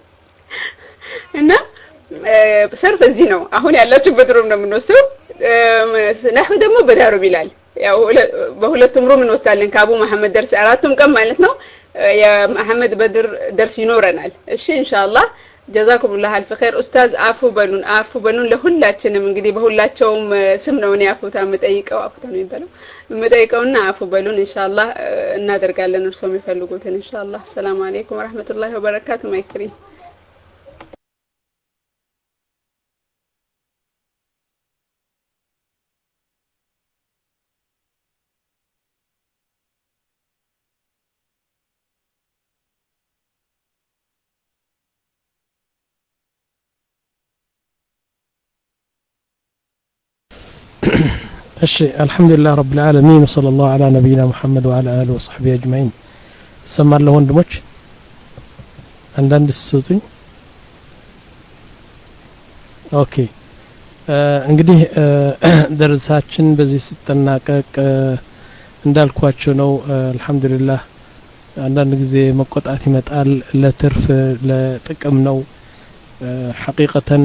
እና ሰርፍ እዚህ ነው አሁን ያላችሁ በድሩም ነው የምንወስደው ነህው ደግሞ በዳሩ ቢላል ያው በሁለቱም ሩም እንወስዳለን ከአቡ መሐመድ ደርስ አራቱም ቀን ማለት ነው የመሐመድ በድር ደርስ ይኖረናል እሺ ኢንሻአላህ ጀዛኩሙላህ አልፍ ኸይር ኡስታዝ አፉ በሉን አፉ በሉን ለሁላችንም እንግዲህ በሁላቸውም ስም ነው እኔ አፉታ መጠይቀው አፉታ ነው የሚባለው መጠይቀውና አፉ በሉን ኢንሻአላህ እናደርጋለን እርሶ የሚፈልጉትን ኢንሻአላህ ሰላም አለይኩም ወራህመቱላሂ ወበረካቱ ማይክሪ እሺ አልহামዱሊላህ ረብል ዓለሚን ወሰለላሁ ዐላ ነብይና መሐመድ ወዐላ አሊሂ ወሰህቢሂ አጅማኢን ሰማለሁ ወንድሞች አንዳንድ ስጡኝ ኦኬ እንግዲህ ደረሳችን በዚህ ሲጠናቀቅ እንዳልኳችሁ ነው አልহামዱሊላህ አንዳንድ ጊዜ መቆጣት ይመጣል ለትርፍ ለጥቅም ነው ሐቂቀተን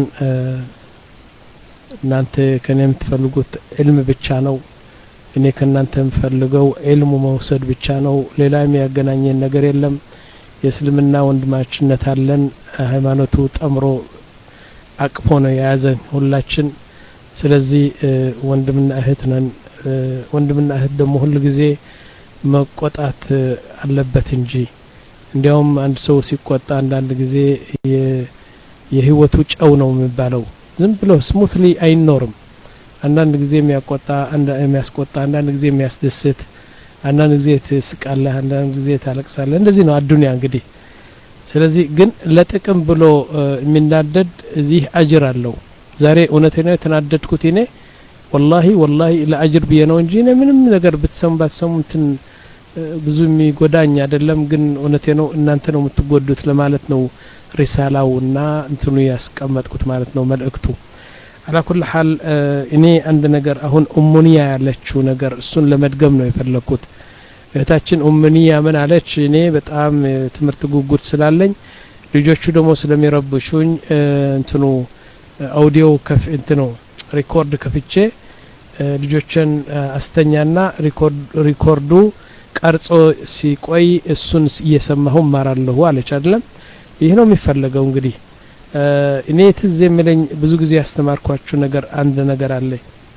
እናንተ ከኔ የምትፈልጉት ዕልም ብቻ ነው እኔ ከናንተ የምፈልገው ዕልሙ መውሰድ ብቻ ነው ሌላ የሚያገናኘን ነገር የለም የእስልምና ወንድማችነት አለን ሃይማኖቱ ጠምሮ አቅፎ ነው የያዘን ሁላችን ስለዚህ ወንድምና እህት ነን ወንድምና እህት ደግሞ ሁሉ ጊዜ መቆጣት አለበት እንጂ እንዲያውም አንድ ሰው ሲቆጣ አንዳንድ ጊዜ የህይወቱ ጨው ነው የሚባለው ዝም ብሎ ስሙትሊ አይኖርም አንዳንድ ጊዜ የሚያቆጣ አንዳንድ የሚያስቆጣ አንዳንድ ጊዜ የሚያስደስት አንዳንድ ጊዜ ትስቃለህ አንዳንድ ጊዜ ታለቅሳለህ እንደዚህ ነው አዱንያ እንግዲህ ስለዚህ ግን ለጥቅም ብሎ የሚናደድ እዚህ አጅር አለው ዛሬ እውነቴ ነው የተናደድኩት እኔ والله والله ለአጅር ብዬ ነው እንጂ እኔ ምንም ነገር ብትሰሙ ባትሰሙ እንትን ብዙ የሚጎዳኝ አይደለም ግን እውነቴ ነው እናንተ ነው የምትጎዱት ለማለት ነው ሪሳላውና እንትኑ ያስቀመጥኩት ማለት ነው መልእክቱ على كل حال እኔ አንድ ነገር አሁን ኡሙኒያ ያለችው ነገር እሱን ለመድገም ነው የፈለኩት እህታችን ኡሙኒያ ምን አለች እኔ በጣም ትምህርት ጉጉት ስላለኝ ልጆቹ ደግሞ ስለሚረብሹኝ እንትኑ አውዲዮ ከፍ እንትኑ ሪኮርድ ከፍቼ ልጆችን አስተኛና ሪኮርድ ሪኮርዱ ቀርጾ ሲቆይ እሱን እየሰማሁ ማራለሁ አለች አይደለም ይሄ ነው የሚፈልገው እንግዲህ እኔ ትዝ የሚለኝ ብዙ ጊዜ ያስተማርኳችሁ ነገር አንድ ነገር አለ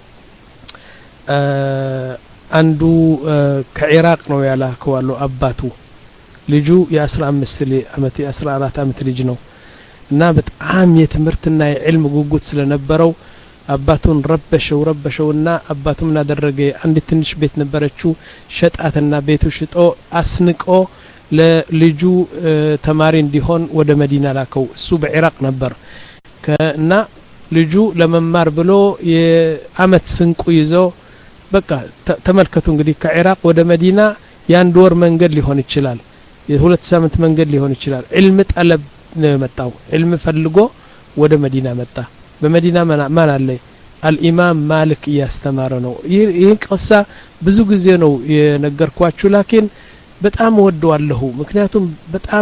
አንዱ ከኢራቅ ነው ያላከዋለው አባቱ ልጁ የ15 አመት የ14 አመት ልጅ ነው እና በጣም የትምህርትና የዕልም ጉጉት ስለነበረው አባቱን ረበሸው ረበሸውና አባቱ ምን አደረገ አንድ ትንሽ ቤት ነበረችው ሸጣትና ቤቱ ሽጦ አስንቆ ለልጁ ተማሪ እንዲሆን ወደ መዲና ላከው እሱ በኢራቅ ነበር እና ልጁ ለመማር ብሎ የአመት ስንቁ ይዞ በቃ ተመልከቱ እንግዲህ ከኢራቅ ወደ መዲና የአንድ ወር መንገድ ሊሆን ይችላል የሁለት ሳምንት መንገድ ሊሆን ይችላል ዕልም ጠለብ ነው የመጣው ዕልም ፈልጎ ወደ መዲና መጣ በመዲና ማን አለ አልኢማም ማሊክ ያስተማረ ነው ይህ ቅሳ ብዙ ጊዜ ነው የነገርኳችሁ ላኪን በጣም ወደዋለሁ ምክንያቱም በጣም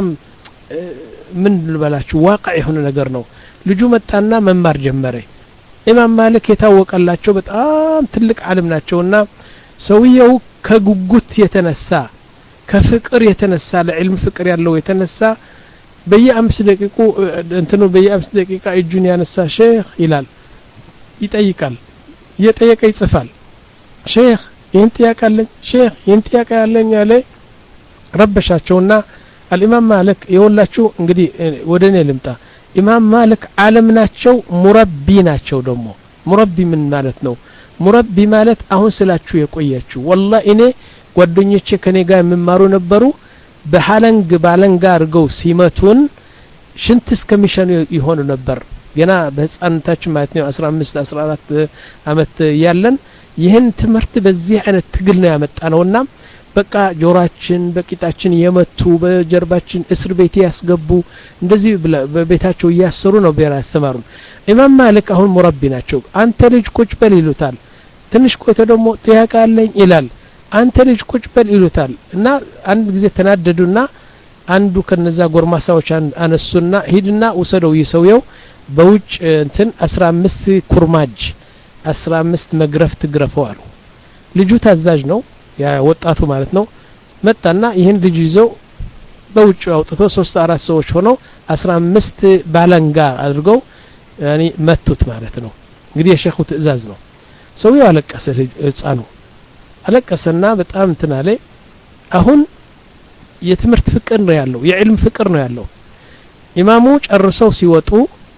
ምን ልበላችሁ ዋقع የሆነ ነገር ነው ልጁ መጣና መማር ጀመረ ኢማም ማሊክ የታወቀላቸው በጣም ትልቅ ዓለም ናቸውና ሰውየው ከጉጉት የተነሳ ከፍቅር የተነሳ ለዕልም ፍቅር ያለው የተነሳ በየአምስት ደቂቃ እንትኑ በየአምስት ደቂቃ እጁን ያነሳ ሼክ ይላል ይጠይቃል እየጠየቀ ይጽፋል ሼክ ይህን ጥያቄ አለኝ ሼክ ይህን ጥያቄ አለኝ ያለ ረበሻቸውና الامام مالك የወላችሁ እንግዲህ ወደኔ ልምጣ ኢማም ማሊክ ዓለም ናቸው ሙረቢ ናቸው ደግሞ ሙረቢ ምን ማለት ነው ሙረቢ ማለት አሁን ስላችሁ የቆያችሁ والله እኔ ጓደኞቼ ከኔ ጋር የሚማሩ ነበሩ በሐለንግ ባለንጋ አርገው ሲመቱን ሽንት እስከሚሸኑ ይሆኑ ነበር ገና በህፃንታችን ማለት ነው አስራ አምስት አስራ አራት አመት ያለን ይህን ትምህርት በዚህ አይነት ትግል ነው ያመጣነውና በቃ ጆራችን በቂጣችን የመቱ በጀርባችን እስር ቤት ያስገቡ እንደዚህ በቤታቸው ያሰሩ ነው ቢራ ያስተማሩን ኢማም ማሊክ አሁን ሙረቢ ናቸው አንተ ልጅ ቁጭ በል ይሉታል ትንሽ ቆይቶ ደግሞ ጥያቄ አለኝ ይላል አንተ ልጅ ቁጭ በል ይሉታል እና አንድ ጊዜ ተናደዱና አንዱ ከነዛ ጎርማሳዎች አነሱና ሂድና ወሰደው ይሰውየው በውጭ እንትን አስራ አምስት ኩርማጅ አስራ አምስት መግረፍት ግረፈው አሉ ልጁ ታዛዥ ነው ያ ወጣቱ ማለት ነው መጣና ይሄን ልጅ ይዞ በውጭ አውጥቶ ሶስት አራት ሰዎች ሆነው አስራ አምስት ባለንጋ አድርገው ያኒ መቱት ማለት ነው እንግዲህ የሼኹ ትእዛዝ ነው ሰውየው አለቀሰ ህፃኑ አለቀሰና በጣም ተናለ አሁን የትምህርት ፍቅር ነው ያለው የዕልም ፍቅር ነው ያለው ኢማሙ ጨርሰው ሲወጡ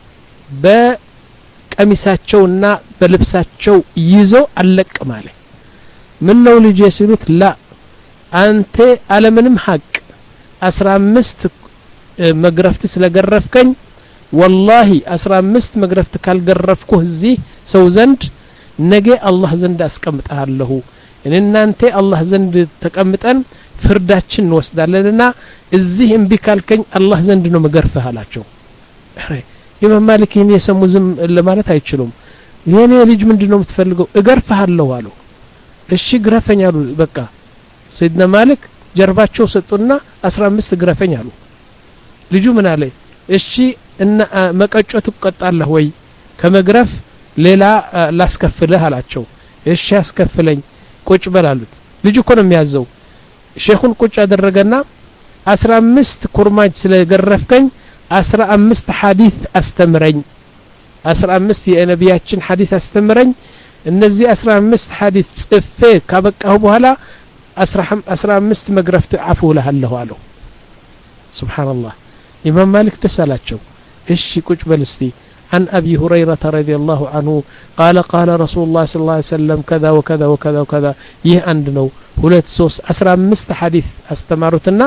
በቀሚሳቸውና በልብሳቸው ይዘው አለቅ ማለት ምን ነው ልጅ ሲሉት ላ አንተ ዓለምንም ሐቅ አስራ አምስት መግረፍት ስለገረፍከኝ والله አስራ አምስት መግረፍት ካልገረፍኩ እዚህ ሰው ዘንድ ነገ አላህ ዘንድ አስቀምጣለሁ እናንተ አላህ ዘንድ ተቀምጠን ፍርዳችን ወስዳለንና እዚህ እምቢ ካልከኝ አላህ ዘንድ ነው መገርፈህ አላቸው ኢማም ማሊክ ይሄን የሰሙ ዝም ለማለት አይችሉም የኔ ልጅ ምንድነው የምትፈልገው እገርፍሃለሁ አሉ እሺ ግረፈኝ አሉ በቃ ሰይድና ማሊክ ጀርባቸው ሰጡና አስራ አምስት ግረፈኝ አሉ ልጁ ምን አለ እሺ እና መቀጮ ትቆጣለህ ወይ ከመግረፍ ሌላ ላስከፍልህ አላቸው እሺ ያስከፍለኝ ቁጭ በላሉት ልጁ እኮ ነው የሚያዘው ሼኹን ቁጭ አደረገና አስራ አምስት ኩርማጅ ስለገረፍከኝ አስራ አምስት ሐዲስ አስተምረኝ አስራ አምስት የነቢያችን ሐዲስ አስተምረኝ እነዚህ አስራ አምስት ሐዲስ ጽፌ ካበቃሁ በኋላ አስራ አምስት መግረፍት አፉ ለሃለሁ አለው ሱብሃንአላህ ኢማም ማሊክ ተሰላቸው እሺ ቁጭ በል እስቲ عن أبي هريرة رضي الله عنه قال قال رسول الله صلى الله عليه وسلم كذا وكذا وكذا وكذا يه عندنا ሁለት ሶስት አስራ አምስት ሐዲስ አስተማሩትና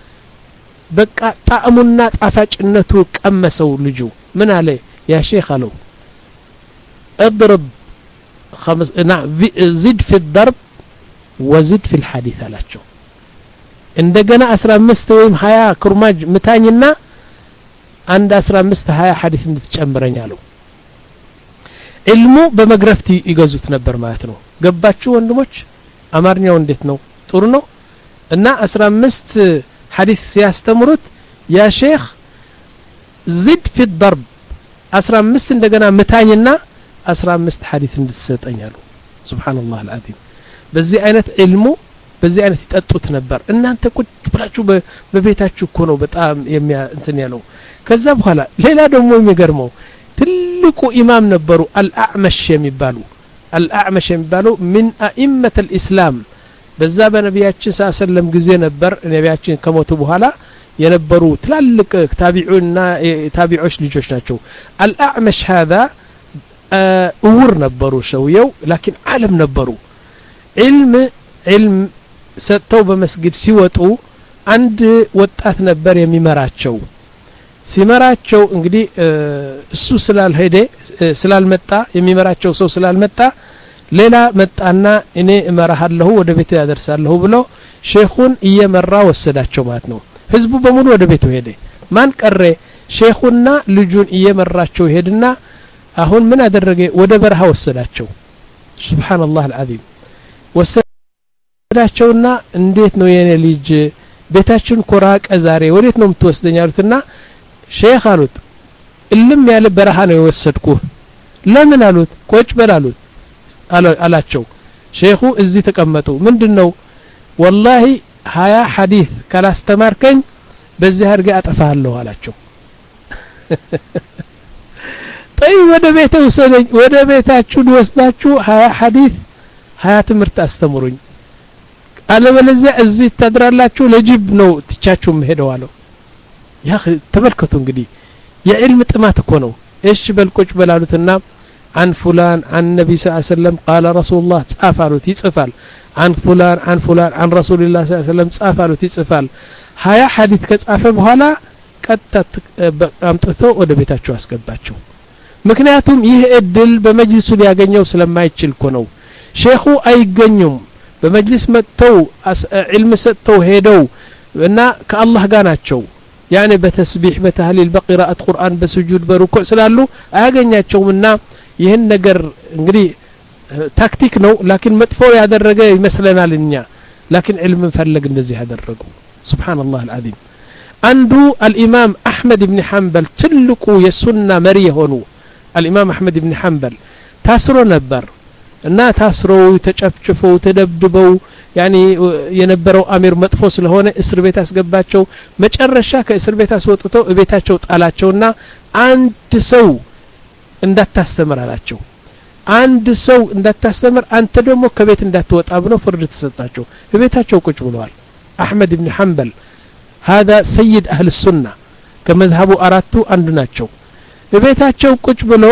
በቃ ጣዕሙና ጣፋጭነቱ ቀመሰው ልጁ ምን አለ ያ ሼኽ አለው اضرب خمس نعم زد في الضرب وزد في الحديث አላቸው እንደገና አስራ አምስት ወይም ሀያ ኩርማጅ ምታኝና አንድ አስራ አምስት ሀያ ሐዲስ እንድትጨምረኝ አለው ኢልሙ በመግረፍት ይገዙት ነበር ማለት ነው ገባችሁ ወንድሞች አማርኛው እንዴት ነው ጥሩ ነው እና አስራ አምስት ሐዲስ ሲያስተምሩት ያ ሼኽ زد في الضرب አስራ አምስት እንደገና ምታኝና አስራ አምስት ሐዲስ እንድትሰጠኝ አለው ሱብሃንአላህ አልዓዚም በዚህ አይነት ኢልሙ በዚህ አይነት ይጠጡት ነበር እናንተ ቁጭ ብላችሁ በቤታችሁ እኮ ነው በጣም የሚያ እንትን ያለው ከዛ በኋላ ሌላ ደግሞ የሚገርመው ትልቁ ኢማም ነበሩ አልአዕመሽ የሚባሉ አልአዕመሽ የሚባሉ من ائمه الاسلام በዛ በነቢያችን ሰለላሁ ጊዜ ነበር ነቢያችን ከሞቱ በኋላ የነበሩ ትላልቅ ታቢዑና ታቢዖች ልጆች ናቸው አልአዕመሽ هذا እውር ነበሩ ሰውየው لكن ዓለም ነበሩ علم علم ሰጥተው በመስጊድ ሲወጡ አንድ ወጣት ነበር የሚመራቸው ሲመራቸው እንግዲህ እሱ ስላልሄደ ስላልመጣ የሚመራቸው ሰው ስላልመጣ ሌላ መጣና እኔ እመራሃለሁ ወደ ቤት ያደርሳለሁ ብሎ ሼኹን እየመራ ወሰዳቸው ማለት ነው ህዝቡ በሙሉ ወደ ቤቱ ሄደ ማን ቀረ ሼኹና ልጁን እየመራቸው ሄድና አሁን ምን አደረገ ወደ በረሃ ወሰዳቸው ሱብሃንአላህ አልዓዚም ወሰዳቸውና እንዴት ነው የኔ ልጅ ቤታችን ኮራቀ ዛሬ ወዴት ነው የምትወስደኝ አሉትና ሼኽ አሉት እልም ያለ በረሃ ነው የወሰድኩህ ለምን አሉት ቁጭ በል አሉት አላቸው ሼኹ እዚህ ተቀመጡ ምንድነው ወላሂ ሀያ ሐዲስ ካላስተማርከኝ በዚህ አድርገህ አጠፋለሁ አላቸው طيب ወደ ቤቱ ወሰደኝ ወደ ቤታችሁ ወስዳችሁ ሀያ ሐዲስ ሀያ ትምህርት አስተምሩኝ አለበለዚያ እዚህ ተድራላችሁ ለጅብ ነው ትቻችሁ መሄደው አለው ያ ተመልከቱ እንግዲህ የዕልም ጥማት እኮ ነው እሺ በልቆጭ በላሉትና عن فلان عن النبي صلى الله عليه وسلم قال رسول الله ጻፋሉት ይጽፋል عن فلان عن فلان عن رسول الله صلى الله عليه وسلم ጻፋሉት ይጽፋል ሀያ ሐዲስ ከጻፈ በኋላ ቀጥታ አምጥቶ ወደ ቤታቸው አስገባቸው ምክንያቱም ይህ እድል በመጅልሱ ሊያገኘው ስለማይችል እኮ ነው ሼኹ አይገኙም በመጅልስ መጥተው ዒልም ሰጥተው ሄደው እና ከአላህ ጋር ናቸው ያኔ በተስቢህ በተህሊል በቂራአት ቁርአን በስጁድ በሩኩዕ ስላሉ አያገኛቸውምና ይህን ነገር እንግዲህ ታክቲክ ነው ላኪን መጥፎ ያደረገ ይመስለናል እኛ ላኪን ዒልም ፈለግ እንደዚህ ያደረጉ ሱብሃንአላህ አልዓዚም አንዱ አልኢማም አህመድ ኢብኑ ሐንበል ትልቁ የሱና መሪ ሆኑ አልኢማም አህመድ ኢብኑ ሐንበል ታስሮ ነበር እና ታስረው ተጨፍጭፈው ተደብድበው ያኒ የነበረው አሚር መጥፎ ስለሆነ እስር ቤት አስገባቸው መጨረሻ ከእስር ቤት አስወጥተው እቤታቸው ጣላቸውና አንድ ሰው እንዳታስተምር አላቸው አንድ ሰው እንዳታስተምር አንተ ደግሞ ከቤት እንዳትወጣ ብሎ ፍርድ ተሰጣቸው እቤታቸው ቁጭ ብለዋል አህመድ ኢብኑ ሐንበል هذا سيد اهل السنه ከመዝሐቡ አራቱ አንዱ ናቸው እቤታቸው ቁጭ ብለው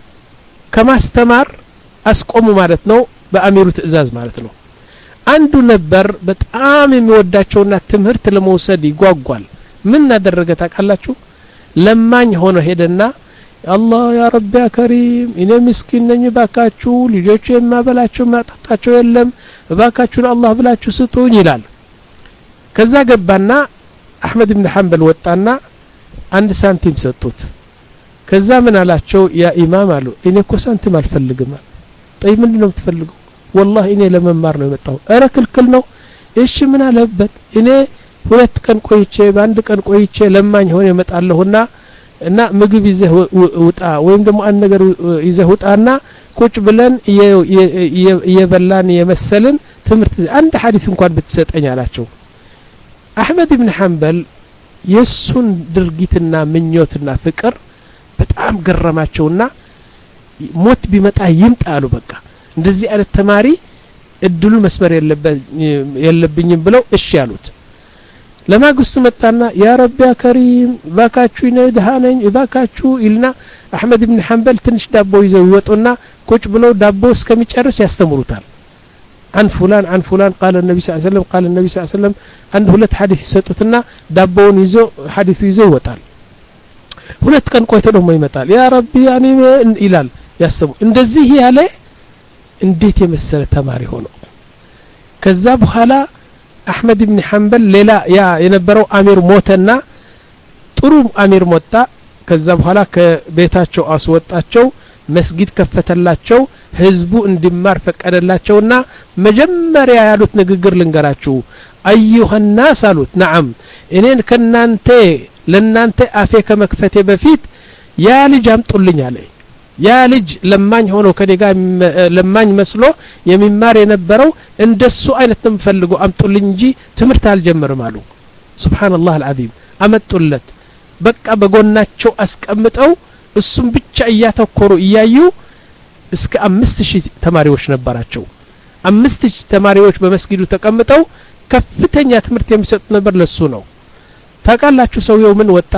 ከማስተማር አስቆሙ ማለት ነው በአሚሩ ትእዛዝ ማለት ነው አንዱ ነበር በጣም የሚወዳቸውና ትምህርት ለመውሰድ ይጓጓል ምን አደረገ ታውቃላችሁ ለማኝ ሆኖ ሄደና አላህ ያ ረቢ ያ ከሪም እኔ ምስኪን ነኝ ባካችሁ ልጆቼ የማበላቸው ማጣጣቸው የለም ባካችሁ አላህ ብላችሁ ስጡኝ ይላል ከዛ ገባና አህመድ ኢብኑ ሐንበል ወጣና አንድ ሳንቲም ሰጡት ከዛ ምን አላቸው ያ ኢማም አሉ እኔ እኮ ሳንቲም አልፈልግም طيب ምንድነው የምትፈልገው والله እኔ ለመማር ነው የመጣው አረ ክልክል ነው እሺ ምን አለበት እኔ ሁለት ቀን ቆይቼ በአንድ ቀን ቆይቼ ለማኝ ሆነ እመጣለሁና እና ምግብ ይዘህ ውጣ ወይም ደግሞ አንድ ነገር ይዘህ ውጣና ቁጭ ብለን የበላን የመሰለን ትምርት አንድ ሐዲስ እንኳን ብትሰጠኝ አላቸው አህመድ ኢብኑ ሐንበል የሱን ድርጊትና ምኞትና ፍቅር በጣም ገረማቸውና ሞት ቢመጣ ይምጣሉ በቃ እንደዚህ አይነት ተማሪ እድሉ መስመር የለብኝም ብለው እሺ ያሉት ለማግስቱ መጣና ያ ረቢ ያ ከሪም ባካቹ ይነድሃነኝ ባካቹ ኢልና አህመድ ኢብኑ ሐንበል ትንሽ ዳቦ ይዘው ይወጡና ቁጭ ብለው ዳቦ እስከሚጨርስ ያስተምሩታል عن فلان عن فلان قال النبي صلى الله عليه وسلم قال النبي صلى الله عليه وسلم عند ሁለት ሐዲስ ይሰጡትና ዳቦውን ይዞ ሐዲሱ ይዞ ይወጣል ሁለት ቀን ቆይቶ ደግሞ ይመጣል ያ ረቢ ያኒ ይላል ያሰቡ እንደዚህ ያለ እንዴት የመሰለ ተማሪ ሆኖ ከዛ በኋላ አህመድ ኢብኑ ሐንበል ሌላ ያ የነበረው አሚር ሞተና ጥሩ አሚር ሞታ ከዛ በኋላ ከቤታቸው አስወጣቸው መስጊድ ከፈተላቸው ህዝቡ እንዲማር ፈቀደላቸውና መጀመሪያ ያሉት ንግግር ልንገራችሁ አዩሃ الناس አሉት نعم እኔን ከናንተ ለናንተ አፌ ከመክፈቴ በፊት ያ ልጅ አምጡልኝ አለ ያ ልጅ ለማኝ ሆኖ ከደጋ ለማኝ መስሎ የሚማር የነበረው እንደሱ አይነት ነው ፈልጎ አምጡልኝ እንጂ ትምርት አልጀመረም አሉ ሱብሃንአላህ አልዓዚም አመጡለት በቃ በጎናቸው አስቀምጠው እሱም ብቻ እያተኮሩ እያዩ እስከ አምስት ሺህ ተማሪዎች ነበራቸው አምስት ሺህ ተማሪዎች በመስጊዱ ተቀምጠው ከፍተኛ ትምርት የሚሰጡ ነበር ለሱ ነው ታቃላችሁ ሰውየው ምን ወጣ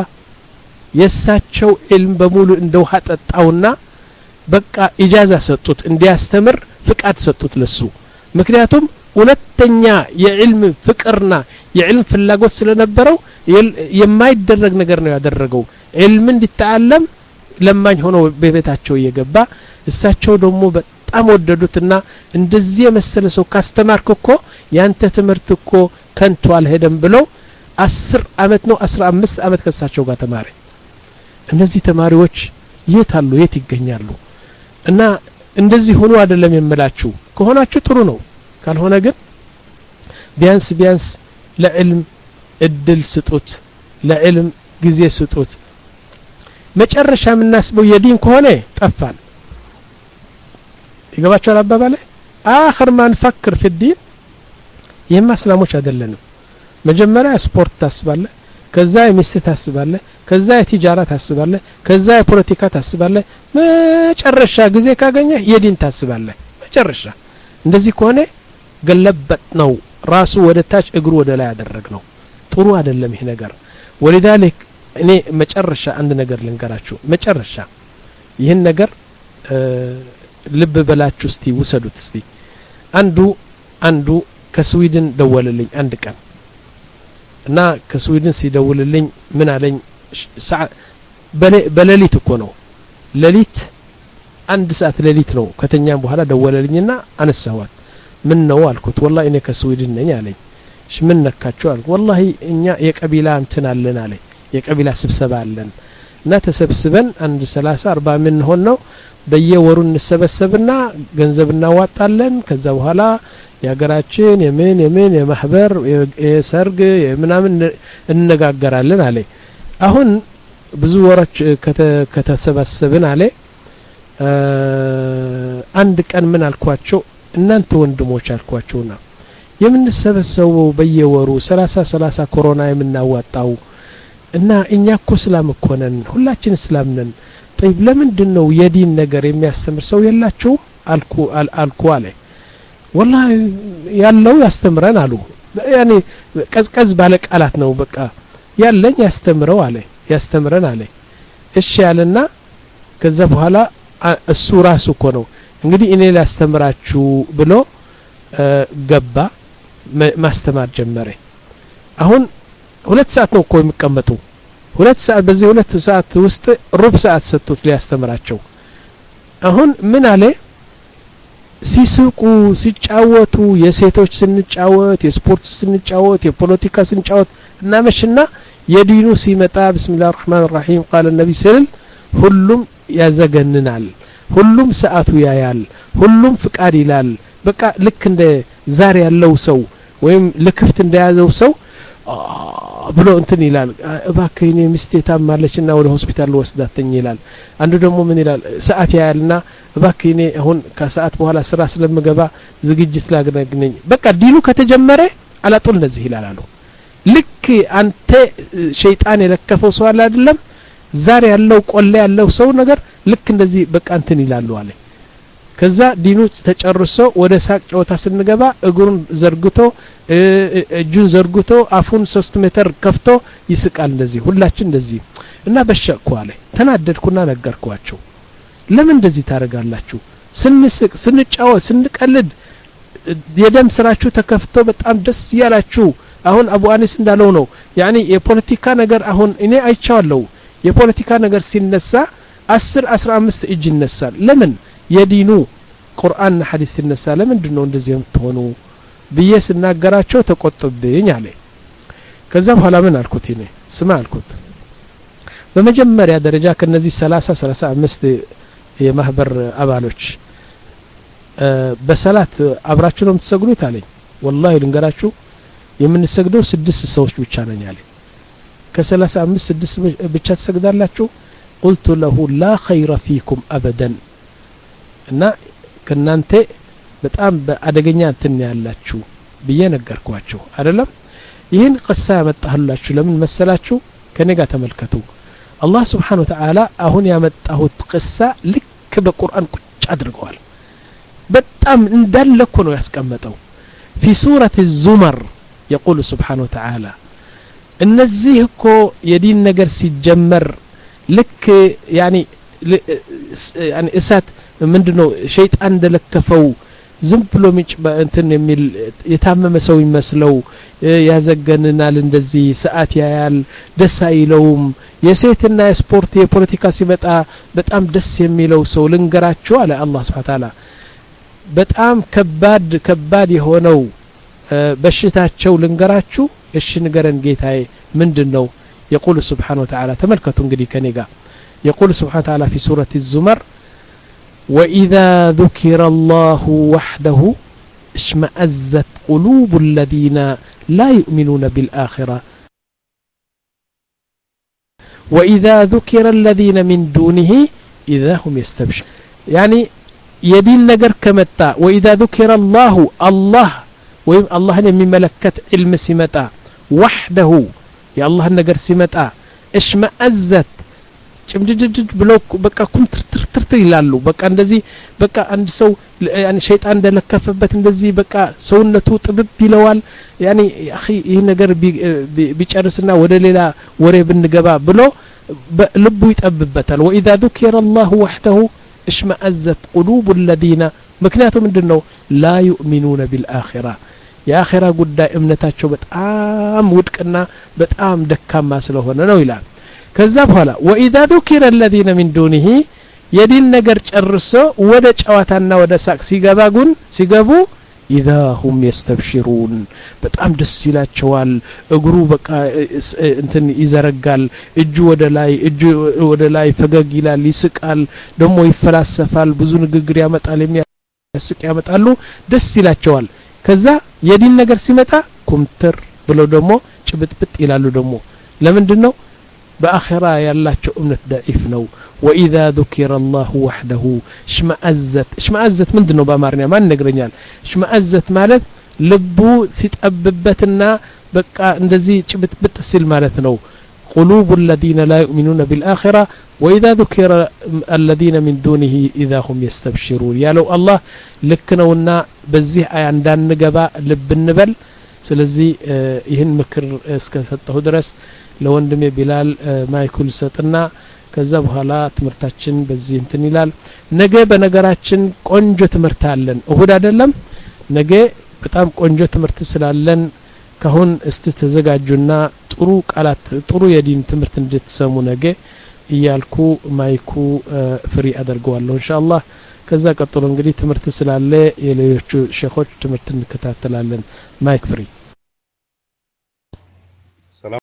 የሳቸው ዒልም በሙሉ እንደው ሐጠጣውና በቃ ኢጃዛ ሰጡት እንዲያስተምር ፍቃድ ሰጡት ለሱ ምክንያቱም ሁለተኛ የዒልም ፍቅርና የዒልም ፍላጎት ስለነበረው የማይደረግ ነገር ነው ያደረገው ዒልም እንዲተዓለም ለማኝ ሆኖ በቤታቸው እየገባ እሳቸው ደግሞ በጣም ወደዱትና እንደዚህ የመሰለ ሰው ካስተማርክ እኮ ያንተ ትምህርት እኮ ከንቱ አልሄደም ብለው አስር አመት ነው አስራ አምስት አመት ከሳቸው ጋር ተማረ እነዚህ ተማሪዎች የት አሉ የት ይገኛሉ እና እንደዚህ ሆኖ አይደለም የምላችሁ ከሆናችሁ ጥሩ ነው ካልሆነ ግን ቢያንስ ቢያንስ ለዕልም እድል ስጡት ለዕልም ጊዜ ስጡት መጨረሻ ምናስበው የዲን ከሆነ ጠፋን ይገባችኋል አባባለ አخر ما نفكر في الدين የማ እስላሞች አይደለንም መጀመሪያ ስፖርት ታስባለ ከዛ የሚስት ታስባለ ከዛ የቲጃራ ታስባለ ከዛ የፖለቲካ ታስባለ መጨረሻ ጊዜ ካገኘ የዲን ታስባለ መጨረሻ እንደዚህ ከሆነ ገለበጥ ነው ራሱ ወደ ታች እግሩ ወደ ላይ ያደረግ ነው ጥሩ አይደለም ይሄ ነገር ወለዳለክ እኔ መጨረሻ አንድ ነገር ልንገራችሁ መጨረሻ ይሄን ነገር ልብ በላችሁ እስቲ ውሰዱት እስቲ አንዱ አንዱ ከስዊድን ደወለልኝ አንድ ቀን እና ከስዊድን ሲደውልልኝ ምን አለኝ በሌሊት እኮ ነው ሌሊት አንድ ሰዓት ሌሊት ነው ከተኛም በኋላ ደወለልኝና አነሳዋል ምን ነው አልኩት والله እኔ ከስዊድን ነኝ አለኝ እሺ ምን ነካችሁ አልኩ والله እኛ የቀቢላ እንትን አለን አለኝ የቀቢላ ስብሰባ አለን እና ተሰብስበን አንድ ሰላሳ አርባ ምን ሆነ ነው በየወሩ እንሰበሰብና ገንዘብ እናዋጣለን ከዛ በኋላ ያገራችን የምን የምን የማህበር የሰርግ የምናምን እንነጋገራለን አለ አሁን ብዙ ወሮች ከተሰበሰብን አለ አንድ ቀን ምን አልኳቸው እናንተ ወንድሞች አልኳቸውና የምንሰበሰበው በየወሩ ሰላሳ ሰላሳ ኮሮና የምናዋጣው እና እኛ እኮ እስላም እኮ ነን ሁላችን እስላም ነን طيب ለምንድን ነው የዲን ነገር የሚያስተምር ሰው የላችሁ አልኩ አልኩ አለ والله ያለው ያስተምረን አሉ ያኔ ቀዝቀዝ ባለ ቃላት ነው በቃ ያለኝ ያስተምረው አለ ያስተምረን አለ እሺ ያለና ከዛ በኋላ እሱ ራሱ እኮ ነው እንግዲህ እኔ ላስተምራችሁ ብሎ ገባ ማስተማር ጀመረ አሁን ሁለት ሰዓት ነው እኮ የሚቀመጡ ሁለት ሰዓት በዚህ ሁለት ሰዓት ውስጥ ሩብ ሰዓት ሰጥቶት ሊያስተምራቸው አሁን ምን አለ ሲስቁ ሲጫወቱ የሴቶች ስንጫወት የስፖርት ስንጫወት የፖለቲካ ስንጫወት እናመሽና የዲኑ ሲመጣ بسم الله الرحمن الرحيم قال النبي سل ሁሉም ያዘገንናል ሁሉም ሰዓቱ ያያል ሁሉም ፍቃድ ይላል በቃ ልክ እንደ ዛሬ ያለው ሰው ወይም ለክፍት እንደያዘው ሰው ብሎ እንትን ይላል እባክህ እኔ ሚስቴ ታማለችና ወደ ሆስፒታል ወስዳተኝ ይላል አንዱ ደግሞ ምን ይላል ሰዓት ያያልና እባክህ እኔ አሁን ከሰዓት በኋላ ስራ ስለምገባ ዝግጅት ላግነግነኝ በቃ ዲኑ ከተጀመረ አላጡል እንደዚህ ይላል አሉ ልክ አንተ ሸይጣን የለከፈው ሰው አለ አይደለም ዛሬ ያለው ቆለ ያለው ሰው ነገር ልክ እንደዚህ በቃ እንትን ይላሉ አለ ከዛ ዲኑ ተጨርሶ ወደ ሳቅ ጨዋታ ስንገባ እግሩን ዘርግቶ እጁን ዘርግቶ አፉን ሶስት ሜትር ከፍቶ ይስቃል እንደዚህ ሁላችን እንደዚህ እና በሸኩ አለ ተናደድኩና ነገርኳቸው ለምን እንደዚህ ታረጋላችሁ ስንስቅ ስንጫወት ስንቀልድ የደም ስራችሁ ተከፍቶ በጣም ደስ ያላችሁ አሁን አቡ አኒስ እንዳለው ነው ያኒ የፖለቲካ ነገር አሁን እኔ አይቻለሁ የፖለቲካ ነገር ሲነሳ አስር አስራ አምስት እጅ ይነሳል ለምን የዲኑ ቁርአን ሐዲስ ሲነሳ ለምንድን ነው እንደዚህ የምትሆኑ ብዬስ እናገራቸው ተቆጥብኝ አለ ከዛ በኋላ ምን አልኩት እኔ ስማ አልኩት በመጀመሪያ ደረጃ ከነዚህ ሰላሳ ሰላሳ አምስት የማህበር አባሎች በሰላት አብራችሁ ነው የምትሰግዱት አለኝ ወላሂ ልንገራችሁ የምንሰግደው ስድስት ሰዎች ብቻ ነን ያለ ከሰላሳ አምስት ስድስት ብቻ ተሰግዳላችሁ قلت له لا خير فيكم ابدا እና ከናንተ በጣም በአደገኛ እንትን ያላችሁ ብዬ ነገርኳቸው አይደለም ይሄን ቅሳ ያመጣሁላችሁ ለምን መሰላችሁ ከኔ ጋር ተመልከቱ አላህ Subhanahu Wa Ta'ala አሁን ያመጣሁት ቅሳ ልክ በቁርአን ቁጭ አድርገዋል በጣም እንዳለኩ ነው ያስቀመጠው في سورة الزمر يقول سبحانه وتعالى እነዚህ እኮ የዲን ነገር ሲጀመር ልክ ያኒ ያኒ እሳት ምንድነው ሸይጣን እንደለከፈው ዝም ብሎ ምጭ እንትን የሚል የታመመ ሰው ይመስለው ያዘገንናል እንደዚህ ሰዓት ያያል ደስ አይለውም የሴትና የስፖርት የፖለቲካ ሲመጣ በጣም ደስ የሚለው ሰው ልንገራችሁ አለ አላህ Subhanahu Wa Ta'ala በጣም ከባድ ከባድ የሆነው በሽታቸው ልንገራችሁ እሺ ንገረን ጌታዬ ምንድነው يقول سبحانه وتعالى ተመልከቱ እንግዲህ ከኔ ጋር يقول سبحانه وتعالى في سورة الزمر وإذا ذكر الله وحده اشمأزت قلوب الذين لا يؤمنون بالآخرة وإذا ذكر الذين من دونه إذا هم يستبشرون يعني يدين نجر كمتا وإذا ذكر الله الله ويم الله من ملكة علم سمتا وحده يا الله النجر سمتا اشمأزت ጭምድድድ ብለው በቃ ኩምትርትርትር ይላሉ በቃ እንደዚህ በቃ አንድ ሰው ያኒ ሸይጣን እንደለከፈበት እንደዚህ በቃ ሰውነቱ ጥብብ ይለዋል ያኒ አኺ ይሄ ነገር ቢጨርስና ወደ ሌላ ወሬ ብንገባ ብሎ ልቡ ይጠብበታል وإذا ذكر الله وحده اشمأزت قلوب الذين ምክንያቱም ምንድነው لا يؤمنون بالآخرة የአኺራ ጉዳይ እምነታቸው በጣም ውድቅና በጣም ደካማ ስለሆነ ነው ይላል ከዛ በኋላ وإذا ذكر الذين من دونه የዲን ነገር ጨርሶ ወደ ጨዋታና ወደ ሳቅ ሲገባጉን ሲገቡ إذا هم يستبشرون በጣም ደስ ይላቸዋል እግሩ በቃ እንትን ይዘረጋል እጁ ወደ ላይ እጁ ወደ ላይ ፈገግ ይላል ይስቃል ደሞ ይፈላሰፋል ብዙ ንግግር ያመጣል የሚያስቅ ያመጣሉ ደስ ይላቸዋል ከዛ የዲን ነገር ሲመጣ ኩምትር ብለው ደሞ ጭብጥብጥ ይላሉ ደሞ ለምንድነው በአኺራ ያላቸው እምነት ضعيف ነው وإذا ذكر الله وحده اشمأزت اشمأزت ምንድነው በአማርኛ ማን ነገረኛል اشمأزت ማለት ልቡ ሲጠብበትና በቃ እንደዚህ ጭብጥብጥ ሲል ማለት ነው قلوب الذين لا يؤمنون بالآخرة وإذا ذكر الذين من دونه إذا هم يستبشرون ያለው አላህ ልክ ነውና በዚህ አያ እንዳንገባ ልብ እንበል ስለዚህ ይህን ምክር እስከ ሰጠሁ ድረስ ለወንድሜ ቢላል ማይኩል ሰጥና ከዛ በኋላ ትምርታችን በዚህ እንትን ይላል ነገ በነገራችን ቆንጆ ትምርት አለን እሁድ አይደለም ነገ በጣም ቆንጆ ትምርት ስላለን ካሁን እስቲ ተዘጋጁና ጥሩ ቃላት ጥሩ የዲን ትምርት እንድትሰሙ ነገ እያልኩ ማይኩ ፍሪ አደርገዋለሁ ኢንሻአላህ ከዛ ቀጥሎ እንግዲህ ትምርት ስላለ የሌሎቹ ሼኾች ትምርት እንከታተላለን ማይክ ፍሪ